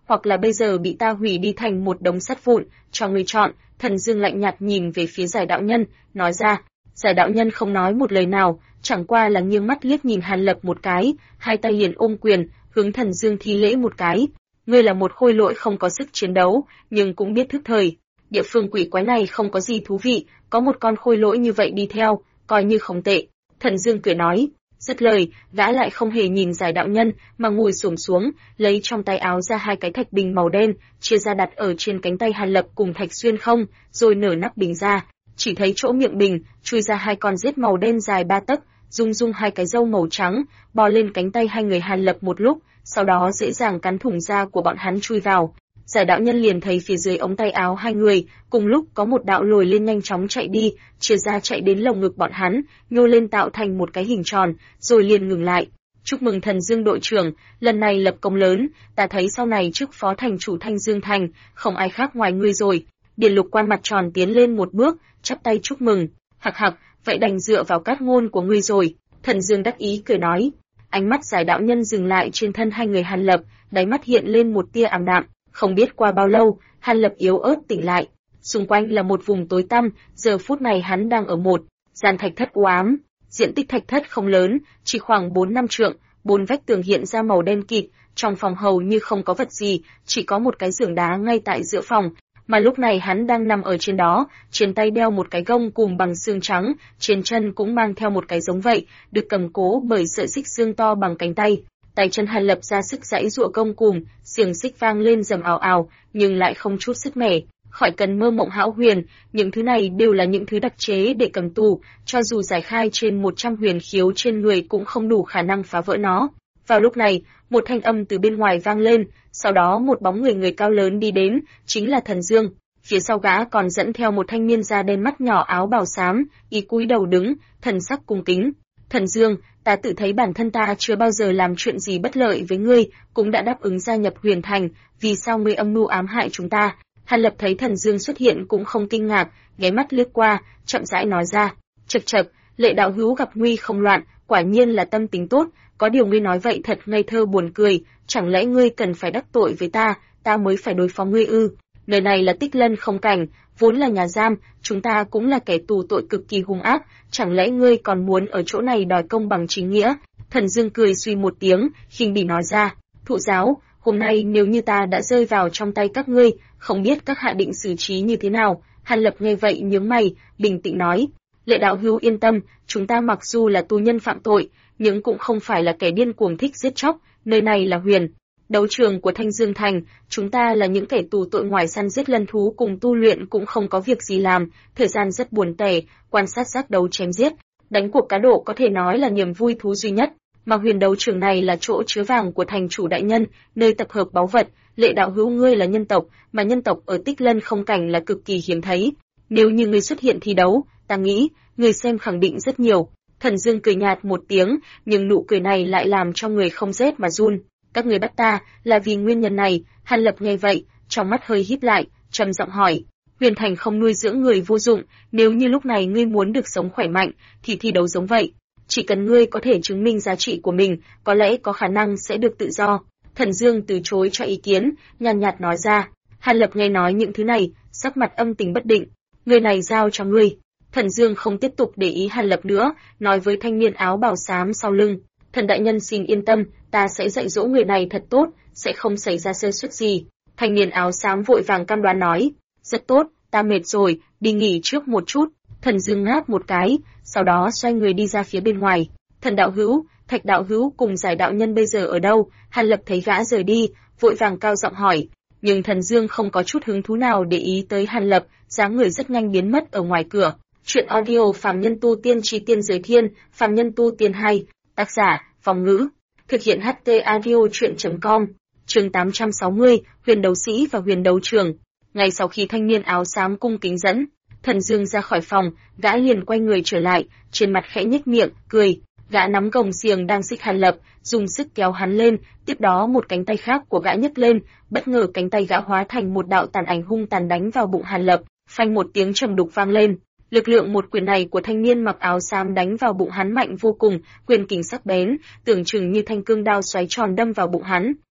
hoặc là bây giờ bị ta hủy đi thành một đống sắt vụn, cho ngươi chọn. Thần Dương lạnh nhạt nhìn về phía Giải đạo nhân, nói ra. Giải đạo nhân không nói một lời nào, chẳng qua là nghiêng mắt liếc nhìn Hàn Lập một cái, hai tay liền ôm quyền, hướng Thần Dương thi lễ một cái. Ngươi là một khôi lỗi không có sức chiến đấu, nhưng cũng biết thức thời. Địa phương quỷ quái này không có gì thú vị, có một con khôi lỗi như vậy đi theo, coi như không tệ. Thần Dương cười nói. Dứt lời, gã lại không hề nhìn Giải đạo nhân, mà ngồi xổm xuống, lấy trong tay áo ra hai cái thạch bình màu đen, chia ra đặt ở trên cánh tay Hàn Lập cùng thạch xuyên không, rồi nở nắp bình ra. Chỉ thấy chỗ miệng bình chui ra hai con rết màu đen dài 3 tấc, rung hai cái râu màu trắng, bò lên cánh tay hai người Hàn Lập một lúc, sau đó dễ dàng cắn thủng da của bọn hắn chui vào. Giải đạo nhân liền thấy phía dưới ống tay áo hai người, cùng lúc có một đạo lồi lên nhanh chóng chạy đi, chia ra chạy đến lồng ngực bọn hắn, nhô lên tạo thành một cái hình tròn, rồi liền ngừng lại. Chúc mừng Thần Dương đội trưởng, lần này lập công lớn, ta thấy sau này chức phó thành chủ Thanh Dương Thành, không ai khác ngoài ngươi rồi. Điền Lục Quan mặt tròn tiến lên một bước, chắp tay chúc mừng. Hặc hặc, vậy đành dựa vào cát ngôn của ngươi rồi. Thần Dương đắc ý cười nói. Ánh mắt Giải đạo nhân dừng lại trên thân hai người Hàn Lập, đáy mắt hiện lên một tia ảm đạm. Không biết qua bao lâu, Hàn Lập yếu ớt tỉnh lại. Xung quanh là một vùng tối tăm, giờ phút này hắn đang ở một gian thạch thất u ám. Diện tích thạch thất không lớn, chỉ khoảng 4-5 trượng, 4 vách tường hiện ra màu đen kịt, trong phòng hầu như không có vật gì, chỉ có một cái giường đá ngay tại giữa phòng. Mà lúc này hắn đang nằm ở trên đó, trên tay đeo một cái gông cùm bằng xương trắng, trên chân cũng mang theo một cái giống vậy, được cầm cố bởi sợi xích xương to bằng cánh tay. Tay chân Hàn Lập ra sức giãy giụa gông cùm, xiềng xích vang lên rầm ào ào, nhưng lại không chút sức mẻ. Khỏi cần mơ mộng hão huyền, những thứ này đều là những thứ đặc chế để cầm tù, cho dù giải khai trên 100 huyền khiếu trên người cũng không đủ khả năng phá vỡ nó. Vào lúc này, một thanh âm từ bên ngoài vang lên, sau đó một bóng người cao lớn đi đến, chính là Thần Dương. Phía sau gã còn dẫn theo một thanh niên da đen mắt nhỏ áo bào xám, y cúi đầu đứng, thần sắc cung kính. Thần Dương, ta tự thấy bản thân ta chưa bao giờ làm chuyện gì bất lợi với ngươi, cũng đã đáp ứng gia nhập Huyền Thành, vì sao ngươi âm mưu ám hại chúng ta? Hàn Lập thấy Thần Dương xuất hiện cũng không kinh ngạc, ghé mắt liếc qua, chậm rãi nói ra. Chậc chậc, Lệ đạo hữu gặp nguy không loạn, quả nhiên là tâm tính tốt, có điều ngươi nói vậy thật ngây thơ buồn cười, chẳng lẽ ngươi cần phải đắc tội với ta mới phải đối phó ngươi ư? Nơi này là Tích Lân không cảnh, vốn là nhà giam, chúng ta cũng là kẻ tù tội cực kỳ hung ác, chẳng lẽ ngươi còn muốn ở chỗ này đòi công bằng chính nghĩa? Thần Dương cười suy một tiếng, khinh bỉ nói ra, thụ giáo, hôm nay nếu như ta đã rơi vào trong tay các ngươi, không biết các hạ định xử trí như thế nào? Hàn Lập nghe vậy nhướng mày, bình tĩnh nói, Lệ đạo hữu yên tâm, chúng ta mặc dù là tù nhân phạm tội, nhưng cũng không phải là kẻ điên cuồng thích giết chóc, nơi này là Huyền đấu trường của Thanh Dương Thành, chúng ta là những kẻ tù tội ngoài săn giết lân thú cùng tu luyện cũng không có việc gì làm, thời gian rất buồn tẻ, quan sát giác đấu chém giết, đánh cuộc cá độ có thể nói là niềm vui thú duy nhất, mà Huyền đấu trường này là chỗ chứa vàng của thành chủ đại nhân, nơi tập hợp báu vật. Lệ đạo hữu ngươi là nhân tộc, mà nhân tộc ở Tích Lân không cảnh là cực kỳ hiếm thấy. Nếu như ngươi xuất hiện thi đấu, ta nghĩ người xem khẳng định rất nhiều. Thần Dương cười nhạt một tiếng, nhưng nụ cười này lại làm cho người không rét mà run. Các người bắt ta là vì nguyên nhân này? Hàn Lập nghe vậy, trong mắt hơi híp lại, trầm giọng hỏi. Huyền Thành không nuôi dưỡng người vô dụng, nếu như lúc này ngươi muốn được sống khỏe mạnh, thì thi đấu giống vậy. Chỉ cần ngươi có thể chứng minh giá trị của mình, có lẽ có khả năng sẽ được tự do. Thần Dương từ chối cho ý kiến, nhàn nhạt nói ra. Hàn Lập nghe nói những thứ này, sắc mặt âm tình bất định. Người này giao cho ngươi. Thần Dương không tiếp tục để ý Hàn Lập nữa, nói với thanh niên áo bào xám sau lưng. Thần đại nhân xin yên tâm, ta sẽ dạy dỗ người này thật tốt, sẽ không xảy ra sơ suất gì. Thanh niên áo xám vội vàng cam đoan nói. Rất tốt, ta mệt rồi, đi nghỉ trước một chút. Thần Dương ngáp một cái, sau đó xoay người đi ra phía bên ngoài. Thần đạo hữu, Thạch đạo hữu cùng Giải đạo nhân bây giờ ở đâu? Hàn Lập thấy gã rời đi, vội vàng cao giọng hỏi. Nhưng Thần Dương không có chút hứng thú nào để ý tới Hàn Lập, dáng người rất nhanh biến mất ở ngoài cửa. Chuyện audio Phàm Nhân Tu Tiên Chi Tiên Giới Thiên, Phàm Nhân Tu Tiên 2, tác giả, Phong Ngữ. Thực hiện HT Audio Chuyện.com. Chương 860, Huyền đấu sĩ và Huyền đấu trường. Ngay sau khi thanh niên áo xám cung kính dẫn Thần Dương ra khỏi phòng, gã liền quay người trở lại, trên mặt khẽ nhếch miệng, cười. Gã nắm gồng xiềng đang xích Hàn Lập, dùng sức kéo hắn lên, tiếp đó một cánh tay khác của gã nhấc lên, bất ngờ cánh tay gã hóa thành một đạo tàn ảnh hung tàn đánh vào bụng Hàn Lập, phanh một tiếng trầm đục vang lên. Lực lượng một quyền này của thanh niên mặc áo xám đánh vào bụng hắn mạnh vô cùng, quyền kình sắc bén, tưởng chừng như thanh cương đao xoáy tròn đâm vào bụng hắn.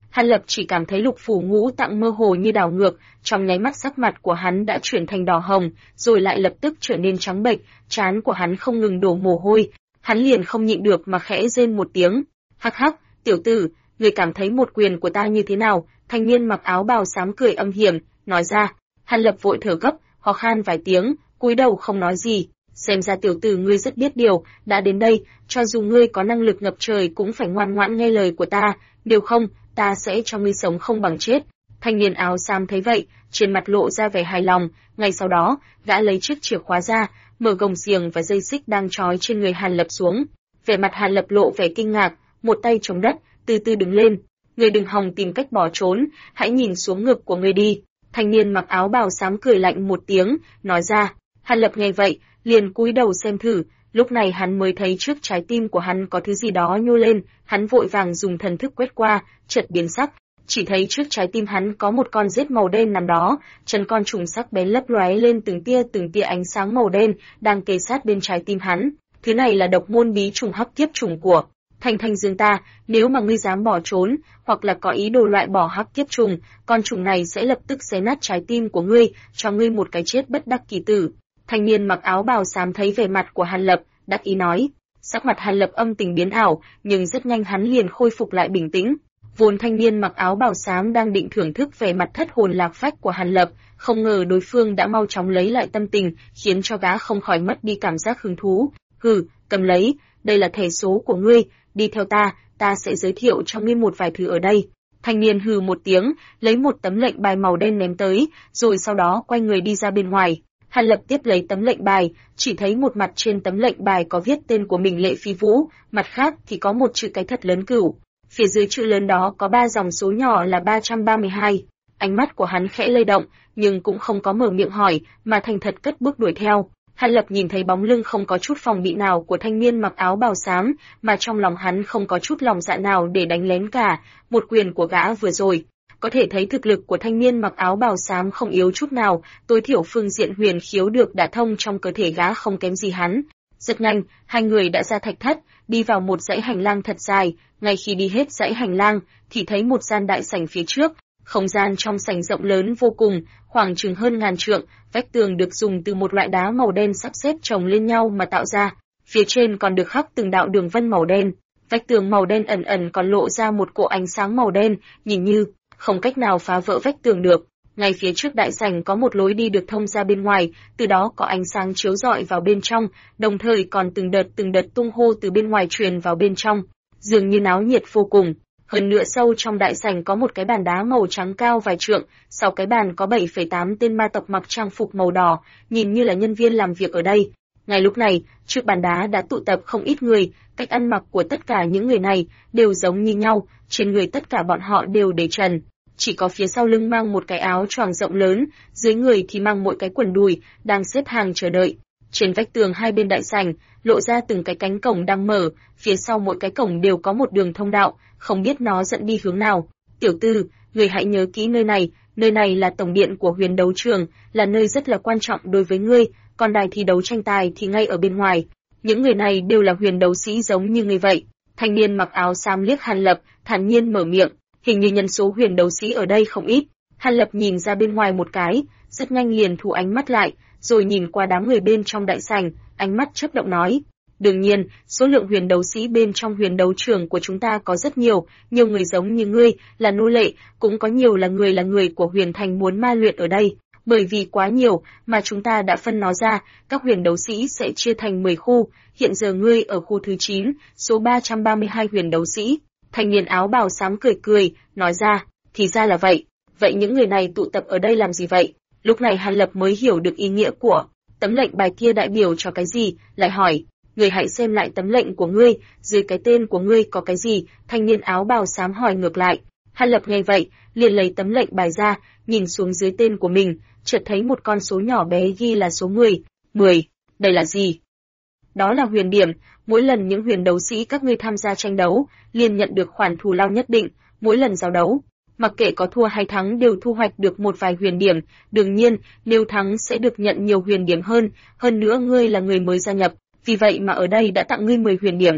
Hàn Lập chỉ cảm thấy lục phủ ngũ tạng mơ hồ như đảo ngược, trong nháy mắt sắc mặt của hắn đã chuyển thành đỏ hồng, rồi lại lập tức trở nên trắng bệch, trán của hắn không ngừng đổ mồ hôi, hắn liền không nhịn được mà khẽ rên một tiếng. Hắc hắc, tiểu tử, ngươi cảm thấy một quyền của ta như thế nào? Thanh niên mặc áo bào xám cười âm hiểm, nói ra. Hàn Lập vội thở gấp, ho khan vài tiếng, cúi đầu không nói gì. Xem ra tiểu tử ngươi rất biết điều, đã đến đây, cho dù ngươi có năng lực ngập trời cũng phải ngoan ngoãn nghe lời của ta, nếu không, ta sẽ cho ngươi sống không bằng chết. Thanh niên áo xám thấy vậy, trên mặt lộ ra vẻ hài lòng, ngay sau đó, gã lấy chiếc chìa khóa ra, mở gồng xiềng và dây xích đang trói trên người Hàn Lập xuống. Vẻ mặt Hàn Lập lộ vẻ kinh ngạc, một tay chống đất, từ từ đứng lên. Ngươi đừng hòng tìm cách bỏ trốn, hãy nhìn xuống ngực của ngươi đi. Thanh niên mặc áo bào xám cười lạnh một tiếng, nói ra. Hàn Lập nghe vậy, liền cúi đầu xem thử, lúc này hắn mới thấy trước trái tim của hắn có thứ gì đó nhô lên, hắn vội vàng dùng thần thức quét qua, chợt biến sắc, chỉ thấy trước trái tim hắn có một con rết màu đen nằm đó, chân con trùng sắc bén lấp lóe lên từng tia ánh sáng màu đen, đang kề sát bên trái tim hắn. Thứ này là độc môn bí trùng hắc kiếp trùng của Thanh Dương ta, nếu mà ngươi dám bỏ trốn, hoặc là có ý đồ loại bỏ hắc kiếp trùng, con trùng này sẽ lập tức xé nát trái tim của ngươi, cho ngươi một cái chết bất đắc kỳ tử. Thanh niên mặc áo bào xám thấy vẻ mặt của Hàn Lập, đắc ý nói. Sắc mặt Hàn Lập âm tình biến ảo, nhưng rất nhanh hắn liền khôi phục lại bình tĩnh. Vốn thanh niên mặc áo bào xám đang định thưởng thức vẻ mặt thất hồn lạc phách của Hàn Lập, không ngờ đối phương đã mau chóng lấy lại tâm tình, khiến cho gã không khỏi mất đi cảm giác hứng thú. Hừ, cầm lấy, đây là thẻ số của ngươi, đi theo ta, ta sẽ giới thiệu cho ngươi một vài thứ ở đây. Thanh niên hừ một tiếng, lấy một tấm lệnh bài màu đen ném tới, rồi sau đó quay người đi ra bên ngoài. Hàn Lập tiếp lấy tấm lệnh bài, chỉ thấy một mặt trên tấm lệnh bài có viết tên của mình Lệ Phi Vũ, mặt khác thì có một chữ cái thật lớn Cửu. Phía dưới chữ lớn đó có 3 dòng số nhỏ là 332. Ánh mắt của hắn khẽ lay động, nhưng cũng không có mở miệng hỏi, mà thành thật cất bước đuổi theo. Hàn Lập nhìn thấy bóng lưng không có chút phòng bị nào của thanh niên mặc áo bào xám, mà trong lòng hắn không có chút lòng dạ nào để đánh lén cả. Một quyền của gã vừa rồi, có thể thấy thực lực của thanh niên mặc áo bào xám không yếu chút nào, tối thiểu phương diện huyền khiếu được đả thông trong cơ thể gã không kém gì hắn. Rất nhanh, hai người đã ra thạch thất, đi vào một dãy hành lang thật dài. Ngay khi đi hết dãy hành lang, thì thấy một gian đại sảnh phía trước. Không gian trong sảnh rộng lớn vô cùng, khoảng chừng hơn ngàn trượng, vách tường được dùng từ một loại đá màu đen sắp xếp chồng lên nhau mà tạo ra. Phía trên còn được khắc từng đạo đường vân màu đen. Vách tường màu đen ẩn ẩn còn lộ ra một cỗ ánh sáng màu đen, nhìn như không cách nào phá vỡ vách tường được. Ngay phía trước đại sảnh có một lối đi được thông ra bên ngoài, từ đó có ánh sáng chiếu rọi vào bên trong, đồng thời còn từng đợt tung hô từ bên ngoài truyền vào bên trong, dường như náo nhiệt vô cùng. Hơn nữa sâu trong đại sảnh có một cái bàn đá màu trắng cao vài trượng, sau cái bàn có 7,8 tên ma tộc mặc trang phục màu đỏ, nhìn như là nhân viên làm việc ở đây. Ngay lúc này, trước bàn đá đã tụ tập không ít người, cách ăn mặc của tất cả những người này đều giống như nhau, trên người tất cả bọn họ đều để trần. Chỉ có phía sau lưng mang một cái áo choàng rộng lớn, dưới người thì mang mỗi cái quần đùi, đang xếp hàng chờ đợi. Trên vách tường hai bên đại sảnh, lộ ra từng cái cánh cổng đang mở, phía sau mỗi cái cổng đều có một đường thông đạo, không biết nó dẫn đi hướng nào. Tiểu tư, người hãy nhớ kỹ nơi này là tổng điện của huyền đấu trường, là nơi rất là quan trọng đối với ngươi, còn đài thi đấu tranh tài thì ngay ở bên ngoài. Những người này đều là huyền đấu sĩ giống như ngươi vậy. Thanh niên mặc áo xám liếc Hàn Lập, thản nhiên mở miệng, hình như nhân số huyền đấu sĩ ở đây không ít. Hàn Lập nhìn ra bên ngoài một cái, rất nhanh liền thu ánh mắt lại, rồi nhìn qua đám người bên trong đại sảnh, ánh mắt chớp động nói. Đương nhiên, số lượng huyền đấu sĩ bên trong huyền đấu trường của chúng ta có rất nhiều người giống như ngươi, là nô lệ, cũng có nhiều là người của huyền thành muốn ma luyện ở đây. Bởi vì quá nhiều, mà chúng ta đã phân nó ra, các huyền đấu sĩ sẽ chia thành 10 khu, hiện giờ ngươi ở khu thứ 9, số 332 huyền đấu sĩ. Thanh niên áo bào xám cười, nói ra, thì ra là vậy, vậy những người này tụ tập ở đây làm gì vậy? Lúc này Hàn Lập mới hiểu được ý nghĩa của tấm lệnh bài kia đại biểu cho cái gì, lại hỏi, người hãy xem lại tấm lệnh của ngươi, dưới cái tên của ngươi có cái gì? Thanh niên áo bào xám hỏi ngược lại. Hàn Lập nghe vậy, liền lấy tấm lệnh bài ra, nhìn xuống dưới tên của mình, chợt thấy một con số nhỏ bé ghi là số 10. Đây là gì? Đó là huyền điểm, mỗi lần những huyền đấu sĩ các ngươi tham gia tranh đấu, liền nhận được khoản thù lao nhất định, mỗi lần giao đấu, mặc kệ có thua hay thắng đều thu hoạch được một vài huyền điểm, đương nhiên, nếu thắng sẽ được nhận nhiều huyền điểm hơn nữa ngươi là người mới gia nhập, vì vậy mà ở đây đã tặng ngươi 10 huyền điểm.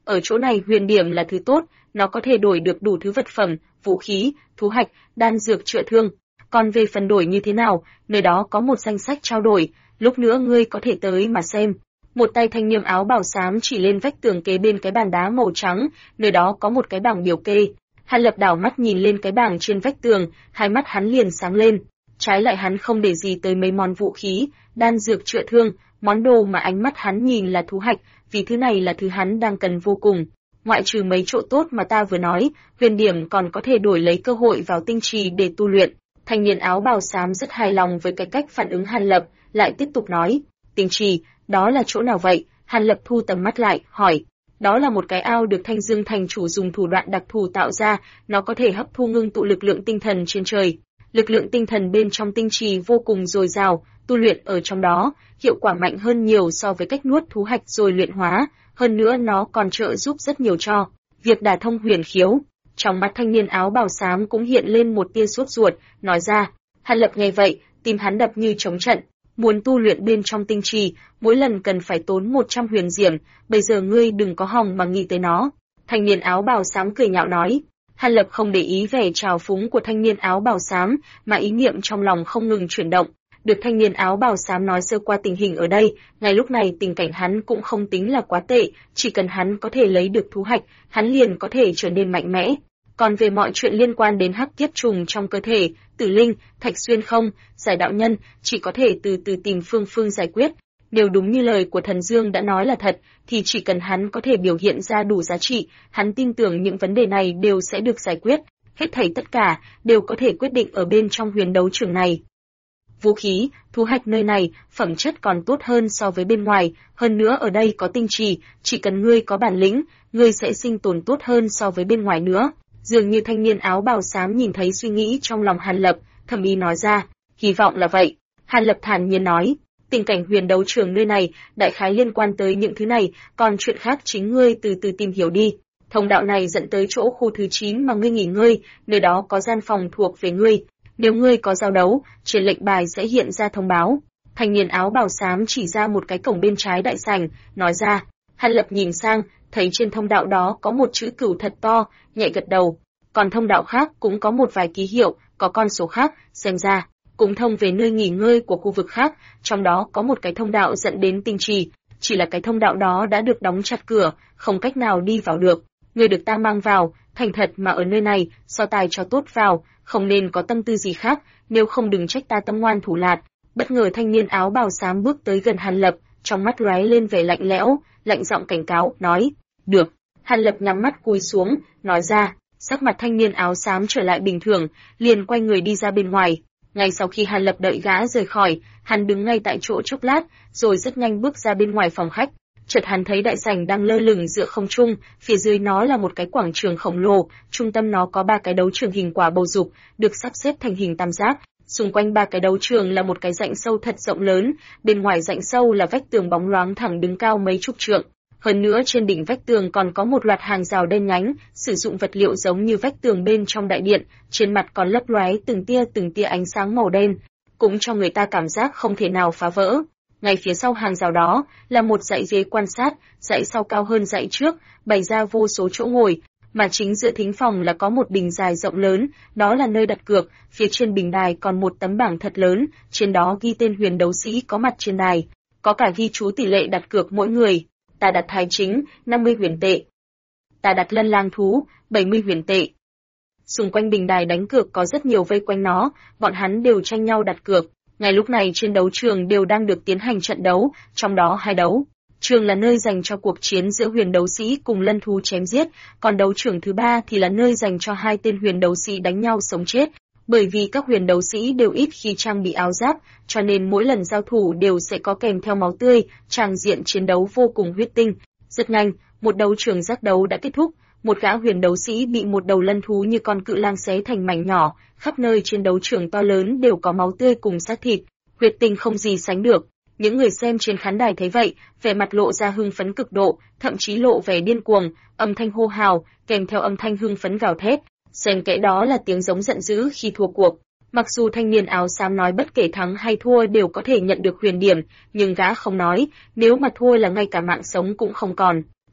Ở chỗ này huyền điểm là thứ tốt, nó có thể đổi được đủ thứ vật phẩm, vũ khí, thú hạch, đan dược chữa thương. Còn về phần đổi như thế nào, nơi đó có một danh sách trao đổi, lúc nữa ngươi có thể tới mà xem. Một tay thanh niên áo bào xám chỉ lên vách tường kế bên cái bàn đá màu trắng, nơi đó có một cái bảng biểu kê. Hàn Lập đảo mắt nhìn lên cái bảng trên vách tường, hai mắt hắn liền sáng lên. Trái lại hắn không để gì tới mấy món vũ khí, đan dược chữa thương, món đồ mà ánh mắt hắn nhìn là thú hạch, vì thứ này là thứ hắn đang cần vô cùng. Ngoại trừ mấy chỗ tốt mà ta vừa nói, huyền điểm còn có thể đổi lấy cơ hội vào tinh trì để tu luyện. Thanh niên áo bào xám rất hài lòng với cái cách phản ứng Hàn Lập, lại tiếp tục nói, tinh trì, đó là chỗ nào vậy? Hàn Lập thu tầm mắt lại, hỏi. Đó là một cái ao được Thanh Dương thành chủ dùng thủ đoạn đặc thù tạo ra, nó có thể hấp thu ngưng tụ lực lượng tinh thần trên trời. Lực lượng tinh thần bên trong tinh trì vô cùng dồi dào, tu luyện ở trong đó, hiệu quả mạnh hơn nhiều so với cách nuốt thú hạch rồi luyện hóa, hơn nữa nó còn trợ giúp rất nhiều cho việc đả thông huyền khiếu. Trong mắt thanh niên áo bào xám cũng hiện lên một tia sốt ruột, nói ra. Hàn Lập nghe vậy, tim hắn đập như trống trận. Muốn tu luyện bên trong tinh trì, mỗi lần cần phải tốn 100 huyền diệm, bây giờ ngươi đừng có hòng mà nghĩ tới nó. Thanh niên áo bào xám cười nhạo nói. Hàn Lập không để ý vẻ trào phúng của thanh niên áo bào xám, mà ý niệm trong lòng không ngừng chuyển động. Được thanh niên áo bào xám nói sơ qua tình hình ở đây, ngay lúc này tình cảnh hắn cũng không tính là quá tệ, chỉ cần hắn có thể lấy được thú hạch, hắn liền có thể trở nên mạnh mẽ. Còn về mọi chuyện liên quan đến hắc kiếp trùng trong cơ thể, Tử Linh, Thạch Xuyên không, Giải đạo nhân, chỉ có thể từ từ tìm phương giải quyết. Nếu đúng như lời của Thần Dương đã nói là thật, thì chỉ cần hắn có thể biểu hiện ra đủ giá trị, hắn tin tưởng những vấn đề này đều sẽ được giải quyết. Hết thảy tất cả đều có thể quyết định ở bên trong huyền đấu trường này. Vũ khí, thú hạch nơi này, phẩm chất còn tốt hơn so với bên ngoài, hơn nữa ở đây có tinh trì, chỉ cần ngươi có bản lĩnh, ngươi sẽ sinh tồn tốt hơn so với bên ngoài nữa. Dường như thanh niên áo bào xám nhìn thấy suy nghĩ trong lòng Hàn Lập, thầm ý nói ra, hy vọng là vậy. Hàn Lập thản nhiên nói, tình cảnh huyền đấu trường nơi này, đại khái liên quan tới những thứ này, còn chuyện khác chính ngươi từ từ tìm hiểu đi. Thông đạo này dẫn tới chỗ khu thứ 9 mà ngươi nghỉ ngơi, nơi đó có gian phòng thuộc về ngươi. Nếu ngươi có giao đấu, trên lệnh bài sẽ hiện ra thông báo. Thanh niên áo bào xám chỉ ra một cái cổng bên trái đại sảnh, nói ra. Hàn Lập nhìn sang, thấy trên thông đạo đó có một chữ Cửu thật to, nhẹ gật đầu. Còn thông đạo khác cũng có một vài ký hiệu, có con số khác, xem ra cũng thông về nơi nghỉ ngơi của khu vực khác, trong đó có một cái thông đạo dẫn đến tinh trì, chỉ là cái thông đạo đó đã được đóng chặt cửa, không cách nào đi vào được. Ngươi được ta mang vào, thành thật mà ở nơi này, so tài cho tốt vào, không nên có tâm tư gì khác, nếu không đừng trách ta tâm ngoan thủ lạt. Bất ngờ thanh niên áo bào xám bước tới gần Hàn Lập, trong mắt lóe lên vẻ lạnh lẽo, lạnh giọng cảnh cáo, nói, được. Hàn Lập nhắm mắt cúi xuống, nói ra, sắc mặt thanh niên áo xám trở lại bình thường, liền quay người đi ra bên ngoài. Ngay sau khi Hàn Lập đợi gã rời khỏi, hắn đứng ngay tại chỗ chốc lát, rồi rất nhanh bước ra bên ngoài phòng khách. Chợt hắn thấy đại sảnh đang lơ lửng giữa không trung, phía dưới nó là một cái quảng trường khổng lồ, trung tâm nó có 3 cái đấu trường hình quả bầu dục, được sắp xếp thành hình tam giác. Xung quanh 3 cái đấu trường là một cái rãnh sâu thật rộng lớn, bên ngoài rãnh sâu là vách tường bóng loáng thẳng đứng cao mấy chục trượng. Hơn nữa trên đỉnh vách tường còn có một loạt hàng rào đen nhánh, sử dụng vật liệu giống như vách tường bên trong đại điện, trên mặt còn lấp lóe từng tia ánh sáng màu đen, cũng cho người ta cảm giác không thể nào phá vỡ. Ngay phía sau hàng rào đó là một dãy ghế quan sát, dãy sau cao hơn dãy trước, bày ra vô số chỗ ngồi, mà chính giữa thính phòng là có một bình đài rộng lớn, đó là nơi đặt cược, phía trên bình đài còn một tấm bảng thật lớn, trên đó ghi tên huyền đấu sĩ có mặt trên đài, có cả ghi chú tỷ lệ đặt cược mỗi người. Ta đặt thái chính, 50 huyền tệ. Ta đặt lân lang thú, 70 huyền tệ. Xung quanh bình đài đánh cược có rất nhiều vây quanh nó, bọn hắn đều tranh nhau đặt cược. Ngay lúc này trên đấu trường đều đang được tiến hành trận đấu, trong đó 2 đấu trường là nơi dành cho cuộc chiến giữa huyền đấu sĩ cùng lân thú chém giết, còn đấu trường thứ 3 thì là nơi dành cho 2 tên huyền đấu sĩ đánh nhau sống chết. Bởi vì các huyền đấu sĩ đều ít khi trang bị áo giáp, cho nên mỗi lần giao thủ đều sẽ có kèm theo máu tươi, tràng diện chiến đấu vô cùng huyết tinh. Rất nhanh, một đấu trường giác đấu đã kết thúc, một gã huyền đấu sĩ bị một đầu lân thú như con cự lang xé thành mảnh nhỏ, khắp nơi trên đấu trường to lớn đều có máu tươi cùng xác thịt, huyết tinh không gì sánh được. Những người xem trên khán đài thấy vậy, vẻ mặt lộ ra hưng phấn cực độ, thậm chí lộ vẻ điên cuồng, âm thanh hô hào, kèm theo âm thanh hưng phấn gào thét. Xen kẽ đó là tiếng giống giận dữ khi thua cuộc. Mặc dù thanh niên áo xám nói bất kể thắng hay thua đều có thể nhận được huyền điểm, nhưng gã không nói, nếu mà thua là ngay cả mạng sống cũng không còn.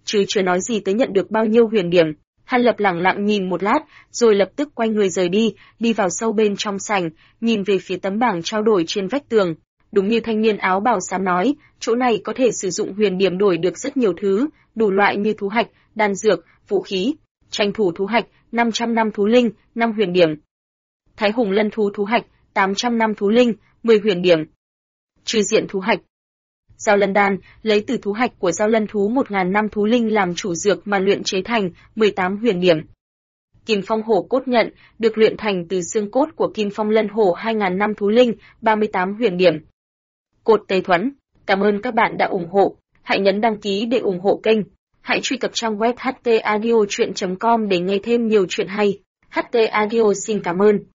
chứ chưa nói gì tới nhận được bao nhiêu huyền điểm. Hàn Lập lẳng lặng nhìn một lát, rồi lập tức quay người rời đi, đi vào sâu bên trong sảnh, nhìn về phía tấm bảng trao đổi trên vách tường. Đúng như thanh niên áo bào xám nói, chỗ này có thể sử dụng huyền điểm đổi được rất nhiều thứ, đủ loại như thú hạch, đan dược, vũ khí. Tranh thủ thú hạch, 500 năm thú linh, 5 huyền điểm. Thái Hùng Lân thú thú hạch, 800 năm thú linh, 10 huyền điểm. Trừ diện thú hạch. Giao lân đan, lấy từ thú hạch của giao lân thú 1000 năm thú linh làm chủ dược mà luyện chế thành, 18 huyền điểm. Kim Phong Hổ cốt nhận, được luyện thành từ xương cốt của Kim Phong Lân Hổ 2000 năm thú linh, 38 huyền điểm. Cột Tây Thuẫn, cảm ơn các bạn đã ủng hộ, hãy nhấn đăng ký để ủng hộ kênh. Hãy truy cập trang web htaudio.com để nghe thêm nhiều chuyện hay. HT Audio xin cảm ơn.